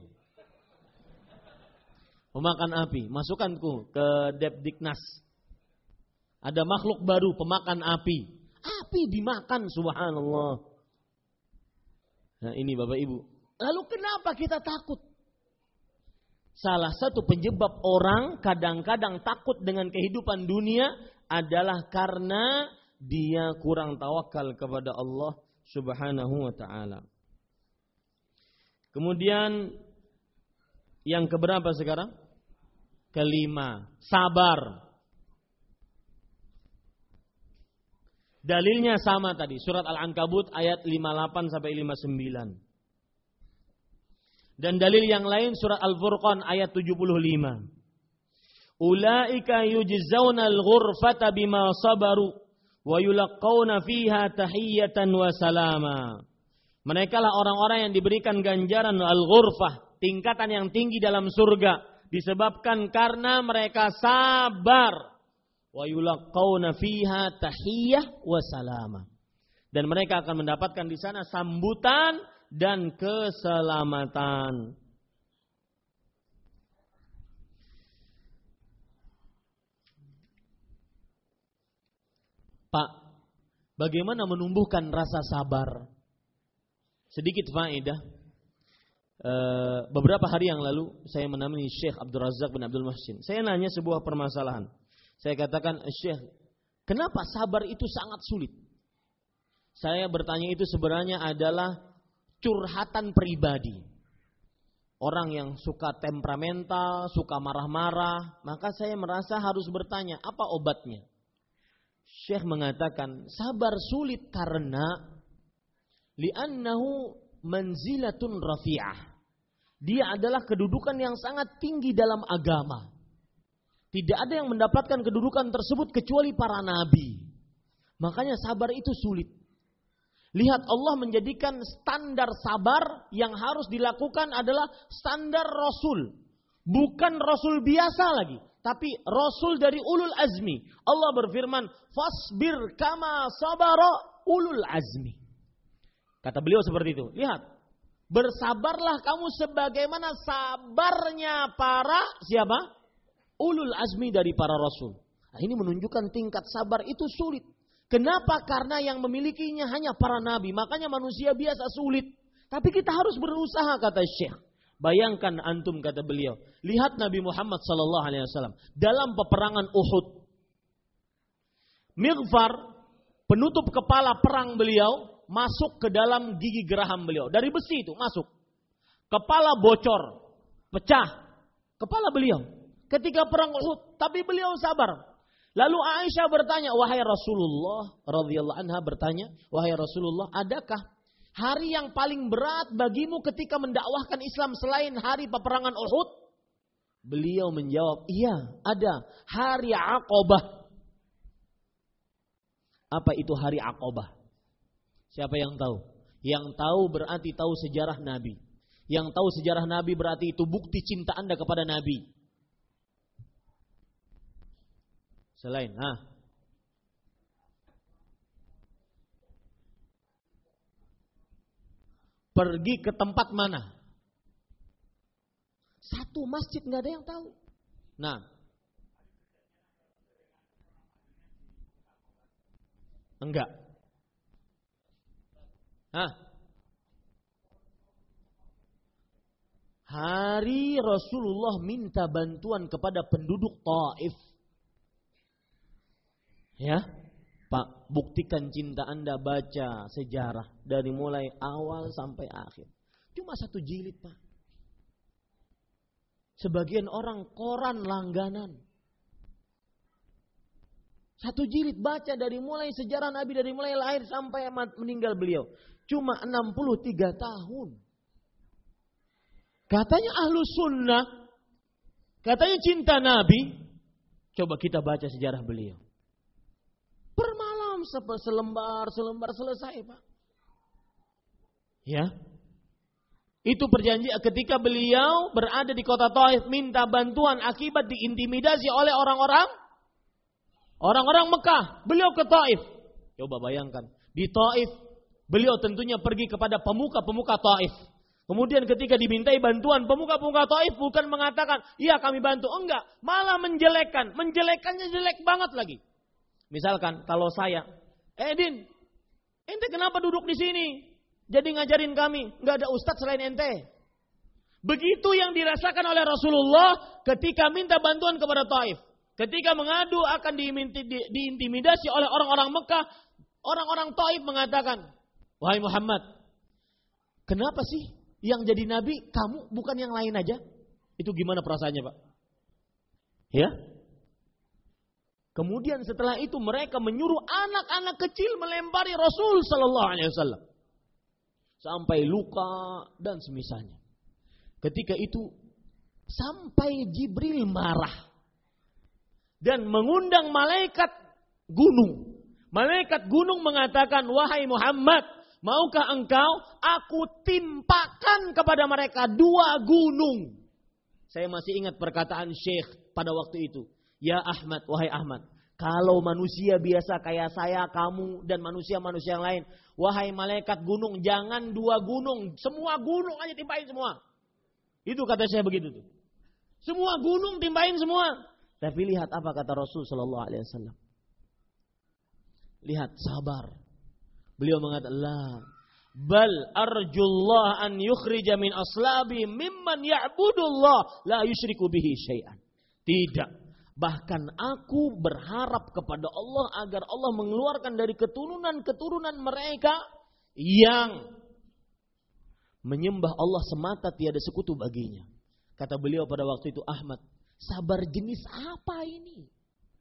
Pemakan api. Masukkanku ke Depdiknas. Ada makhluk baru, pemakan api. Api dimakan, subhanallah. Nah ini Bapak Ibu. Lalu kenapa kita takut? Salah satu penyebab orang kadang-kadang takut dengan kehidupan dunia adalah karena dia kurang tawakal kepada Allah Subhanahu wa ta'ala. Kemudian yang keberapa sekarang? Kelima, sabar. Dalilnya sama tadi, surat Al-Ankabut ayat lima puluh delapan sampai lima puluh sembilan. Dan dalil yang lain surat Al-Furqan ayat tujuh puluh lima. Ulaika yujzauna al-ghurfata bima sabaru wa yulaqauna fiha tahiyatan wa salama. Mereka lah orang-orang yang diberikan ganjaran al-ghurfah, tingkatan yang tinggi dalam surga, disebabkan karena mereka sabar. Wa yulaqauna fiha tahiyah wa salama. Dan mereka akan mendapatkan di sana sambutan dan keselamatan. Pak, bagaimana menumbuhkan rasa sabar? Sedikit faedah. E, beberapa hari yang lalu saya menemani Syekh Abdul Razak bin Abdul Muhsin. Saya nanya sebuah permasalahan. Saya katakan, Syekh, kenapa sabar itu sangat sulit? Saya bertanya itu sebenarnya adalah curhatan pribadi. Orang yang suka temperamental, suka marah-marah, maka saya merasa harus bertanya, apa obatnya? Syekh mengatakan, sabar sulit karena li'annahu manzilatun rafi'ah. Dia adalah kedudukan yang sangat tinggi dalam agama. Tidak ada yang mendapatkan kedudukan tersebut kecuali para nabi. Makanya sabar itu sulit. Lihat, Allah menjadikan standar sabar yang harus dilakukan adalah standar Rasul. Bukan Rasul biasa lagi, tapi Rasul dari ulul azmi. Allah berfirman, fasbir kama sabara ulul azmi. Kata beliau seperti itu. Lihat, bersabarlah kamu sebagaimana sabarnya para siapa? Ulul azmi dari para Rasul. Nah, ini menunjukkan tingkat sabar itu sulit. Kenapa? Karena yang memilikinya hanya para nabi. Makanya manusia biasa sulit. Tapi kita harus berusaha, kata Syekh. Bayangkan antum, kata beliau. Lihat Nabi Muhammad sallallahu alaihi wasallam dalam peperangan Uhud. Mighfar, penutup kepala perang beliau, masuk ke dalam gigi geraham beliau. Dari besi itu masuk. Kepala bocor, pecah kepala beliau ketika perang Uhud. Tapi beliau sabar. Lalu Aisyah bertanya, wahai Rasulullah, radhiyallahu anha bertanya, wahai Rasulullah, adakah hari yang paling berat bagimu ketika mendakwahkan Islam selain hari peperangan Uhud? Beliau menjawab, iya, ada, hari Aqabah. Apa itu hari Aqabah? Siapa yang tahu? Yang tahu berarti tahu sejarah Nabi. Yang tahu sejarah Nabi berarti itu bukti cinta Anda kepada Nabi. Selain, ah, pergi ke tempat mana? Satu masjid nggak ada yang tahu. Nah, enggak. Hah? Hari Rasulullah minta bantuan kepada penduduk Taif. Ya, Pak, buktikan cinta Anda, baca sejarah dari mulai awal sampai akhir. Cuma satu jilid, Pak. Sebagian orang koran langganan. Satu jilid baca dari mulai sejarah Nabi, dari mulai lahir sampai meninggal beliau. Cuma enam puluh tiga tahun. Katanya ahlu sunnah, katanya cinta Nabi. Coba kita baca sejarah beliau. Per malam selembar, selembar selesai, Pak. Ya. Itu perjanjian ketika beliau berada di kota Taif, minta bantuan akibat diintimidasi oleh orang-orang orang-orang Mekah. Beliau ke Taif. Coba bayangkan, di Taif beliau tentunya pergi kepada pemuka-pemuka Taif. Kemudian ketika dimintai bantuan, pemuka-pemuka Taif bukan mengatakan, "Iya, kami bantu." Enggak, malah menjelekkan. Menjelekannya jelek banget lagi. Misalkan kalau saya, eh Din, ente kenapa duduk di sini? Jadi ngajarin kami, nggak ada ustadz selain ente. Begitu yang dirasakan oleh Rasulullah ketika minta bantuan kepada Taif. Ketika mengadu akan diintimidasi oleh orang-orang Mekah, orang-orang Taif mengatakan, wahai Muhammad, kenapa sih yang jadi nabi kamu bukan yang lain aja? Itu gimana perasaannya, Pak? Ya? Kemudian setelah itu mereka menyuruh anak-anak kecil melempari Rasul sallallahu alaihi wasallam sampai luka dan semisalnya. Ketika itu sampai Jibril marah dan mengundang malaikat gunung. Malaikat gunung mengatakan, wahai Muhammad, maukah engkau aku timpakan kepada mereka dua gunung? Saya masih ingat perkataan Syekh pada waktu itu. Ya Ahmad, wahai Ahmad, kalau manusia biasa kayak saya, kamu, dan manusia-manusia yang lain, wahai malaikat gunung, jangan dua gunung, semua gunung aja timpain semua. Itu kata saya begitu tuh. Semua gunung timpain semua. Tapi lihat apa kata Rasul sallallahu alaihi wasallam. Lihat sabar. Beliau mengatakan, la bal arjullah an yukhrija min aslabi mimman ya'budullah la yusyriku bihi syai'an. Tidak. Bahkan aku berharap kepada Allah agar Allah mengeluarkan dari keturunan-keturunan mereka yang menyembah Allah semata tiada sekutu baginya. Kata beliau pada waktu itu, Ahmad, sabar jenis apa ini?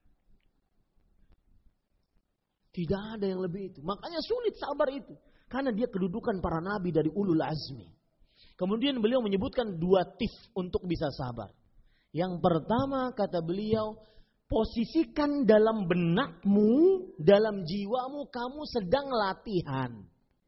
Tidak ada yang lebih itu. Makanya sulit sabar itu. Karena dia kedudukan para nabi dari ulul azmi. Kemudian beliau menyebutkan dua tips untuk bisa sabar. Yang pertama kata beliau, posisikan dalam benakmu, dalam jiwamu kamu sedang latihan.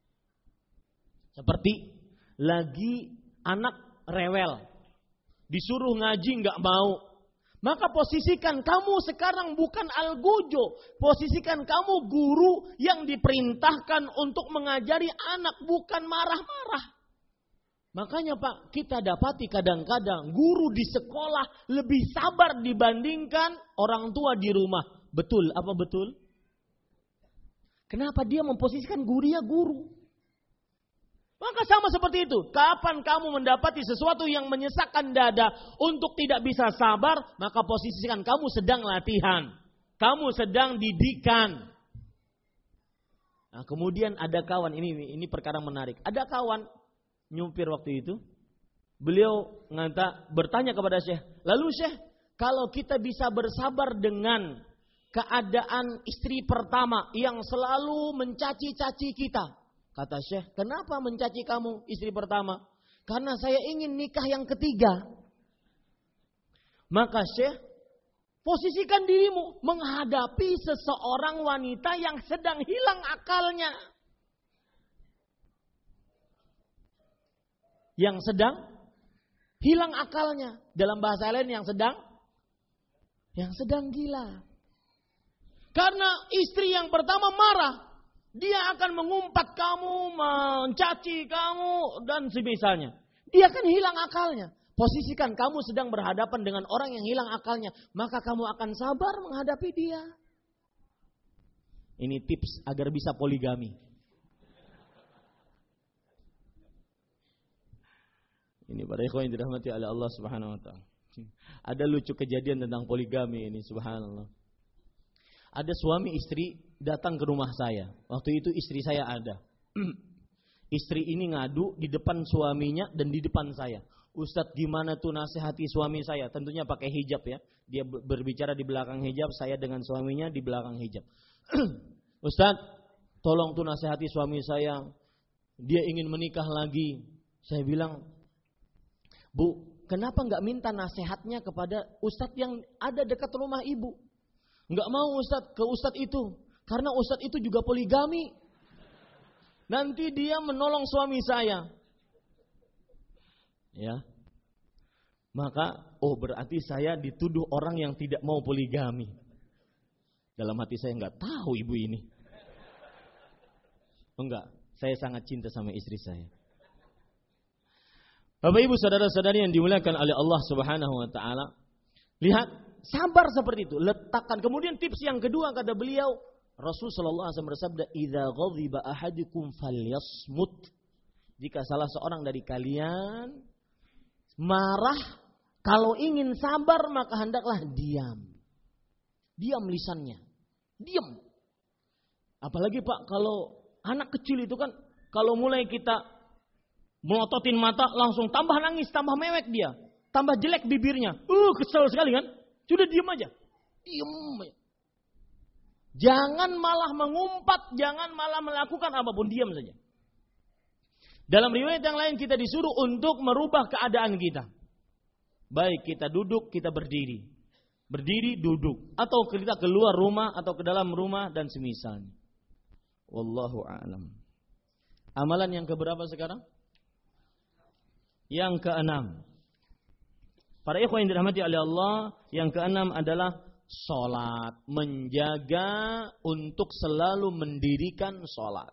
Seperti lagi anak rewel, disuruh ngaji nggak mau. Maka posisikan kamu sekarang bukan al-gujo. Posisikan kamu guru yang diperintahkan untuk mengajari anak, bukan marah-marah. Makanya Pak, kita dapati kadang-kadang guru di sekolah lebih sabar dibandingkan orang tua di rumah. Betul, apa betul? Kenapa dia memposisikan gurunya guru? Maka sama seperti itu. Kapan kamu mendapati sesuatu yang menyesakkan dada untuk tidak bisa sabar, maka posisikan kamu sedang latihan. Kamu sedang didikan. Nah, kemudian ada kawan, ini ini perkara menarik. Ada kawan nyupir waktu itu. Beliau ngata, bertanya kepada Syekh, lalu Syekh, kalau kita bisa bersabar dengan keadaan istri pertama yang selalu mencaci-caci kita. Kata Syekh, kenapa mencaci kamu istri pertama? Karena saya ingin nikah yang ketiga. Maka Syekh, posisikan dirimu menghadapi seseorang wanita yang sedang hilang akalnya. Yang sedang hilang akalnya. Dalam bahasa lain yang sedang yang sedang gila. Karena istri yang pertama marah. Dia akan mengumpat kamu, mencaci kamu, dan semisalnya. Dia akan hilang akalnya. Posisikan kamu sedang berhadapan dengan orang yang hilang akalnya. Maka kamu akan sabar menghadapi dia. Ini tips agar bisa poligami. Ini para ikhwan yang dirahmati oleh Allah Subhanahu wa taala. Ada lucu kejadian tentang poligami ini, subhanallah. Ada suami istri datang ke rumah saya. Waktu itu istri saya ada. Istri ini ngadu di depan suaminya dan di depan saya. Ustadz, gimana tuh nasihati suami saya? Tentunya pakai hijab ya. Dia berbicara di belakang hijab, saya dengan suaminya di belakang hijab. Ustadz, tolong tuh nasihati suami saya. Dia ingin menikah lagi. Saya bilang, Bu, kenapa nggak minta nasihatnya kepada ustadz yang ada dekat rumah ibu? Nggak mau ustadz ke ustadz itu. Karena ustadz itu juga poligami. Nanti dia menolong suami saya. Ya. Maka, oh berarti saya dituduh orang yang tidak mau poligami. Dalam hati saya nggak tahu ibu ini. Enggak, saya sangat cinta sama istri saya. Bapak ibu saudara-saudari yang dimuliakan oleh Allah Subhanahu wa taala. Lihat sabar seperti itu, letakkan. Kemudian tips yang kedua kata beliau, Rasul sallallahu alaihi wasallam bersabda, "Idza ghadiba ahadukum falyasmut." Jika salah seorang dari kalian marah, kalau ingin sabar maka hendaklah diam. Diam lisannya. Diam. Apalagi Pak, kalau anak kecil itu kan, kalau mulai kita melototin mata, langsung tambah nangis, tambah mewek dia. Tambah jelek bibirnya. Uh, kesel sekali kan? Sudah diam aja. Diam aja. Jangan malah mengumpat, jangan malah melakukan apapun, diam saja. Dalam riwayat yang lain kita disuruh untuk merubah keadaan kita. Baik kita duduk, kita berdiri. Berdiri, duduk. Atau kita keluar rumah atau ke dalam rumah dan semisalnya. Wallahu a'lam. Amalan yang keberapa sekarang? Yang keenam. Para ikhwan yang dirahmati oleh Allah, yang keenam adalah salat. Menjaga untuk selalu mendirikan salat.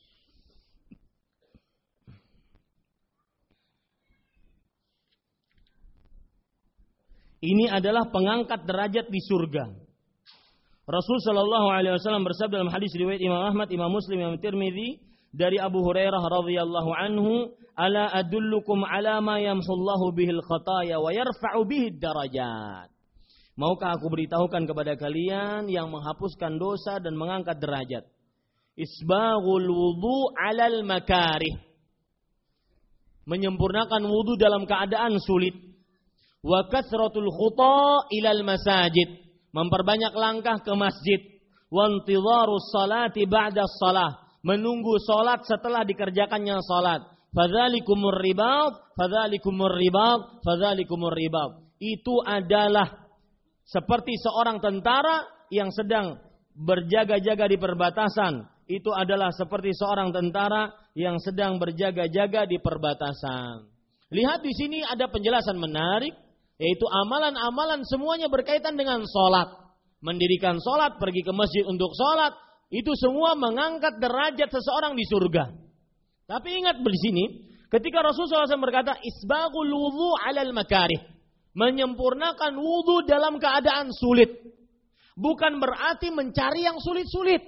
Ini adalah pengangkat derajat di surga. Rasul sallallahu alaihi wasallam bersabda dalam hadis riwayat Imam Ahmad, Imam Muslim, Imam Tirmidzi dari Abu Hurairah radhiyallahu anhu, "Ala adullukum ala ma yamhullahu bihil khataya wa yarfa'u bihid darajat." Maukah aku beritahukan kepada kalian yang menghapuskan dosa dan mengangkat derajat? Isbaghul wudu 'alal makarih. Menyempurnakan wudu dalam keadaan sulit. Wa kathratul khuta ilal masajid, memperbanyak langkah ke masjid. Wa intidharus salati ba'da shalah, menunggu salat setelah dikerjakannya salat. Fadzalikumur ribat, fadzalikumur ribat, fadzalikumur ribat. Itu adalah seperti seorang tentara yang sedang berjaga-jaga di perbatasan. Itu adalah seperti seorang tentara yang sedang berjaga-jaga di perbatasan. Lihat di sini ada penjelasan menarik, yaitu amalan-amalan semuanya berkaitan dengan sholat. Mendirikan sholat, pergi ke masjid untuk sholat, itu semua mengangkat derajat seseorang di surga. Tapi ingat di sini, ketika Rasulullah shallallahu alaihi wasallam berkata, isbaghul wudu 'alal makarih, menyempurnakan wudu dalam keadaan sulit, bukan berarti mencari yang sulit-sulit.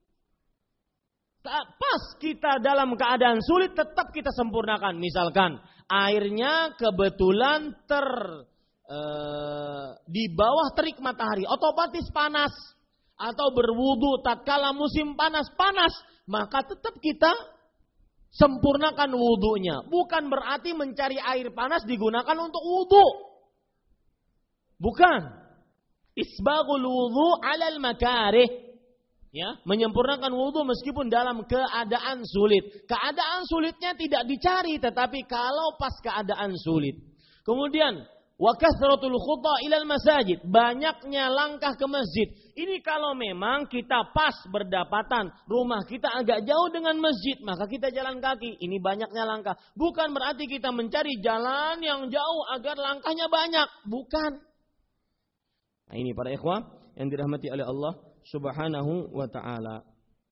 Pas kita dalam keadaan sulit, tetap kita sempurnakan. Misalkan airnya kebetulan ter Uh, di bawah terik matahari, otomatis panas, atau berwudu tatkala musim panas-panas, maka tetap kita sempurnakan wudunya. Bukan berarti mencari air panas digunakan untuk wudu. Bukan. Isbaghul wudu 'alal makarih. Ya, menyempurnakan wudu meskipun dalam keadaan sulit. Keadaan sulitnya tidak dicari, tetapi kalau pas keadaan sulit. Kemudian wa kathratul khuta ilal masajid, banyaknya langkah ke masjid. Ini kalau memang kita pas berdapatan, rumah kita agak jauh dengan masjid, maka kita jalan kaki. Ini banyaknya langkah. Bukan berarti kita mencari jalan yang jauh agar langkahnya banyak. Bukan. Nah, ini para ikhwah yang dirahmati oleh Allah Subhanahu wa ta'ala.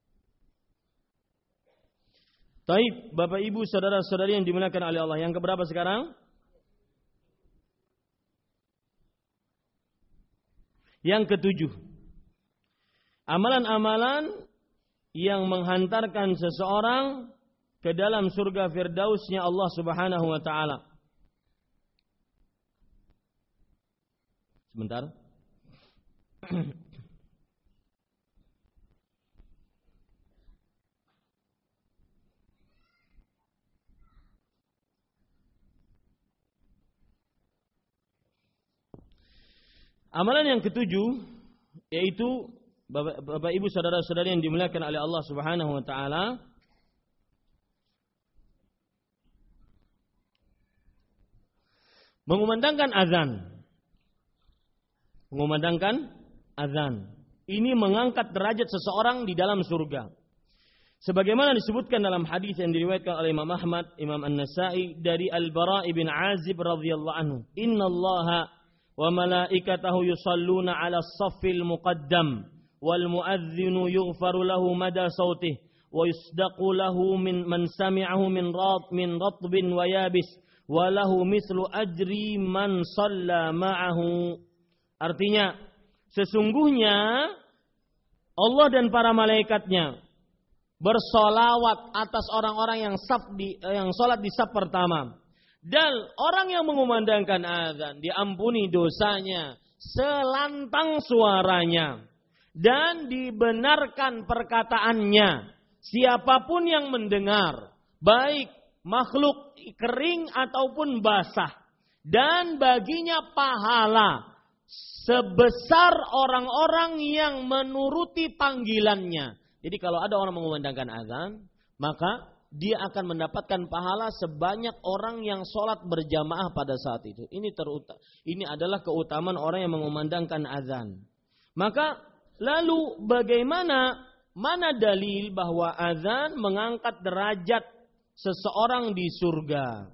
Taib, Bapak Ibu, saudara-saudari yang dimuliakan oleh Allah. Yang keberapa sekarang? Yang ketujuh, amalan-amalan yang menghantarkan seseorang ke dalam surga firdausnya Allah Subhanahu wa ta'ala. Sebentar. Amalan yang ketujuh, yaitu Bapak, Bapak Ibu saudara-saudari yang dimuliakan oleh Allah Subhanahu wa taala, mengumandangkan azan. Mengumandangkan azan. Ini mengangkat derajat seseorang di dalam surga. Sebagaimana disebutkan dalam hadis yang diriwayatkan oleh Imam Ahmad, Imam An-Nasa'i dari Al-Bara' bin Azib radhiyallahu anhu, "Innallaha wa malaikatahu yusalluna 'ala as-saffil muqaddam wal mu'adhdhinu yughfaru lahu mada sautih wa yusdaqu lahu min man sami'ahu min rat min ratbin wa yabis wa lahu mithlu ajri man shalla ma'ahu Artinya, sesungguhnya Allah dan para malaikatnya bersolawat atas orang-orang yang saf di yang sholat di saf pertama. Dan orang yang mengumandangkan azan diampuni dosanya selantang suaranya dan dibenarkan perkataannya. Siapapun yang mendengar, baik makhluk kering ataupun basah, dan baginya pahala sebesar orang-orang yang menuruti panggilannya. Jadi kalau ada orang mengumandangkan azan, maka dia akan mendapatkan pahala sebanyak orang yang sholat berjamaah pada saat itu. Ini teruta, ini adalah keutamaan orang yang mengumandangkan azan. Maka lalu bagaimana, mana dalil bahwa azan mengangkat derajat seseorang di surga?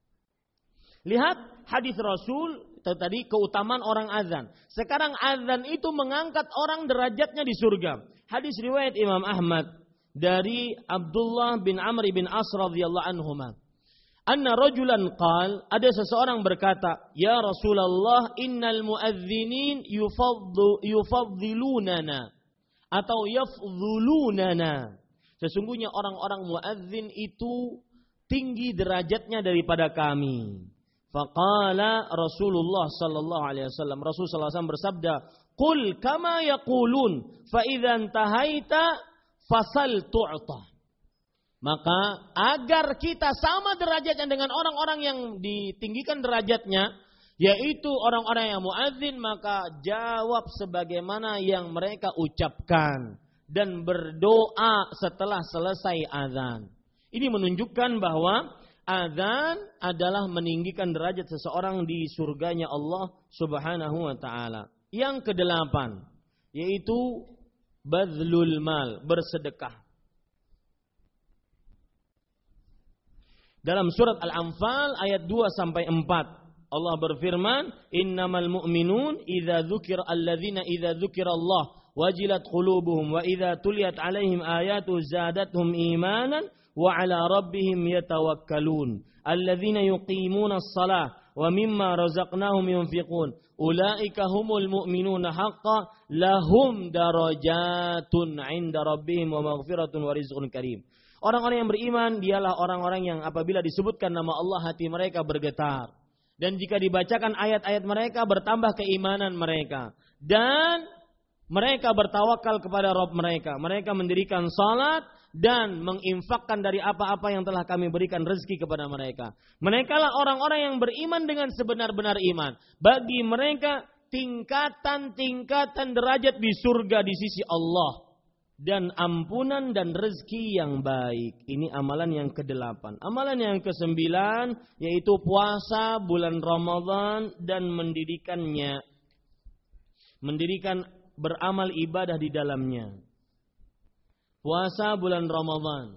Lihat hadis Rasul tadi, keutamaan orang azan. Sekarang azan itu mengangkat orang derajatnya di surga. Hadis riwayat Imam Ahmad dari Abdullah bin Amr bin As radhiyallahu anhuma. Anna rajulan qal, ada seseorang berkata, "Ya Rasulullah, innal muadzinin yufaddu yufaddilunana atau yafdhulunana." Sesungguhnya orang-orang muadzin itu tinggi derajatnya daripada kami. Faqala Rasulullah sallallahu alaihi wasallam, Rasul sallallahu alaihi wasallam bersabda, "Qul kama yaqulun, fa idza intahaita fasal tu'ta." Maka agar kita sama derajatnya dengan orang-orang yang ditinggikan derajatnya, yaitu orang-orang yang muadzin, maka jawab sebagaimana yang mereka ucapkan dan berdoa setelah selesai azan. Ini menunjukkan bahwa azan adalah meninggikan derajat seseorang di surganya Allah Subhanahu wa taala. Yang kedelapan, yaitu badlul mal, bersedekah. Dalam surat Al-Anfal ayat dua sampai empat, Allah berfirman, "Innamal mu'minun idza dzukira alladzina idza dzukira Allah wajilat qulubuhum wa idza tuliyat 'alaihim ayatu zadatuhum imanan wa 'ala rabbihim yatawakkalun alladzina yuqimuna as-salah wa mimma razaqnahum yunfiqun ulaika humul mu'minuna haqqan lahum darajatun 'inda rabbihim wa maghfiratun wa rizqun karim." Orang-orang yang beriman dialah orang-orang yang apabila disebutkan nama Allah hati mereka bergetar, dan jika dibacakan ayat-ayat mereka bertambah keimanan mereka, dan mereka bertawakal kepada Rabb mereka. Mereka mendirikan salat dan menginfakkan dari apa-apa yang telah kami berikan rezeki kepada mereka. Mereka lah orang-orang yang beriman dengan sebenar-benar iman. Bagi mereka tingkatan-tingkatan derajat di surga di sisi Allah, dan ampunan dan rezeki yang baik. Ini amalan yang kedelapan. Amalan yang kesembilan yaitu puasa bulan Ramadan dan mendirikannya. Mendirikan beramal ibadah di dalamnya. Puasa bulan Ramadan.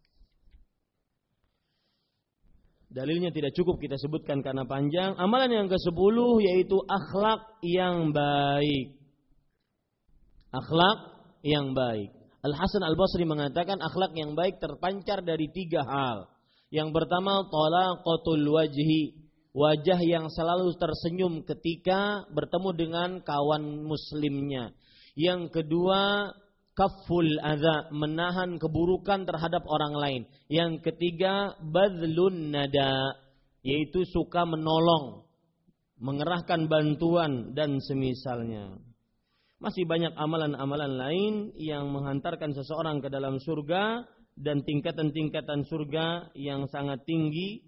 Dalilnya tidak cukup kita sebutkan karena panjang. Amalan yang kesepuluh yaitu akhlak yang baik. Akhlak yang baik. Al-Hasan Al-Basri mengatakan akhlak yang baik terpancar dari tiga hal. Yang pertama, talaqatul wajhi, wajah yang selalu tersenyum ketika bertemu dengan kawan muslimnya. Yang kedua, kafful adza, menahan keburukan terhadap orang lain. Yang ketiga, badlun nada, yaitu suka menolong, mengerahkan bantuan dan semisalnya. Masih banyak amalan-amalan lain yang menghantarkan seseorang ke dalam surga dan tingkatan-tingkatan surga yang sangat tinggi.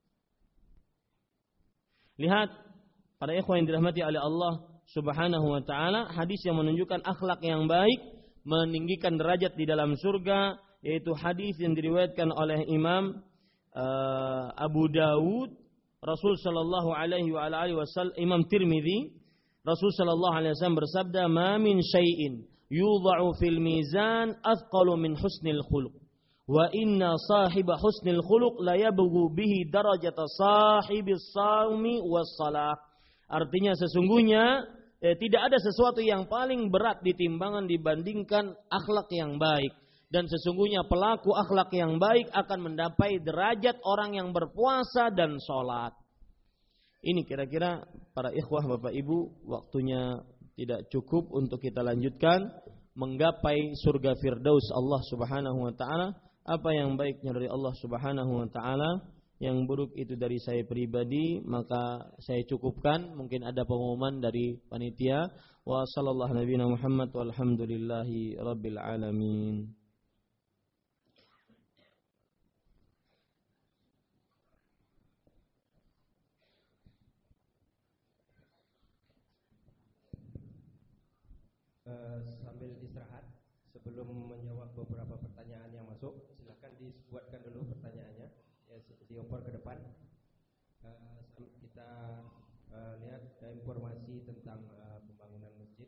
Lihat para ikhwan yang dirahmati oleh Allah Subhanahu wa taala, hadis yang menunjukkan akhlak yang baik meninggikan derajat di dalam surga, yaitu hadis yang diriwayatkan oleh Imam uh, Abu Dawud, Rasul sallallahu alaihi wa alihi wasallam, Imam Tirmidzi, Rasul sallallahu alaihi wasallam bersabda, "Ma min syai'in yudha'u fil mizan athqalu min husnil khuluq. Wa inna sahiba husnil khuluq la yabghu bihi darajata sahibis shaumi was shalah." Artinya sesungguhnya eh, tidak ada sesuatu yang paling berat di timbangan dibandingkan akhlak yang baik, dan sesungguhnya pelaku akhlak yang baik akan mendapat derajat orang yang berpuasa dan sholat. Ini kira-kira para ikhwah Bapak Ibu, waktunya tidak cukup untuk kita lanjutkan menggapai surga Firdaus Allah Subhanahu wa taala. Apa yang baiknya dari Allah Subhanahu wa taala, yang buruk itu dari saya pribadi, maka saya cukupkan. Mungkin ada pengumuman dari panitia. Wa sallallahu nabiyana Muhammad walhamdulillahi rabbil alamin. Uh, sambil istirahat sebelum menjawab beberapa pertanyaan yang masuk, silakan dibuatkan dulu pertanyaannya, ya, dioper ke depan. Uh, kita uh, lihat uh, informasi tentang uh, pembangunan masjid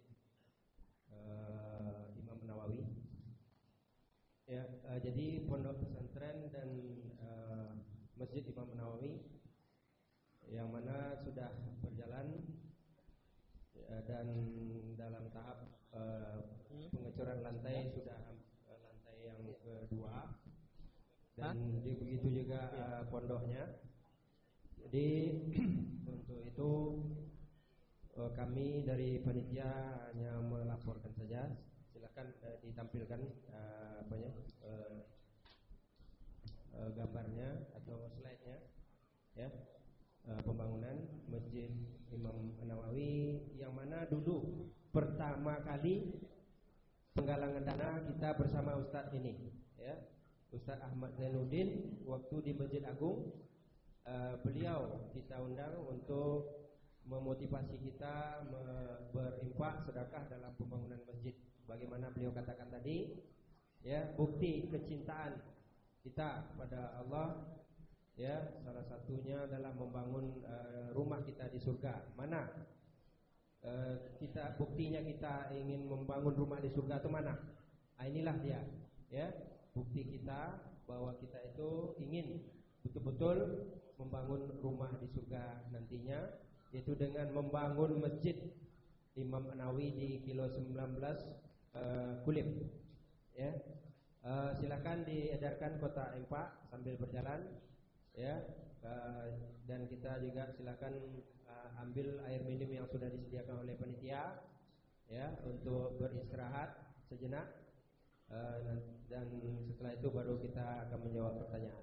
uh, Imam Nawawi. Ya, uh, jadi pondok pesantren dan uh, masjid Imam Nawawi yang mana sudah berjalan uh, dan dalam tahap Uh, pengecoran lantai sudah uh, lantai yang kedua dan di, begitu juga uh, pondoknya. Jadi untuk itu uh, kami dari panitia hanya melaporkan saja. Silakan uh, ditampilkan uh, apanya uh, uh, gambarnya atau slide-nya, ya. Uh, pembangunan Masjid Imam Nawawi yang mana dulu pertama kali penggalangan dana kita bersama Ustadz ini, ya, Ustadz Ahmad Zainuddin waktu di Masjid Agung. Uh, beliau kita undang untuk memotivasi kita me- berinfak sedekah dalam pembangunan masjid. Bagaimana beliau katakan tadi, ya, bukti kecintaan kita pada Allah, ya, salah satunya adalah membangun uh, rumah kita di surga. Mana uh, kita buktinya kita ingin membangun rumah di surga itu mana? Nah, inilah dia, ya, bukti kita bahwa kita itu ingin betul-betul membangun rumah di surga nantinya, yaitu dengan membangun masjid Imam Nawawi di kilo sembilan belas uh, Kulip, ya. Uh, silakan diedarkan kotak infak sambil berjalan, ya, uh, dan kita juga silakan uh, ambil air minum yang sudah disediakan oleh panitia, ya, untuk beristirahat sejenak, uh, dan, dan setelah itu baru kita akan menjawab pertanyaan.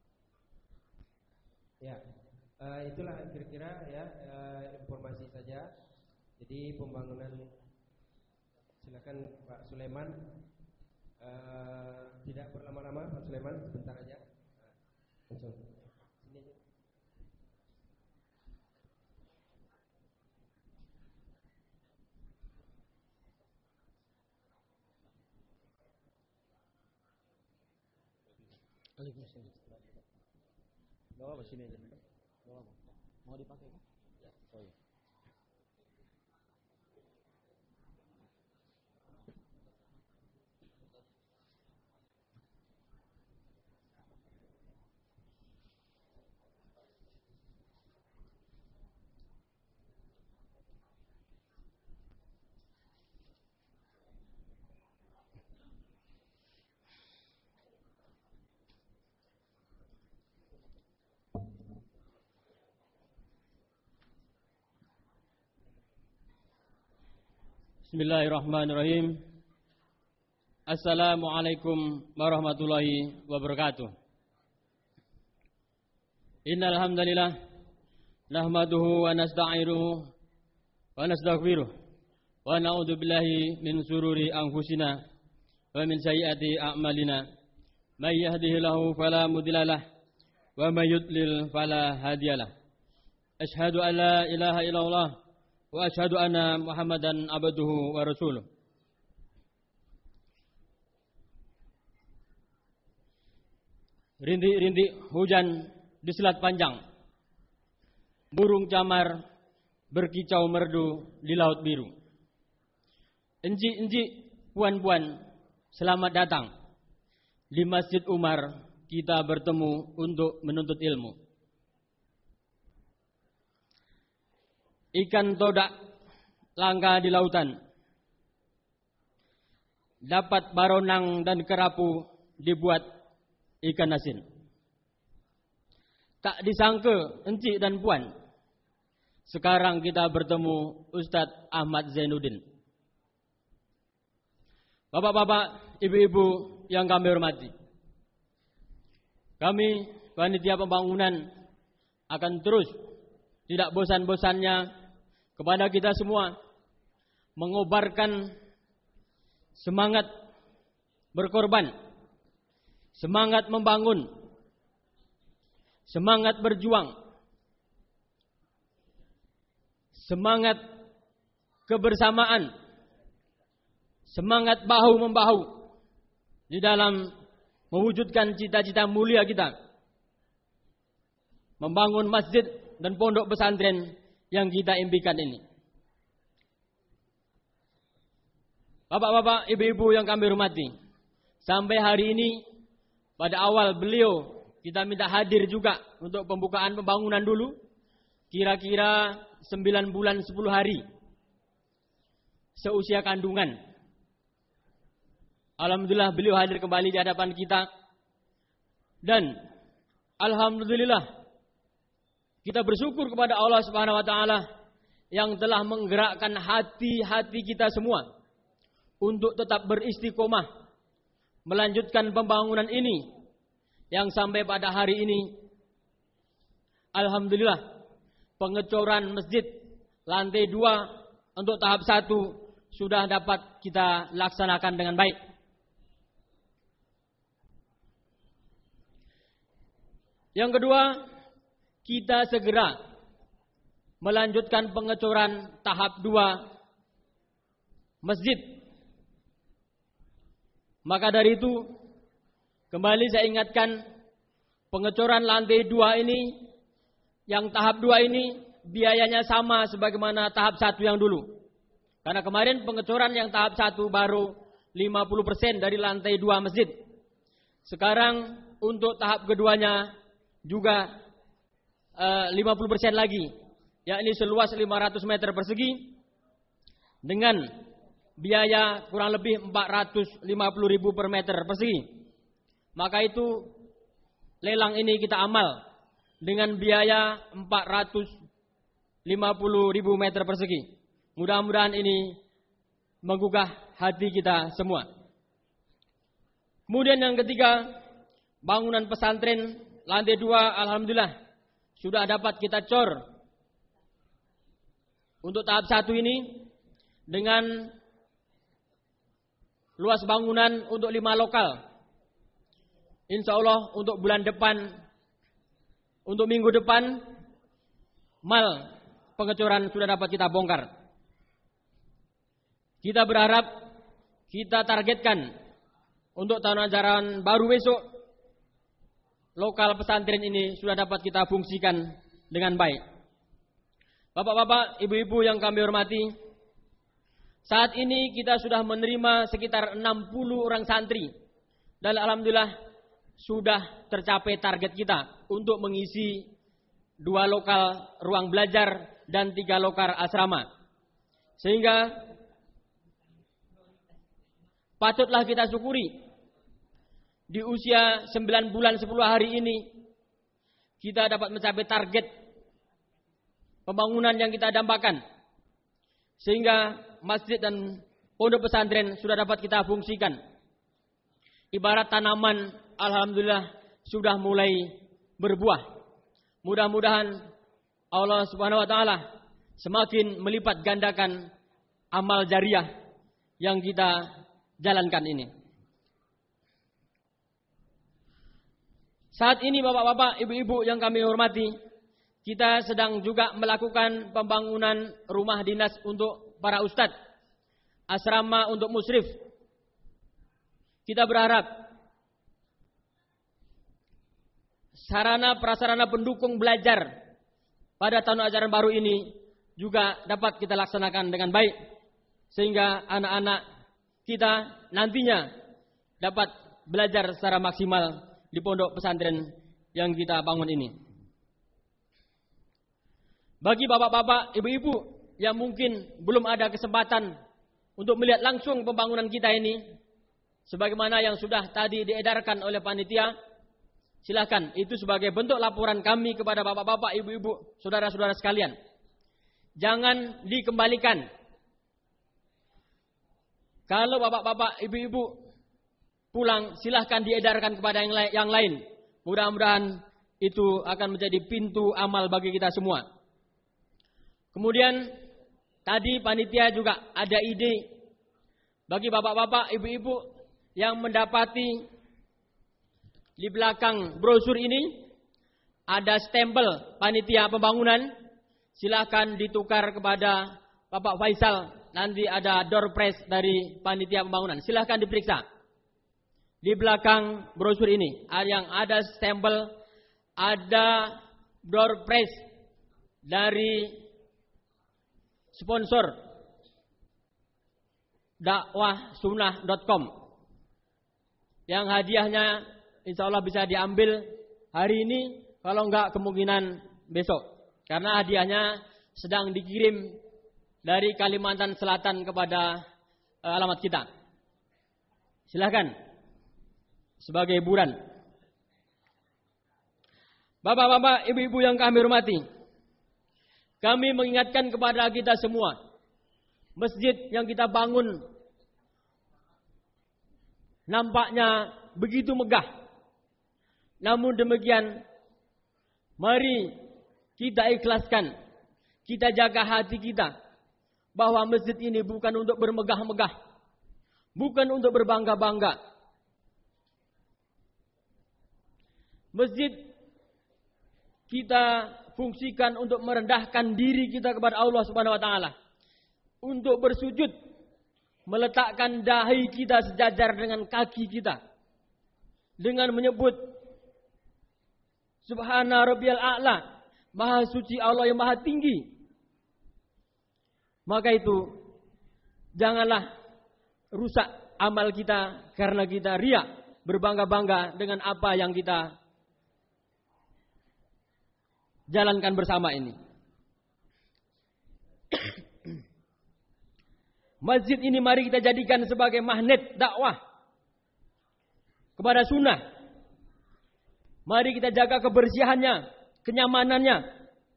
Ya, uh, itulah kira-kira, ya, uh, informasi saja. Jadi pembangunan, silakan Pak Sulaiman, uh, tidak berlama-lama Pak Sulaiman, sebentar aja, langsung. Bawa apa sini aja? Bawa apa? Mau dipakai kan? Ya. Oh iya. Bismillahirrahmanirrahim. Assalamualaikum warahmatullahi wabarakatuh. Innal hamdalillah nahmaduhu wa nasta'inuhu wa nastaghfiruh wa na'udzu billahi min shururi anfusina wa min sayyiati a'malina. May yahdihillahu fala mudilla lahu wa may yudlil fala hadiyalah. Asyhadu an la ilaha illallah wa asyhadu anna Muhammadan abduhu wa rasuluh. Rintik-rintik hujan di Selat Panjang, burung camar berkicau merdu di Laut Biru. Encik-encik, puan-puan, selamat datang. Di Masjid Umar kita bertemu untuk menuntut ilmu. Ikan todak langka di lautan, dapat baronang dan kerapu dibuat ikan asin. Tak disangka encik dan puan, sekarang kita bertemu Ustadz Ahmad Zainuddin. Bapak-bapak, ibu-ibu yang kami hormati, kami panitia pembangunan akan terus tidak bosan-bosannya kepada kita semua mengobarkan semangat berkorban, semangat membangun, semangat berjuang, semangat kebersamaan, semangat bahu-membahu di dalam mewujudkan cita-cita mulia kita, membangun masjid dan pondok pesantren yang kita impikan ini. Bapak-bapak, ibu-ibu yang kami hormati, sampai hari ini pada awal beliau kita minta hadir juga untuk pembukaan pembangunan dulu, kira-kira sembilan bulan sepuluh hari seusia kandungan. Alhamdulillah beliau hadir kembali di hadapan kita, dan alhamdulillah kita bersyukur kepada Allah Subhanahu wa taala yang telah menggerakkan hati-hati kita semua untuk tetap beristiqomah melanjutkan pembangunan ini, yang sampai pada hari ini alhamdulillah pengecoran masjid lantai dua untuk tahap satu sudah dapat kita laksanakan dengan baik. Yang kedua, kita segera melanjutkan pengecoran tahap dua masjid. Maka dari itu, kembali saya ingatkan, pengecoran lantai dua ini, yang tahap dua ini biayanya sama sebagaimana tahap satu yang dulu. Karena kemarin pengecoran yang tahap satu baru lima puluh persen dari lantai dua masjid. Sekarang untuk tahap keduanya juga uh, lima puluh persen lagi, yakni seluas lima ratus meter persegi dengan biaya kurang lebih empat ratus lima puluh ribu per meter persegi. Maka itu lelang ini kita amal dengan biaya empat ratus lima puluh ribu meter persegi. Mudah-mudahan ini menggugah hati kita semua. Kemudian yang ketiga, bangunan pesantren lantai dua alhamdulillah sudah dapat kita cor untuk tahap satu ini dengan luas bangunan untuk lima lokal. Insya Allah untuk bulan depan, untuk minggu depan, mal pengecoran sudah dapat kita bongkar. Kita berharap, kita targetkan untuk tahun ajaran baru besok, lokal pesantren ini sudah dapat kita fungsikan dengan baik. Bapak-bapak, ibu-ibu yang kami hormati, saat ini kita sudah menerima sekitar enam puluh orang santri. Dan alhamdulillah sudah tercapai target kita untuk mengisi dua lokal ruang belajar dan tiga lokal asrama. Sehingga patutlah kita syukuri di usia sembilan bulan sepuluh hari ini kita dapat mencapai target pembangunan yang kita dambakan. Sehingga masjid dan pondok pesantren sudah dapat kita fungsikan. Ibarat tanaman, alhamdulillah sudah mulai berbuah. Mudah-mudahan Allah Subhanahu wa taala semakin melipat gandakan amal jariah yang kita jalankan ini. Saat ini bapak-bapak, ibu-ibu yang kami hormati, kita sedang juga melakukan pembangunan rumah dinas untuk para ustadz, asrama untuk musyrif. Kita berharap sarana prasarana pendukung belajar pada tahun ajaran baru ini juga dapat kita laksanakan dengan baik, sehingga anak-anak kita nantinya dapat belajar secara maksimal di pondok pesantren yang kita bangun ini. Bagi bapak-bapak, ibu-ibu yang mungkin belum ada kesempatan untuk melihat langsung pembangunan kita ini, sebagaimana yang sudah tadi diedarkan oleh panitia, silakan, itu sebagai bentuk laporan kami kepada bapak-bapak, ibu-ibu, saudara-saudara sekalian. jangan dikembalikan. Kalau bapak-bapak, ibu-ibu pulang, silahkan diedarkan kepada yang, la- yang lain. Mudah-mudahan itu akan menjadi pintu amal bagi kita semua. Kemudian tadi panitia juga ada ide bagi bapak-bapak, ibu-ibu yang mendapati di belakang brosur ini ada stempel panitia pembangunan. Silahkan ditukar kepada Bapak Faisal. Nanti ada door prize dari panitia pembangunan. Silahkan diperiksa. Di belakang brosur ini yang ada stempel, ada door prize dari sponsor dakwah sunnah dot com. Yang hadiahnya insya Allah bisa diambil hari ini, kalau enggak kemungkinan besok. Karena hadiahnya sedang dikirim dari Kalimantan Selatan kepada uh, alamat kita. Silakan sebagai hiburan. Bapak-bapak, ibu-ibu yang kami hormati, kami mengingatkan kepada kita semua, masjid yang kita bangun nampaknya begitu megah. Namun demikian, mari kita ikhlaskan, kita jaga hati kita, bahwa masjid ini bukan untuk bermegah-megah, bukan untuk berbangga-bangga. Masjid kita fungsikan untuk merendahkan diri kita kepada Allah Subhanahu wa taala, untuk bersujud, meletakkan dahi kita sejajar dengan kaki kita, dengan menyebut Subhana Rabbiyal A'la, Maha suci Allah yang maha tinggi. Maka itu janganlah rusak amal kita karena kita riya, berbangga-bangga dengan apa yang kita jalankan bersama ini. Masjid ini mari kita jadikan sebagai magnet dakwah kepada sunnah. Mari kita jaga kebersihannya, kenyamanannya.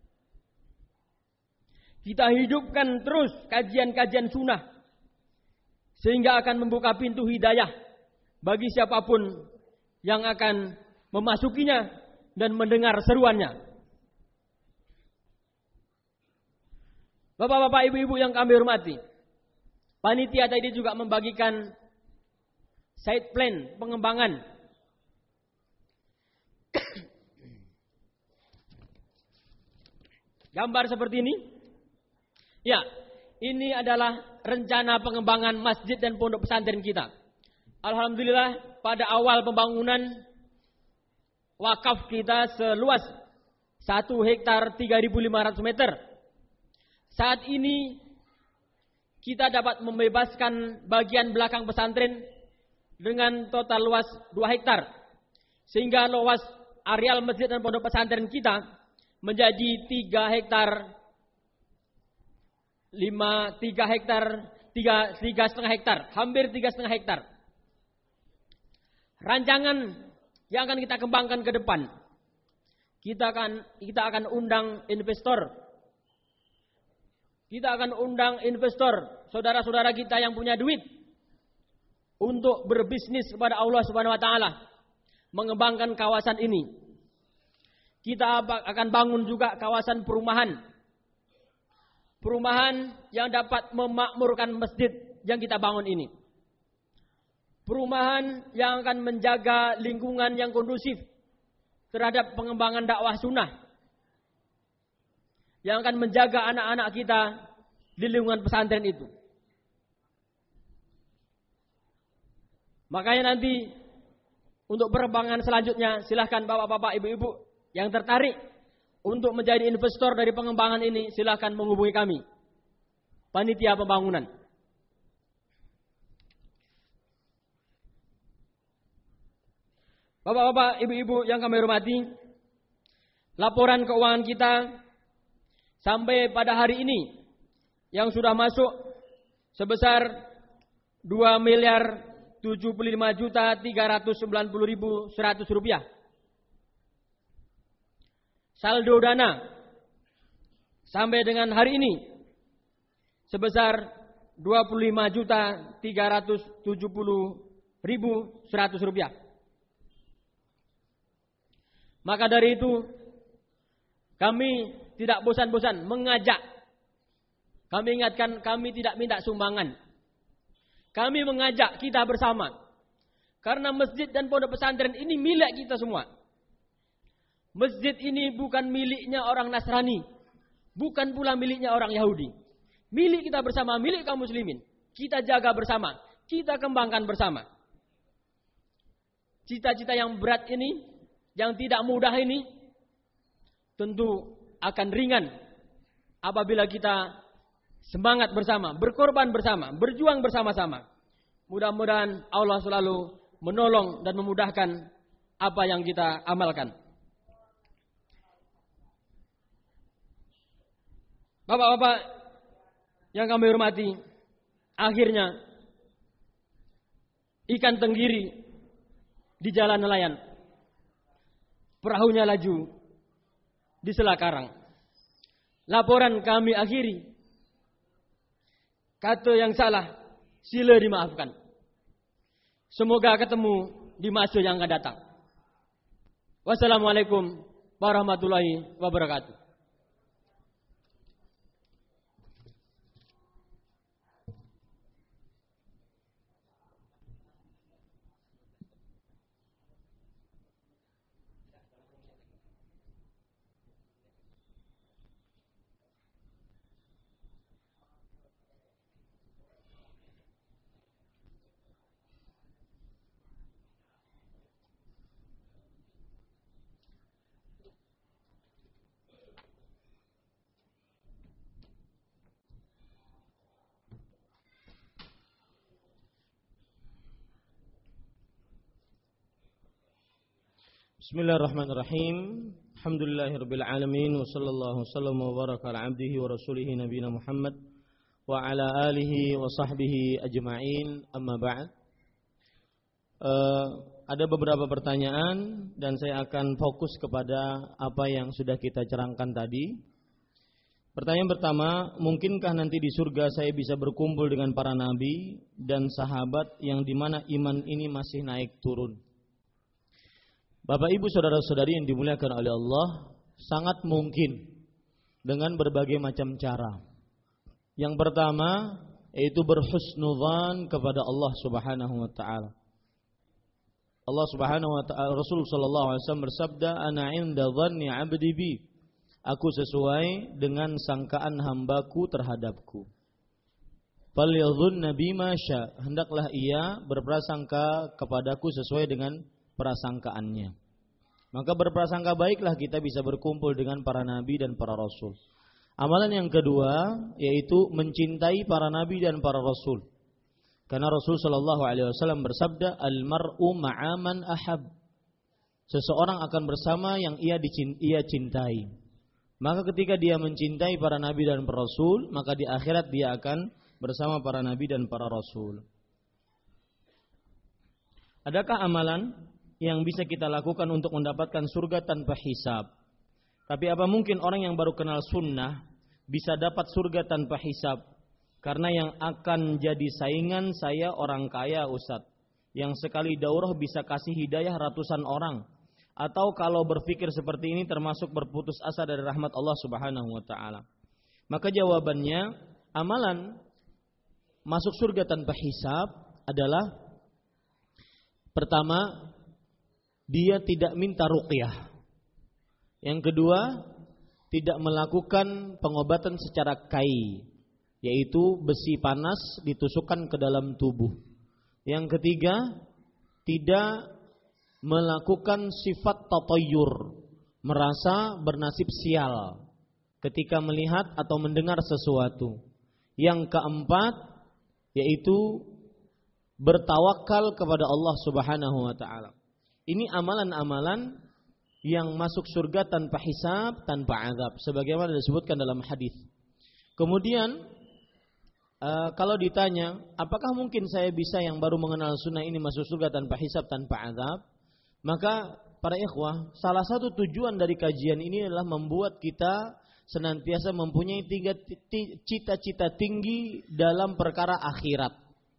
Kita hidupkan terus kajian-kajian sunnah, sehingga akan membuka pintu hidayah bagi siapapun yang akan memasukinya dan mendengar seruannya. Bapak-bapak, ibu-ibu yang kami hormati, panitia tadi juga membagikan side plan pengembangan. Gambar seperti ini. Ya, ini adalah rencana pengembangan masjid dan pondok pesantren kita. Alhamdulillah, pada awal pembangunan wakaf kita seluas satu hektar tiga ribu lima ratus meter. Saat ini kita dapat membebaskan bagian belakang pesantren dengan total luas dua hektar. Sehingga luas areal masjid dan pondok pesantren kita menjadi tiga hektar lima tiga hektar tiga tiga setengah hektar, hampir tiga setengah hektar. Rancangan yang akan kita kembangkan ke depan, kita akan kita akan undang investor, kita akan undang investor, saudara-saudara kita yang punya duit untuk berbisnis kepada Allah Subhanahu Wa Taala, mengembangkan kawasan ini. Kita akan bangun juga kawasan perumahan. Perumahan yang dapat memakmurkan masjid yang kita bangun ini. Perumahan yang akan menjaga lingkungan yang kondusif terhadap pengembangan dakwah sunnah. Yang akan menjaga anak-anak kita di lingkungan pesantren itu. Makanya nanti untuk perkembangan selanjutnya, silahkan bapak-bapak, ibu-ibu yang tertarik untuk menjadi investor dari pengembangan ini, silahkan menghubungi kami, panitia pembangunan. Bapak-bapak, ibu-ibu yang kami hormati, laporan keuangan kita sampai pada hari ini yang sudah masuk sebesar dua miliar tujuh puluh lima juta tiga ratus sembilan puluh ribu seratus rupiah. Saldo dana sampai dengan hari ini sebesar dua puluh lima juta tiga ratus tujuh puluh ribu seratus rupiah. Maka dari itu kami tidak bosan-bosan mengajak. Kami ingatkan, kami tidak minta sumbangan. Kami mengajak kita bersama. Karena masjid dan pondok pesantren ini milik kita semua. Masjid ini bukan miliknya orang Nasrani. Bukan pula miliknya orang Yahudi. Milik kita bersama, milik kaum muslimin. Kita jaga bersama. Kita kembangkan bersama. Cita-cita yang berat ini, yang tidak mudah ini, tentu akan ringan apabila kita semangat bersama, berkorban bersama, berjuang bersama-sama. Mudah-mudahan Allah selalu menolong dan memudahkan apa yang kita amalkan. Bapak-bapak yang kami hormati, akhirnya ikan tenggiri di jalan nelayan. Perahunya laju di sela karang. Laporan kami akhiri. Kata yang salah, sila dimaafkan. Semoga ketemu di masa yang akan datang. Wassalamualaikum warahmatullahi wabarakatuh. Bismillahirrahmanirrahim. Alhamdulillahirabbil alamin wa sallallahu wasallam wa baraka ala abdihi wa rasulih nabiyina Muhammad wa ala alihi wa sahbihi ajma'in. Amma ba'd. Uh, ada beberapa pertanyaan dan saya akan fokus kepada apa yang sudah kita cerangkan tadi. Pertanyaan pertama, mungkinkah nanti di surga saya bisa berkumpul dengan para nabi dan sahabat yang dimana iman ini masih naik turun? Bapak ibu saudara-saudari yang dimuliakan oleh Allah, sangat mungkin dengan berbagai macam cara. Yang pertama yaitu berhusnudzan kepada Allah Subhanahu wa taala. Allah Subhanahu wa taala, Rasul sallallahu alaihi wasallam bersabda, "Ana 'inda dhanni 'abdi bi." Aku sesuai dengan sangkaan hambaku terhadapku. Falyadhunna bima sya. Hendaklah ia berprasangka kepadaku sesuai dengan prasangkaannya. Maka berprasangka baiklah kita bisa berkumpul dengan para nabi dan para rasul. Amalan yang kedua yaitu mencintai para nabi dan para rasul. Karena Rasul sallallahu alaihi wasallam bersabda, "Al-mar'u ma'a man ahab." Seseorang akan bersama yang ia ia cintai. Maka ketika dia mencintai para nabi dan para rasul, maka di akhirat dia akan bersama para nabi dan para rasul. Adakah amalan yang bisa kita lakukan untuk mendapatkan surga tanpa hisab? Tapi apa mungkin orang yang baru kenal sunnah bisa dapat surga tanpa hisab? Karena yang akan jadi saingan saya orang kaya, Ustaz, yang sekali daurah bisa kasih hidayah ratusan orang. Atau kalau berpikir seperti ini termasuk berputus asa dari rahmat Allah Subhanahu wa taala. Maka jawabannya, amalan masuk surga tanpa hisab adalah pertama, dia tidak minta ruqyah. Yang kedua, tidak melakukan pengobatan secara kai, yaitu besi panas ditusukkan ke dalam tubuh. Yang ketiga, tidak melakukan sifat tatayyur, merasa bernasib sial ketika melihat atau mendengar sesuatu. Yang keempat, yaitu bertawakal kepada Allah Subhanahu wa taala. Ini amalan-amalan yang masuk surga tanpa hisab, tanpa azab, sebagaimana disebutkan dalam hadis. Kemudian uh, kalau ditanya, apakah mungkin saya bisa yang baru mengenal sunnah ini masuk surga tanpa hisab, tanpa azab? Maka para ikhwah, salah satu tujuan dari kajian ini adalah membuat kita senantiasa mempunyai tiga cita-cita tinggi dalam perkara akhirat.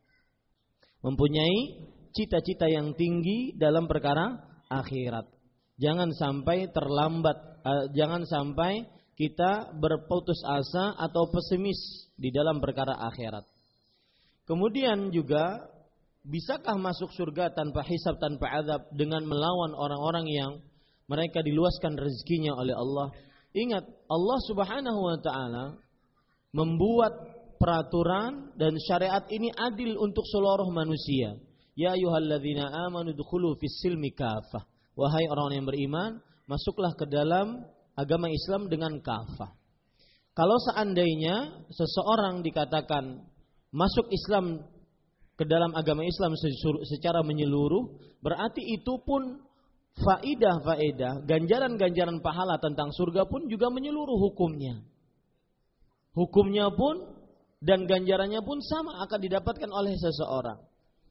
Mempunyai cita-cita yang tinggi dalam perkara akhirat. Jangan sampai terlambat, uh, jangan sampai kita berputus asa atau pesimis di dalam perkara akhirat. Kemudian juga, bisakah masuk surga tanpa hisab, tanpa azab dengan melawan orang-orang yang mereka diluaskan rezekinya oleh Allah? Ingat, Allah Subhanahu wa taala membuat peraturan dan syariat ini adil untuk seluruh manusia. Ya ayyuhalladzina amanu dukhulu fis silmi kafah. Wahai orang yang beriman, masuklah ke dalam agama Islam dengan kafah. Kalau seandainya seseorang dikatakan masuk Islam ke dalam agama Islam secara menyeluruh, berarti itu pun faidah-faidah, ganjaran-ganjaran pahala tentang surga pun juga menyeluruh hukumnya. Hukumnya pun dan ganjarannya pun sama akan didapatkan oleh seseorang.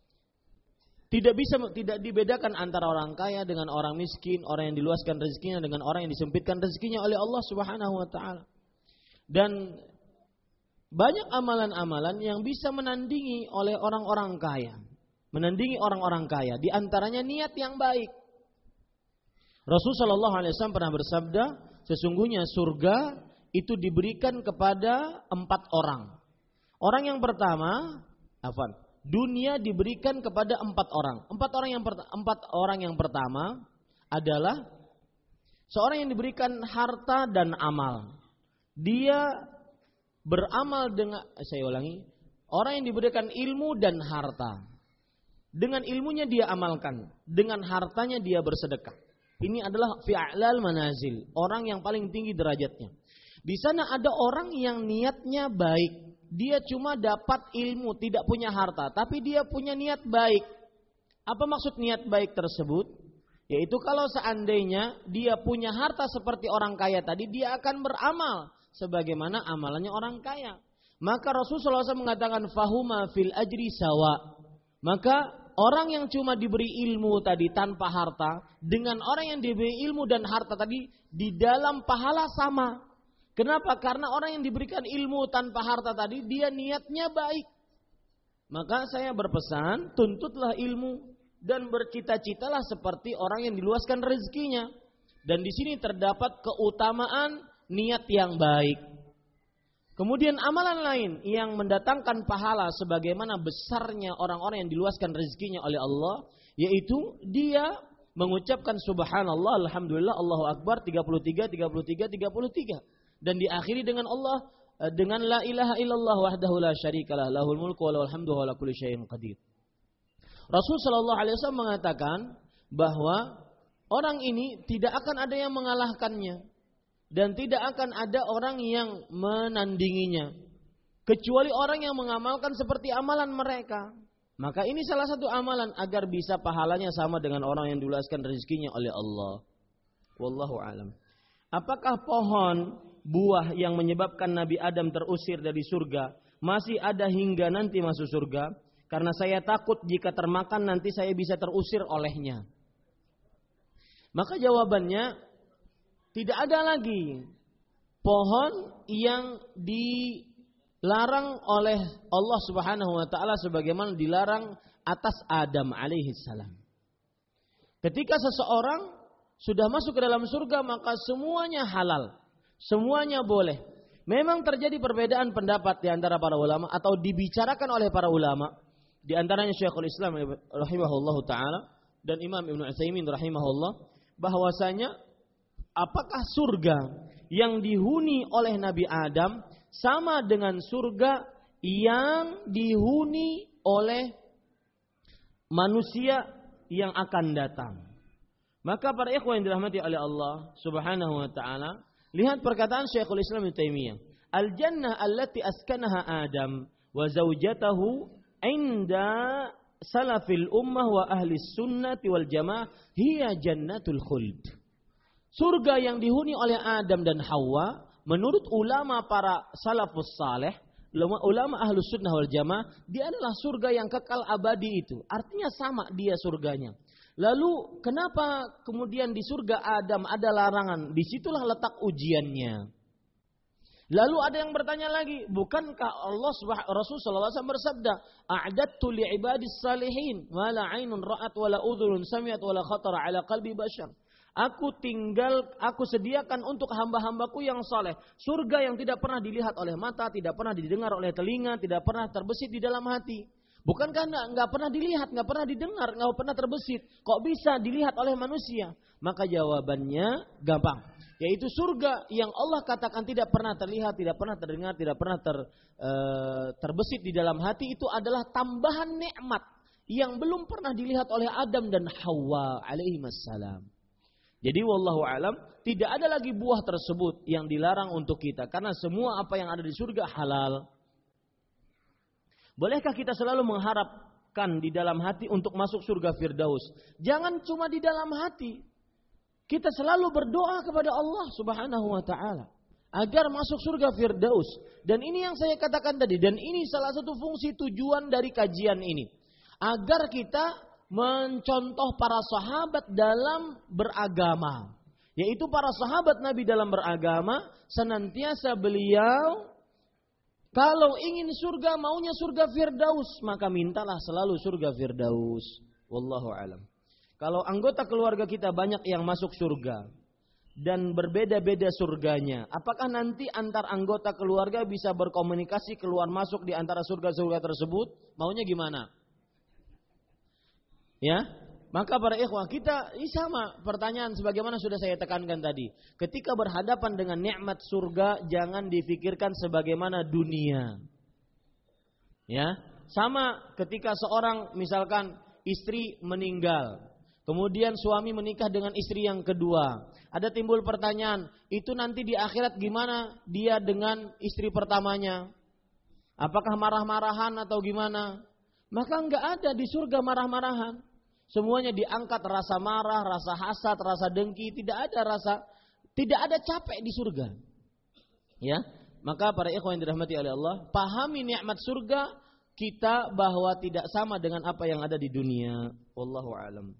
Tidak bisa tidak dibedakan antara orang kaya dengan orang miskin, orang yang diluaskan rezekinya dengan orang yang disempitkan rezekinya oleh Allah Subhanahu wa taala. Dan banyak amalan-amalan yang bisa menandingi oleh orang-orang kaya, menandingi orang-orang kaya, di antaranya niat yang baik. Rasulullah shallallahu alaihi wasallam pernah bersabda, sesungguhnya surga itu diberikan kepada empat orang. Orang yang pertama, afwan, dunia diberikan kepada empat orang. Empat orang yang pertama, empat orang yang pertama adalah seorang yang diberikan harta dan amal. Dia beramal dengan, saya ulangi, orang yang diberikan ilmu dan harta. Dengan ilmunya dia amalkan, dengan hartanya dia bersedekah. Ini adalah fi'alal manazil, orang yang paling tinggi derajatnya. Di sana ada orang yang niatnya baik. Dia cuma dapat ilmu, tidak punya harta, tapi dia punya niat baik. Apa maksud niat baik tersebut? Yaitu kalau seandainya dia punya harta seperti orang kaya tadi, dia akan beramal sebagaimana amalannya orang kaya. Maka Rasulullah shallallahu alaihi wasallam mengatakan fahuma fil ajri sawa. Maka orang yang cuma diberi ilmu tadi tanpa harta dengan orang yang diberi ilmu dan harta tadi di dalam pahala sama. Kenapa? Karena orang yang diberikan ilmu tanpa harta tadi dia niatnya baik. Maka saya berpesan, tuntutlah ilmu dan bercita-citalah seperti orang yang diluaskan rezekinya. Dan di sini terdapat keutamaan niat yang baik. Kemudian amalan lain yang mendatangkan pahala sebagaimana besarnya orang-orang yang diluaskan rezekinya oleh Allah, yaitu dia mengucapkan subhanallah, alhamdulillah, Allahu akbar tiga puluh tiga, tiga puluh tiga, tiga puluh tiga. Dan diakhiri dengan Allah, dengan la ilaha illallah wahdahu la syarikalah, lahul mulku wa lahul hamdu wa ala kulli syai'in qadir. Rasul sallallahu alaihi wasallam mengatakan bahwa orang ini tidak akan ada yang mengalahkannya dan tidak akan ada orang yang menandinginya kecuali orang yang mengamalkan seperti amalan mereka. Maka ini salah satu amalan agar bisa pahalanya sama dengan orang yang diluaskan rezekinya oleh Allah. Wallahu alam. Apakah pohon buah yang menyebabkan Nabi Adam terusir dari surga masih ada hingga nanti masuk surga? Karena saya takut jika termakan nanti saya bisa terusir olehnya. Maka jawabannya, tidak ada lagi pohon yang dilarang oleh Allah Subhanahu wa taala sebagaimana dilarang atas Adam alaihi salam. Ketika seseorang sudah masuk ke dalam surga maka semuanya halal. Semuanya boleh. Memang terjadi perbedaan pendapat di antara para ulama atau dibicarakan oleh para ulama. Di antaranya Syekhul Islam rahimahullahu taala dan Imam Ibnu Utsaimin rahimahullah, bahwasanya apakah surga yang dihuni oleh Nabi Adam sama dengan surga yang dihuni oleh manusia yang akan datang? Maka para ikhwan yang dirahmati oleh Allah Subhanahu wa taala, lihat perkataan Syekhul Islam Ibnu Taimiyah, al-jannah allati askanaha Adam wa zaujatahu inda salafil ummah wa ahli sunnati wal jamaah hiya jannatul khuld. Surga yang dihuni oleh Adam dan Hawa menurut ulama para salafus saleh, ulama ahli sunnah wal jamaah, dia adalah surga yang kekal abadi itu. Artinya sama dia surganya. Lalu kenapa kemudian di surga Adam ada larangan? Disitulah letak ujiannya. Lalu ada yang bertanya lagi, bukankah Allah Rasul sallallahu alaihi wasallam bersabda, "A'dattu li'ibadis salihin ma la 'ainun ra'at wa la udhunun sami'at wa la khatara 'ala qalbi bashar." Aku tinggal, aku sediakan untuk hamba-hambaku yang saleh surga yang tidak pernah dilihat oleh mata, tidak pernah didengar oleh telinga, tidak pernah terbesit di dalam hati. Bukankah enggak, enggak pernah dilihat, enggak pernah didengar, enggak pernah terbesit, kok bisa dilihat oleh manusia? Maka jawabannya gampang, yaitu surga yang Allah katakan tidak pernah terlihat, tidak pernah terdengar, tidak pernah ter, e, terbesit di dalam hati, itu adalah tambahan nikmat yang belum pernah dilihat oleh Adam dan Hawa alaihi wassalam. Jadi wallahu alam, tidak ada lagi buah tersebut yang dilarang untuk kita, karena semua apa yang ada di surga halal. Bolehkah kita selalu mengharapkan di dalam hati untuk masuk surga Firdaus? Jangan cuma di dalam hati. Kita selalu berdoa kepada Allah Subhanahu wa taala agar masuk surga Firdaus. Dan ini yang saya katakan tadi, dan ini salah satu fungsi tujuan dari kajian ini. Agar kita mencontoh para sahabat dalam beragama. Yaitu para sahabat Nabi dalam beragama, senantiasa beliau kalau ingin surga, maunya surga Firdaus, maka mintalah selalu surga Firdaus. Wallahu alam. Kalau anggota keluarga kita banyak yang masuk surga dan berbeda-beda surganya, apakah nanti antar anggota keluarga bisa berkomunikasi keluar masuk di antara surga-surga tersebut? Maunya gimana? Ya, maka para ikhwah kita ini sama pertanyaan sebagaimana sudah saya tekankan tadi. Ketika berhadapan dengan nikmat surga, jangan difikirkan sebagaimana dunia. Ya, sama ketika seorang misalkan istri meninggal, kemudian suami menikah dengan istri yang kedua. Ada timbul pertanyaan, itu nanti di akhirat gimana dia dengan istri pertamanya? Apakah marah-marahan atau gimana? Maka enggak ada di surga marah-marahan. Semuanya diangkat, rasa marah, rasa hasad, rasa dengki, tidak ada rasa, tidak ada capek di surga. Ya, maka para ikhwan yang dirahmati oleh Allah, pahami nikmat surga kita bahwa tidak sama dengan apa yang ada di dunia. Wallahu a'lam.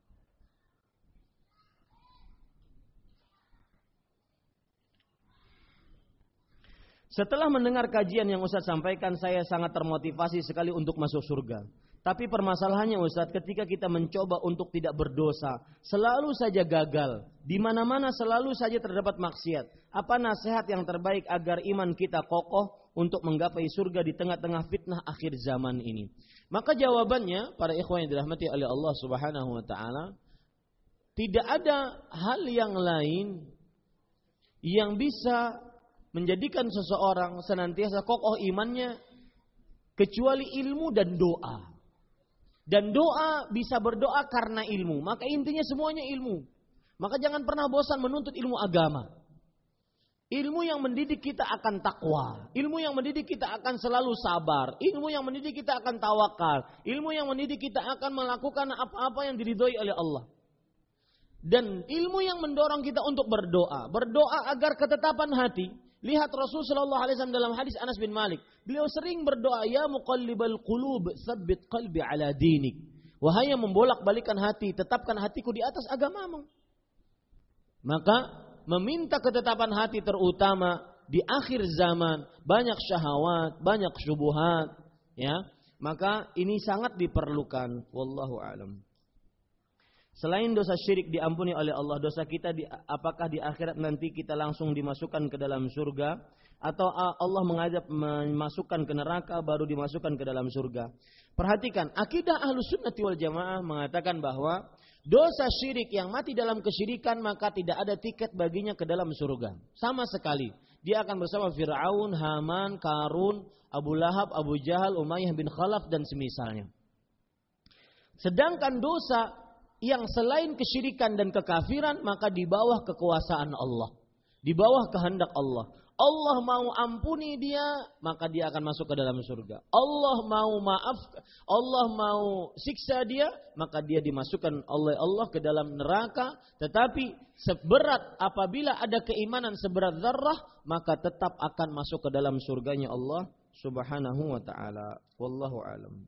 Setelah mendengar kajian yang Ustaz sampaikan, saya sangat termotivasi sekali untuk masuk surga. Tapi permasalahannya Ustaz, ketika kita mencoba untuk tidak berdosa, selalu saja gagal. Di mana-mana selalu saja terdapat maksiat. Apa nasihat yang terbaik agar iman kita kokoh untuk menggapai surga di tengah-tengah fitnah akhir zaman ini? Maka jawabannya, para ikhwan yang dirahmati oleh Allah Subhanahu wa taala, tidak ada hal yang lain yang bisa menjadikan seseorang senantiasa kokoh imannya kecuali ilmu dan doa. Dan doa bisa berdoa karena ilmu. Maka intinya semuanya ilmu. Maka jangan pernah bosan menuntut ilmu agama. Ilmu yang mendidik kita akan takwa. Ilmu yang mendidik kita akan selalu sabar. Ilmu yang mendidik kita akan tawakal. Ilmu yang mendidik kita akan melakukan apa-apa yang diridhoi oleh Allah. Dan ilmu yang mendorong kita untuk berdoa. Berdoa agar ketetapan hati. Lihat Rasul sallallahu alaihi wasallam dalam hadis Anas bin Malik. Beliau sering berdoa, ya muqallibal qulub, tsabbit qalbi ala dinik. Wahai yang membolak-balikan hati, tetapkan hatiku di atas agamamu. Maka meminta ketetapan hati terutama di akhir zaman, banyak syahwat, banyak syubhat, ya. Maka ini sangat diperlukan. Wallahu a'lam. Selain dosa syirik diampuni oleh Allah, dosa kita di, apakah di akhirat nanti kita langsung dimasukkan ke dalam surga atau Allah mengajak memasukkan ke neraka baru dimasukkan ke dalam surga? Perhatikan, akidah Ahlus Sunnah wal Jamaah mengatakan bahwa dosa syirik yang mati dalam kesyirikan maka tidak ada tiket baginya ke dalam surga. Sama sekali. Dia akan bersama Fir'aun, Haman, Karun, Abu Lahab, Abu Jahal, Umayyah bin Khalaf dan semisalnya. Sedangkan dosa yang selain kesyirikan dan kekafiran maka di bawah kekuasaan Allah, di bawah kehendak Allah. Allah mau ampuni dia, maka dia akan masuk ke dalam surga. Allah mau maaf, Allah mau siksa dia, maka dia dimasukkan oleh Allah ke dalam neraka. Tetapi seberat apabila ada keimanan seberat zarrah, maka tetap akan masuk ke dalam surganya Allah Subhanahu wa taala. Wallahu a'lam.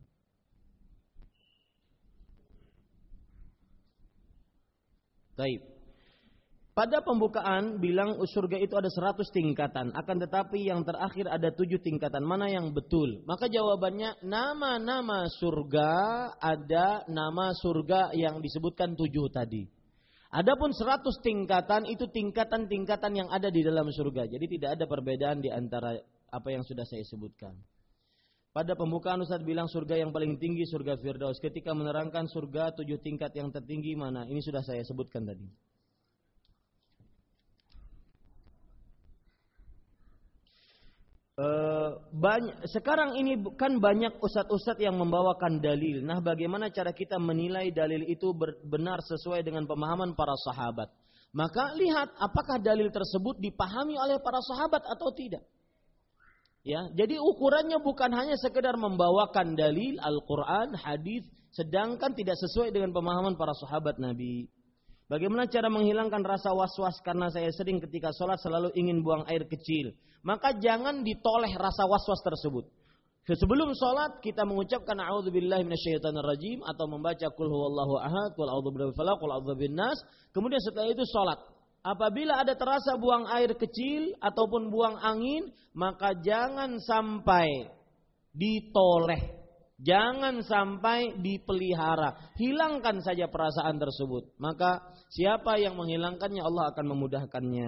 Baik. pada pembukaan bilang surga itu ada seratus tingkatan, akan tetapi yang terakhir ada tujuh tingkatan. Mana yang betul? Maka jawabannya nama-nama surga, ada nama surga yang disebutkan tujuh tadi. Adapun seratus tingkatan itu tingkatan-tingkatan yang ada di dalam surga. Jadi tidak ada perbedaan di antara apa yang sudah saya sebutkan. Pada pembukaan Ustaz bilang surga yang paling tinggi surga Firdaus. Ketika menerangkan surga tujuh tingkat yang tertinggi mana? Ini sudah saya sebutkan tadi. Uh, banyak, sekarang ini kan banyak ustadz-ustadz yang membawakan dalil. Nah, bagaimana cara kita menilai dalil itu benar sesuai dengan pemahaman para sahabat? Maka lihat apakah dalil tersebut dipahami oleh para sahabat atau tidak. Ya, jadi ukurannya bukan hanya sekedar membawakan dalil Al-Quran, hadis, sedangkan tidak sesuai dengan pemahaman para sahabat Nabi. Bagaimana cara menghilangkan rasa was-was karena saya sering ketika sholat selalu ingin buang air kecil. Maka jangan ditoleh rasa was-was tersebut. Sebelum sholat kita mengucapkan a'udzubillahi minasyaitonirrajim atau membaca qul huwallahu ahad, qul a'udzu birabbil falaq, qul a'udzu binnas. Kemudian setelah itu sholat. Apabila ada terasa buang air kecil ataupun buang angin, maka jangan sampai ditoleh. Jangan sampai dipelihara. Hilangkan saja perasaan tersebut. Maka siapa yang menghilangkannya Allah akan memudahkannya.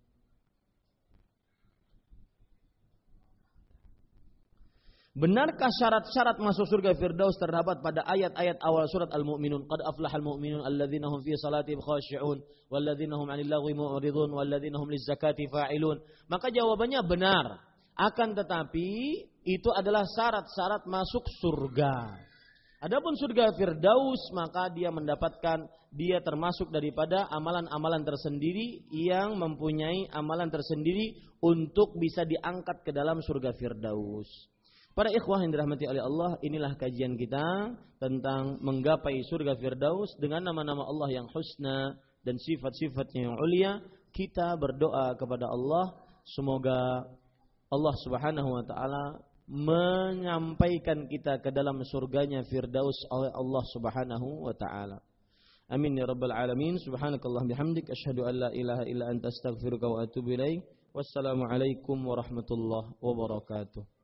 Benarkah syarat-syarat masuk surga Firdaus terdapat pada ayat-ayat awal surat Al-Mu'minun? Qad aflahal mu'minun alladzina hum fi salatihim khashi'un walladzina hum 'anil lagwi mu'ridun walladzina hum lizzakati fa'ilun. Maka jawabannya benar. Akan tetapi itu adalah syarat-syarat masuk surga. Adapun surga Firdaus maka dia mendapatkan, dia termasuk daripada amalan-amalan tersendiri yang mempunyai amalan tersendiri untuk bisa diangkat ke dalam surga Firdaus. Para ikhwah yang dirahmati oleh Allah, inilah kajian kita tentang menggapai surga Firdaus dengan nama-nama Allah yang husna dan sifat-sifatnya yang ulia. Kita berdoa kepada Allah semoga Allah Subhanahu wa taala menyampaikan kita ke dalam surganya Firdaus oleh Allah Subhanahu wa taala. Amin ya rabbal alamin. Subhanakallah bihamdik asyhadu an la ilaha illa anta astaghfiruka wa atubu ilaik. Wassalamu alaikum warahmatullahi wabarakatuh.